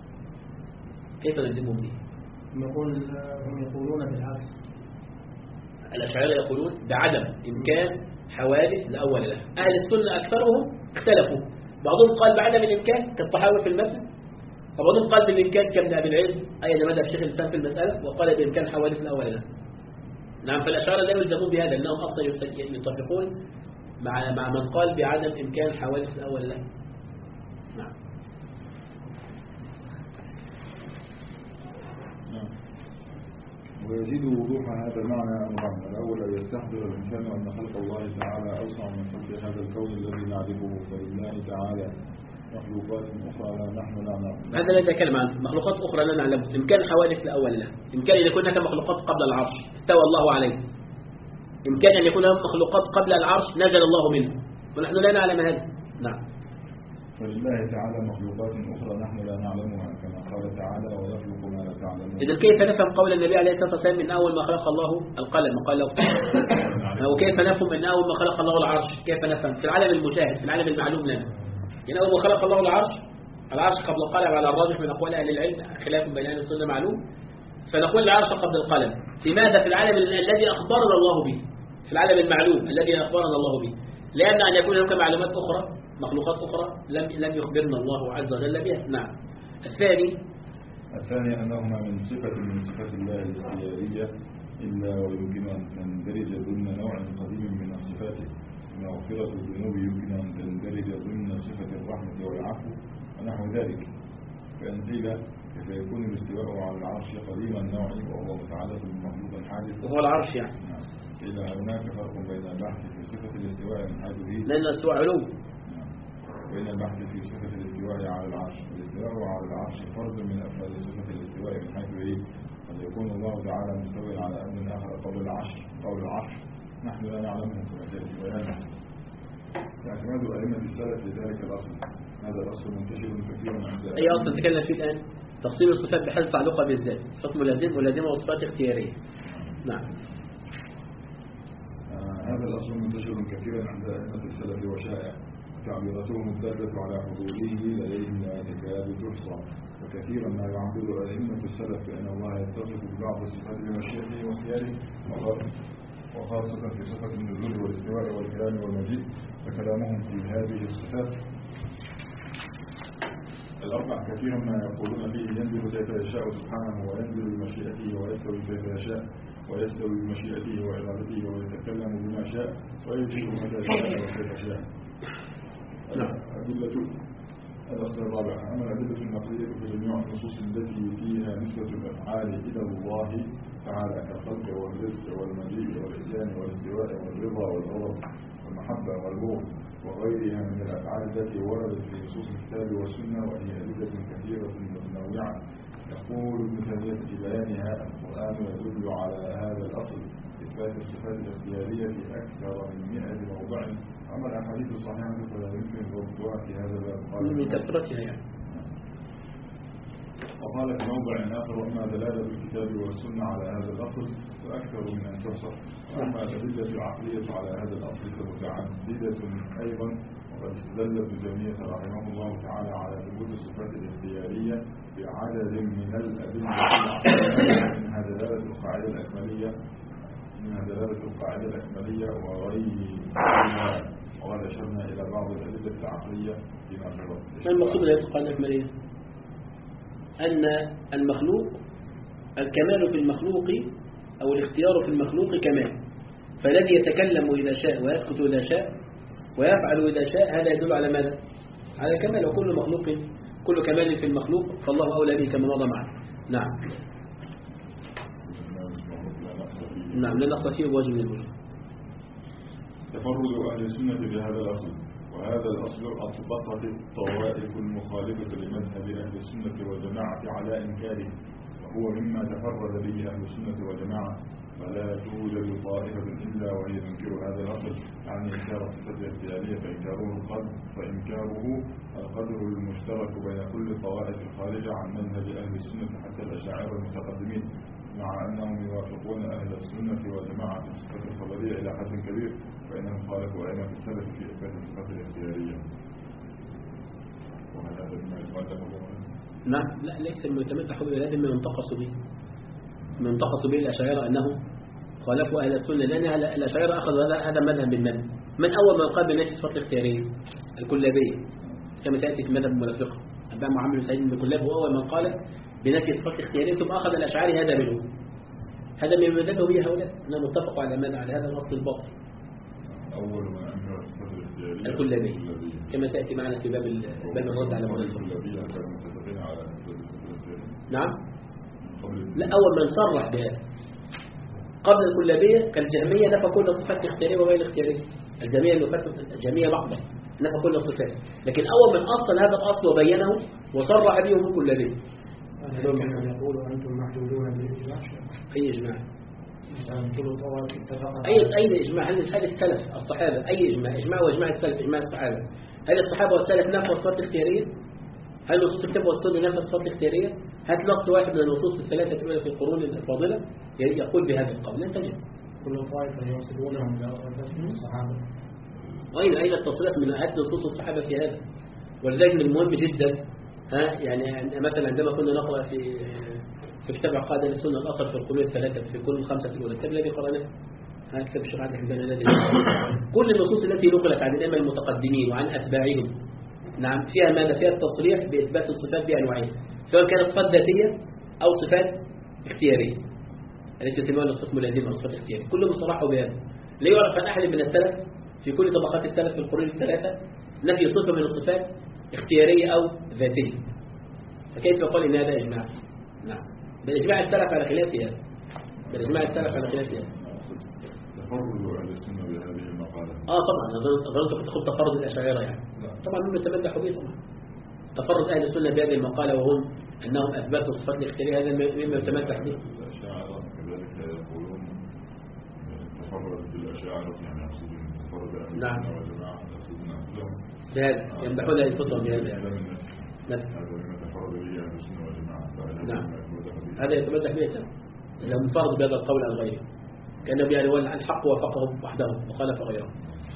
كيف نلزمهم به؟ نقول هم يقولون بالعكس. الأشاعرة يقولون بعدم إمكان حوادث الأول لا. أهل السنة أكثرهم اختلفوا، بعضهم قال بعدم الإمكان كالطحاوي في المثل، وبعضهم قال بالإمكان كابن أبي العز أي مذهب شيخ الإسلام في المسألة، وقال بإمكان حوادث الأول لا. نعم. فالأشاعرة لا يلزمون بهذا، لأنهم أصلا يتفقون مع مع من قال بعدم إمكان حوادث الأول لا. نعم. ويزيد وضوح هذا المعنى أمران: الأول أن يستحضر الإنسان أن خلق الله تعالى أوسع من خلق هذا الكون الذي نعرفه، فلله تعالى مخلوقات أخرى لا نحن لا نعلم. هذا لا يتكلم عن مخلوقات أخرى لا نعلم. إمكان حوادث الأول لا، إمكان أن يكون هناك مخلوقات قبل العرش استوى الله عليه، إمكان أن يكون هناك مخلوقات قبل العرش نزل الله منه، ونحن لا نعلم هذا. نعم. فلله تعالى مخلوقات أخرى نحن لا نعلمها، كما قال تعالى: ويخلق ما لا تعلمون. إذا كيف نفهم قول النبي عليه الصلاة والسلام من أول ما خلق الله القلم قال له وكيف نفهم من أول ما خلق الله العرش؟ كيف نفهم في العالم المشاهد في العالم المعلوم لنا؟ يعني أول ما خلق الله العرش، العرش قبل القلم على الراجح من أقوال أهل العلم، خلاف بين أهل السنة معلوم، فنقول العرش قبل القلم. لماذا في العالم الذي أخبرنا الله به، في العالم المعلوم الذي أخبرنا الله به؟ لأن أن يكون هناك معلومات أخرى، مخلوقات أخرى لم لم يخبرنا الله عز وجل بها. نعم. الثاني الثاني أنهما من صفة من صفات الله الاختيارية، إلا ويمكن أن تندرج ضمن نوع قديم من صفاته. مغفرة الذنوب يمكن أن تندرج ضمن صفة الرحمة والعفو ونحو ذلك. فإن قيل كيف يكون الاستواء على العرش قديم النوع وهو متعلق بمخلوق حادث وهو العرش يعني. نعم. قيل هناك فرق بين البحث في صفة الاستواء من حيث هي لأن الاستواء علو. نعم. وبين البحث في صفة الاستواء على العرش. الاستواء على العرش فرد من أفراد صفة الاستواء من حيث هي قد يكون الله تعالى مستوى على أمر آخر قبل العرش قبل العرش نحن لا نعلمه كما سيأتي بيانه. اعتماد أئمة السلف لذلك الأصل. هذا الأصل منتشر كثيرا عند أي أصل نتكلم فيه الآن؟ تفصيل الصفات بحيث تعلقها بالذات، حكم لازم ولازمة وصفات اختيارية. نعم. آه هذا الأصل منتشر كثيرا عند أئمة السلف وشائع، تعبيراتهم الدالة على حضوره لديهم لا تكاد تحصى، وكثيرا ما يعبر أئمة السلف بأن الله يتصف ببعض الصفات بمشيئته واختياره، وخاصة في صفة النزول والاستواء والكلام والمجيء، فكلامهم في هذه الصفات الأربع كثيرا ما يقولون فيه ينزل كيف يشاء سبحانه، وينزل بمشيئته ويستوي كيف يشاء، ويستوي بمشيئته وإرادته، ويتكلم بما شاء، ويجيء متى شاء وكيف شاء. أدلة الأصل الرابع. أما الأدلة النقلية فجميع النصوص التي فيها نسبة الأفعال إلى الله تعالى كالخلق والرزق والمجيء والإتيان والاستواء والرضا والغضب والمحبة والبغض وغيرها من الأفعال التي وردت في نصوص الكتاب والسنة، وهي أدلة كثيرة متنوعة. يقول ابن تيمية في بيانها: القرآن يدل على هذا الأصل إثبات الصفات الاختيارية في أكثر من مئة موضع. أما الأحاديث الصحيحة فلا يمكن ضبطها في هذا الباب من كثرتها يعني. وقال في موضع آخر: وأما دلالة الكتاب والسنة على هذا الأصل فأكثر من أن تحصر، وأما الأدلة العقلية على هذا الأصل فمتعددة أيضا. وقد استدل ابن تيمية رحمه الله تعالى على ثبوت الصفات الاختيارية بعدد من الأدلة العقلية، منها دلالة القاعدة الأكملية منها دلالة القاعدة الأكملية وغيرها. وقد أشرنا إلى بعض الأدلة العقلية فيما سبق. ما المقصود بهذه القاعدة الأكملية؟ أن المخلوق الكمال في المخلوق أو الاختيار في المخلوق كمال، فالذي يتكلم إذا شاء ويسكت إذا شاء ويفعل إذا شاء هذا يدل على ماذا؟ على كمال. وكل مخلوق كل كمال في المخلوق فالله أولى به كما مضى معنا. نعم نعم لا نقص فيه بوجه من الوجوه. تفرد أهل السنة بهذا الأصل، وهذا الأصل أطبقت الطوائف المخالفة لمذهب أهل السنة والجماعة على إنكاره، وهو مما تفرد به أهل السنة والجماعة، فلا توجد طائفة إلا وهي تنكر هذا الأصل، يعني إنكار الصفة الاختيارية، فإنكاره القدر فإنكاره القدر المشترك بين كل الطوائف الخارجة عن منهج أهل السنة حتى الأشاعرة المتقدمين، مع أنهم يوافقون أهل السنة والجماعة في الصفة الخبرية إلى حد كبير، فإنهم خالفوا أئمة السلف في إثبات الصفات الاختيارية. وهذا مما يتمتع نعم لا ليس المتمتع به، لازم ما ينتقص به ما ينتقص به الأشاعرة أنه خالفوا أهل السنة، لأن الأشاعرة أخذوا هذا مذهب بالمذهب. من أول من قال بنفس الصفات الاختيارية؟ الكلابية، كما تأتي في مذهب المنافقة. أبا محمد بن سعيد الكلاب هو أول من قال بنفي الصفات الاختيارية، ثم أخذ الأشعري هذا منه. هذا من مذهبه به هؤلاء، أنهم اتفقوا على ماذا؟ على هذا الأصل الباطل. أول من أنكر الصفات الاختيارية الكلابية، كما تأتي معنا في باب باب الرد على المنافقة. الكلابية كانوا متفقين على الصفات الاختيارية. نعم لا أول من صرح بهذا. قبل الكلابية كالجهمية نفى كل الصفات الاختيارية وغير الاختيارية. الجهمية الجهمية بعضها نفى كل الصفات، لكن أول من أصل هذا الأصل وبينه وصرح به هم الكلابية. يقولوا أنتم محدودون بالإجماع. أي إجماع؟ اتفق. أي أي إجماع؟ هل هل السلف الصحابة أي إجماع؟ إجماع وإجماع السلف إجماع الصحابة. هل الصحابة والسلف نفوا الصفات الاختيارية؟ هل نصوص الكتاب والسنة نفوا الصفات الاختيارية؟ هات نص واحد من النصوص الثلاثة الأولى في القرون الفاضلة يقول بهذا القول، لن تجد. كل طائفة ينسبونهم إلى الصحابة. أين أين التصريح من هات نصوص الصحابة في هذا؟ ولذلك من المهم جدا ها يعني مثلا عندما كنا نقرأ في في كتاب عقائد السنة الأصل في القرون الثلاثة في القرون الخمسة الأولى، الكتاب الذي قرأناه هذا كتاب الشيخ عبد الحميد الذي كل النصوص التي نقلت عن الأئمة المتقدمين وعن أتباعهم نعم فيها ماذا؟ فيها التصريح بإثبات الصفات بأنواعها، سواء كانت صفات ذاتية أو صفات اختيارية التي تسمونها الصفات ملازمة أو صفات اختيارية، كلهم صرحوا بهذا. لا يعرف عن أحد من السلف في كل طبقات السلف في القرون الثلاثة نفي صفة من الصفات اختيارية أو ذاتية. فكيف يقول إن هذا إجماع؟ نعم بالإجماع السلف على خلافها بالإجماع السلف على خلافها تفرد أهل السنة بهذه المقالة. آه طبعا أظن كنت تقول تفرد الأشاعرة يعني طبعا مما يتمدح به طبعا تفرد أهل السنة بهذه المقالة وهم أنهم أثبتوا صفات الاختيارية هذا مما يتمدح به. الأشاعرة كذلك يقولون تفرد بالأشاعرة يعني يقصدون تفرد أهل السنة والجماعة يقصدون أنفسهم بهذا يمدحون أنفسهم بهذا يعني. هذا مما تفرد به أهل السنة والجماعة. نعم هذا يتمدح به إذا منفرد بهذا القول عن غيره كأنه يعني هو الحق وفقهم وحدهم وخالف غيرهم.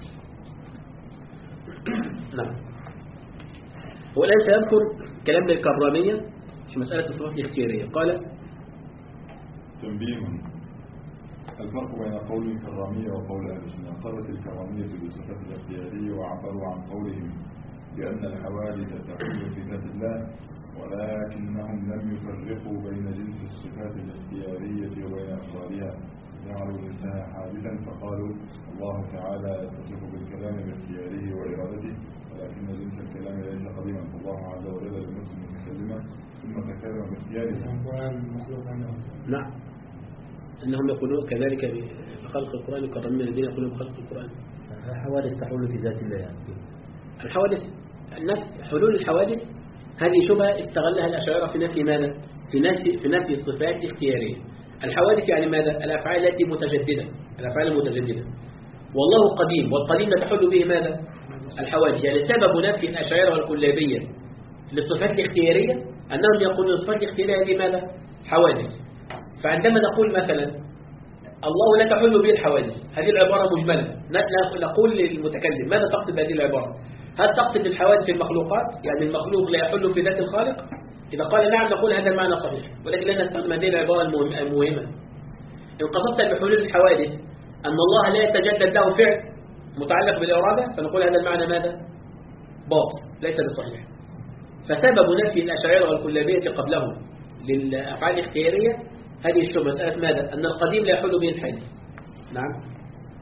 نعم والآن سيذكر كلام الكرامية في مسألة الصفات الاختيارية. قال تنبيه الفرق بين قول الكرامية وقول أهل السنة. قالت الكرامية بالصفات الاختيارية وعبروا عن قولهم بأن الحوادث تحل في ذات الله ولكنهم لم يفرقوا بين جنس الصفات الاختيارية وبين أفرادها جعلوا جنسها حادثا فقالوا الله تعالى يتصف بالكلام باختياره وإرادته ولكن جنس الكلام ليس قديما فالله عز وجل لم يكن متكلما ثم تكلم باختياره. القرآن مخلوق عنه. نعم أنهم يقولون كذلك بخلق القرآن يكرمون الذين يقولون بخلق القرآن. الحوادث تحول في ذات الله يعني. الحوادث النفس حلول الحوادث هذه شبهة استغلها الأشاعرة في نفي ماذا؟ في نفي في نفي الصفات الاختيارية. الحوادث يعني ماذا؟ الأفعال التي متجددة الأفعال المتجددة والله قديم والقديم لا تحل به ماذا؟ الحوادث. يعني سبب نفي الأشاعرة والكلابية للصفات الاختيارية أنهم يقولون الصفات الاختيارية هذه ماذا؟ حوادث. فعندما نقول مثلا الله لا تحل به الحوادث هذه العبارة مجملة نقول للمتكلم ماذا تقصد بهذه العبارة؟ هل تقصد الحوادث المخلوقات يعني المخلوق لا يحل في ذات الخالق؟ إذا قال نعم نقول هذا المعنى صحيح ولكن لا نستخدم هذه العبارة المهمة. إن قصدت بحلول الحوادث أن الله لا يتجدد له فعل متعلق بالإرادة فنقول هذا المعنى ماذا؟ باطل ليس بصحيح. فسبب نفي الأشاعرة والكلابية قبلهم للأفعال الاختيارية هذه الشبهة مسألة ماذا؟ أن القديم لا يحل به الحادث. نعم.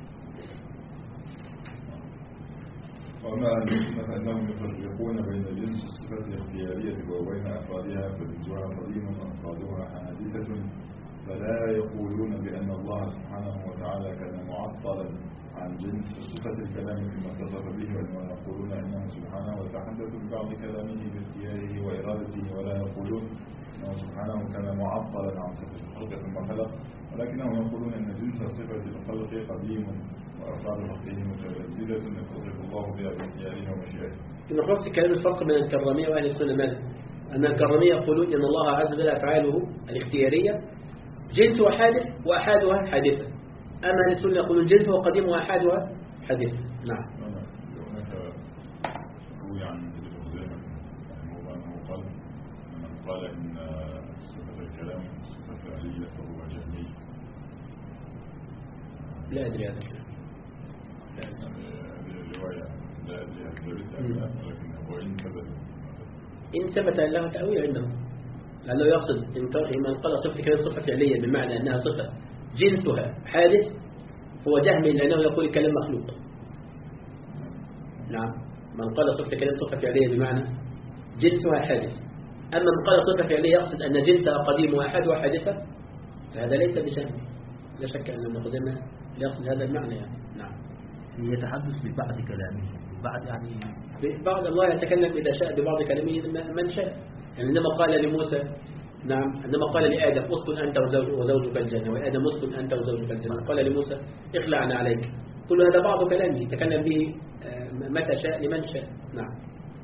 وما أهل فإنهم يفرقون بين جنس الصفات الاختيارية وبين أفرادها فجنسها قديم وأفرادها حادثة فلا يقولون بأن الله سبحانه وتعالى كان معطلا عن جنس صفة الكلام فيما اتصف به وإنما يقولون إنه سبحانه وتحدث ببعض كلامه باختياره وإرادته ولا يقولون إنه سبحانه كان معطلا عن صفة الخلق ثم خلق ولكنهم يقولون إن جنس صفة الخلق قديم وأفعال خلقه متجددة يتصف الله بها باختياره ومشيئته. في نقص كلام الفرق بين الكرامية وأهل السنة ماذا؟ أن الكرامية يقولون إن الله عز وجل أفعاله الاختيارية جنسها حادث وأحادها حادثة. أما أهل السنة يقولون جنسها قديم وأحادها حادثة. نعم. هناك روي عن ابن خزيمة رحمه الله أنه قال من قال إن صفة الكلام صفة فعلية فهو جهمي. لا أدري هذا الكلام. هذه الرواية لا أدري هل ولكن وإن ثبت إن ثبت له تأويل عندهم لأنه يقصد إن من قال صفة كلام صفة فعلية بمعنى أنها صفة جنسها حادث هو جهمي لأنه يقول الكلام مخلوق. نعم من قال صفة كلام صفة فعلية بمعنى جنسها حادث. أما من قال صفة فعلية يقصد أن جنسها قديم وأحد وحادثة فهذا ليس بجهمي. لا شك أن ابن خزيمة يقصد هذا المعنى يعني. نعم يتحدث ببعض كلامه بعد يعني بعض الله يتكلم إذا شاء ببعض كلامه من شاء يعني عندما قال لموسى نعم عندما قال لآدم اسكن أنت وزوجك الجنة وآدم اسكن أنت وزوجك الجنة قال لموسى اخلعنا عليك كل هذا بعض كلامه يتكلم به متى شاء لمن شاء. نعم.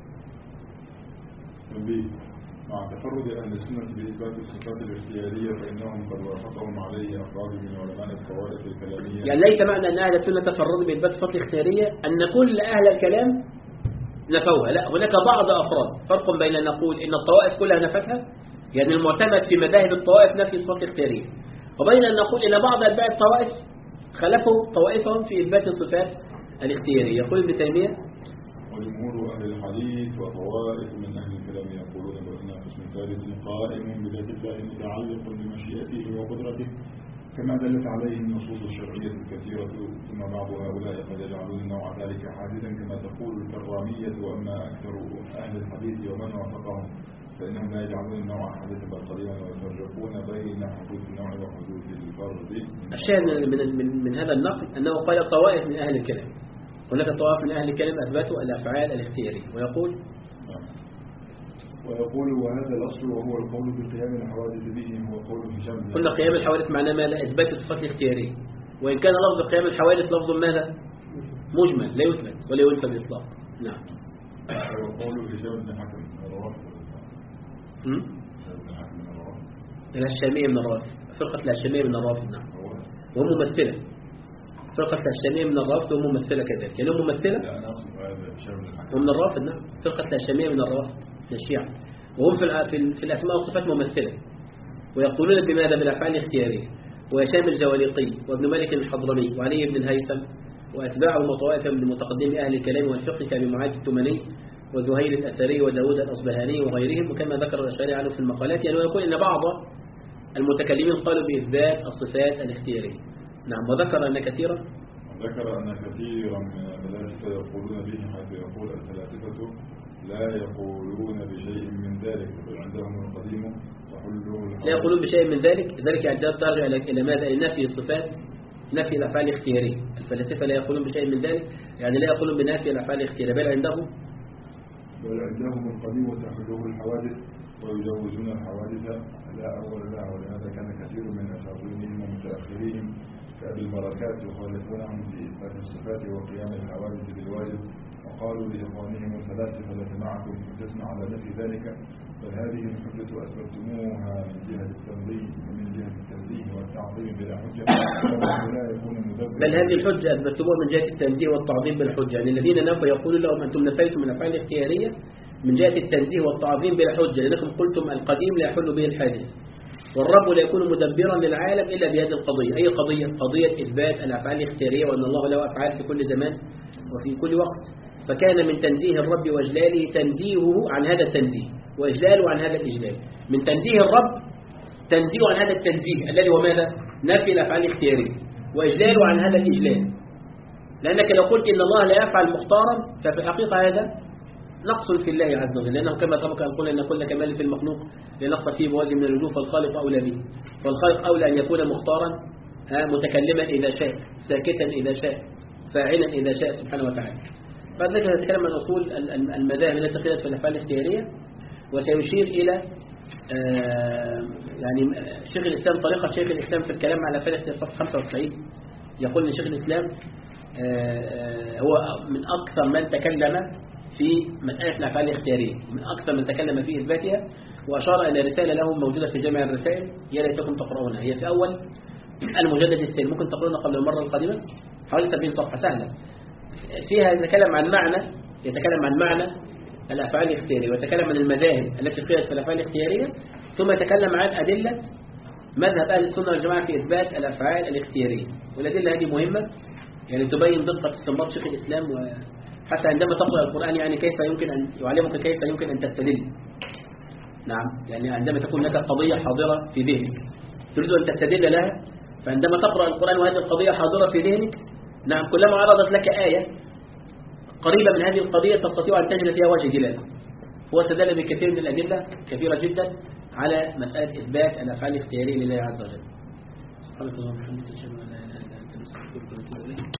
مع تفرد أهل السنة بإثبات الصفات الاختيارية فإنهم قد وافقهم عليه أفراد من علماء الطوائف الكلامية. يعني ليس معنى أن أهل السنة تفردوا بإثبات الصفات الاختيارية أن كل أهل الكلام نفوها لا هناك بعض أفراد فرق بين أن نقول إن الطوائف كلها نفتها يعني المعتمد في مذاهب الطوائف نفي الصفات الاختيارية وبين أن نقول إن بعض أتباع الطوائف خلفوا طوائفهم في إثبات الصفات الاختيارية. يقول ابن تيمية وجمهور أهل الحديث وطوائف من أهل الكلام يقولون بأن قسم ثالث قائم بذات الله متعلق بمشيئته وقدرته كما دلت عليه النصوص الشرعية الكثيرة ثم بعض هؤلاء قد يجعلون النوع ذلك حادثا كما تقول الكرامية وأما أكثر أهل الحديث ومن وافقهم فإنهم لا يجعلون النوع حادثا بل قديما ويفرقون بين حدوث النوع وحدوث الفرد. الشاهد من, من, من هذا النقل أنه قال طوائف من أهل الكلام، هناك طوائف من أهل الكلام أثبتوا الأفعال الاختيارية. ويقول ويقول وهذا الأصل وهو القول بقيام الحوادث به هو قول هشام. قلنا قيام الحوادث معناه ماذا؟ إثبات الصفات الاختيارية، وإن كان لفظ قيام الحوادث لفظ ماذا؟ مجمل لا يثبت ولا ينفى بإطلاق. نعم. وقول هشام بن حكم الهشامية من الرافض، فرقة الهشامية من الرافض. نعم. وهم ممثلة، فرقة الهشامية من الرافض وهم ممثلة كذلك، يعني هم ممثلة ومن الرافض. نعم. فرقة الهشامية من الرافض الشيعة، وهم في في الأسماء والصفات ممثلة، ويقولون بماذا؟ بالأفعال الاختيارية. وهشام الجواليقي وابن مالك الحضرمي وعلي بن الهيثم وأتباعه وطوائف من متقدمي أهل الكلام والفقه كأبي معاذ التمني وزهير الأثري وداود الأصبهاني وغيرهم، وكما ذكر الأشعري عنه في المقالات. يعني يقول إن بعض المتكلمين قالوا بإثبات الصفات الاختيارية. نعم. وذكر أن كثيرا ذكر أن كثيرا من الفلاسفة يقولون به، حيث يقول الفلاسفة لا يقولون بشيء من ذلك بل عندهم القديم وحله. لا يقولون بشيء من ذلك، ذلك يعني ترجع إلى ماذا؟ إلى نفي الصفات، نفي الأفعال الاختيارية. الفلاسفة لا يقولون بشيء من ذلك، يعني لا يقولون بنفي الأفعال الاختيارية، بل عندهم بل عندهم القديم وتحله الحوادث ويجوزون الحوادث لا أول لها. ولهذا كان كثير من أساطيرهم ومتأخرين كأبي البركات يخالفونهم في إثبات الصفات وقيام الحوادث بالواجب، وقالوا لإخوانهم الفلاسفة التي معكم تسمع على نفي ذلك، بل هذه الحجة أثبتموها من جهة التنظيم ومن جهة التنزيه والتعظيم بلا حجة لا يكون مدبر. بل هذه الحجة أثبتموها من جهة التنزيه والتعظيم بلا حجة، يعني الذين نفوا يقولون لهم أنتم نفيتم من الأفعال الاختيارية من جهة التنزيه والتعظيم بلا حجة، لأنكم قلتم القديم لا يحل به الحادث، والرب لا يكون مدبرا للعالم إلا بهذه القضية. أي قضية؟ قضية إثبات الأفعال الاختيارية، وأن الله له أفعال في كل زمان وفي كل وقت. فكان من تنزيه الرب وإجلاله تنزيهه عن هذا التنزيه وإجلاله عن هذا الإجلال. من تنزيه الرب تنزيه عن هذا التنزيه الذي هو ماذا؟ نفي الأفعال الاختيارية، وإجلاله عن هذا الإجلال. لأنك لو قلت إن الله لا يفعل مختارا ففي الحقيقة هذا نقص في الله عز وجل، لأنه كما سبق أن قلنا إن كل كمال في المخلوق لنقص فيه بوجه من الوجوه، فالخالق أولى به. فالخالق أولى أن يكون مختارا متكلما إذا شاء، ساكتا إذا شاء، فاعلا إذا شاء سبحانه وتعالى. بعد ذلك نتكلم عن أصول المذاهب التي قيلت في الأفعال الاختيارية، وسيشير إلى يعني شيخ الإسلام، طريقة شيخ الإسلام في الكلام على الأفعال الاختيارية صفحة خمسة وتسعين. يقول إن شيخ الإسلام هو من أكثر من تكلم في مسألة الأفعال الاختيارية، من أكثر من تكلم في إثباتها، وأشار إلى رسالة له موجودة في جامع الرسائل يا ليتكم تقرؤونها. هي في أول المجلد الثاني، ممكن تقرؤونها قبل المرة القادمة، حوالي سبعين صفحة سهلة. فيها يتكلم عن معنى يتكلم عن معنى الأفعال الاختيارية، ويتكلم عن المذاهب التي قيلت في الأفعال الاختيارية، ثم يتكلم عن أدلة مذهب أهل السنة والجماعة في إثبات الأفعال الاختيارية. والأدلة هذه مهمة، يعني تبين دقة استنباط شيخ الإسلام، وحتى عندما تقرأ القرآن يعني كيف يمكن أن يعلمك كيف يمكن أن تستدل. نعم، يعني عندما تكون لك قضية حاضرة في ذهنك تريد أن تستدل لها، فعندما تقرأ القرآن وهذه القضية حاضرة في ذهنك، نعم، كلما عرضت لك آية قريبة من هذه القضية تستطيع أن تجد فيها وجه دلالة. هو استدل بكثير من الأدلة كثيرة جدا على مسألة إثبات الأفعال الاختيارية لله عز وجل. سبحانك اللهم وبحمدك أشهد أن لا إله إلا أنت نستغفرك ونتوب إليك.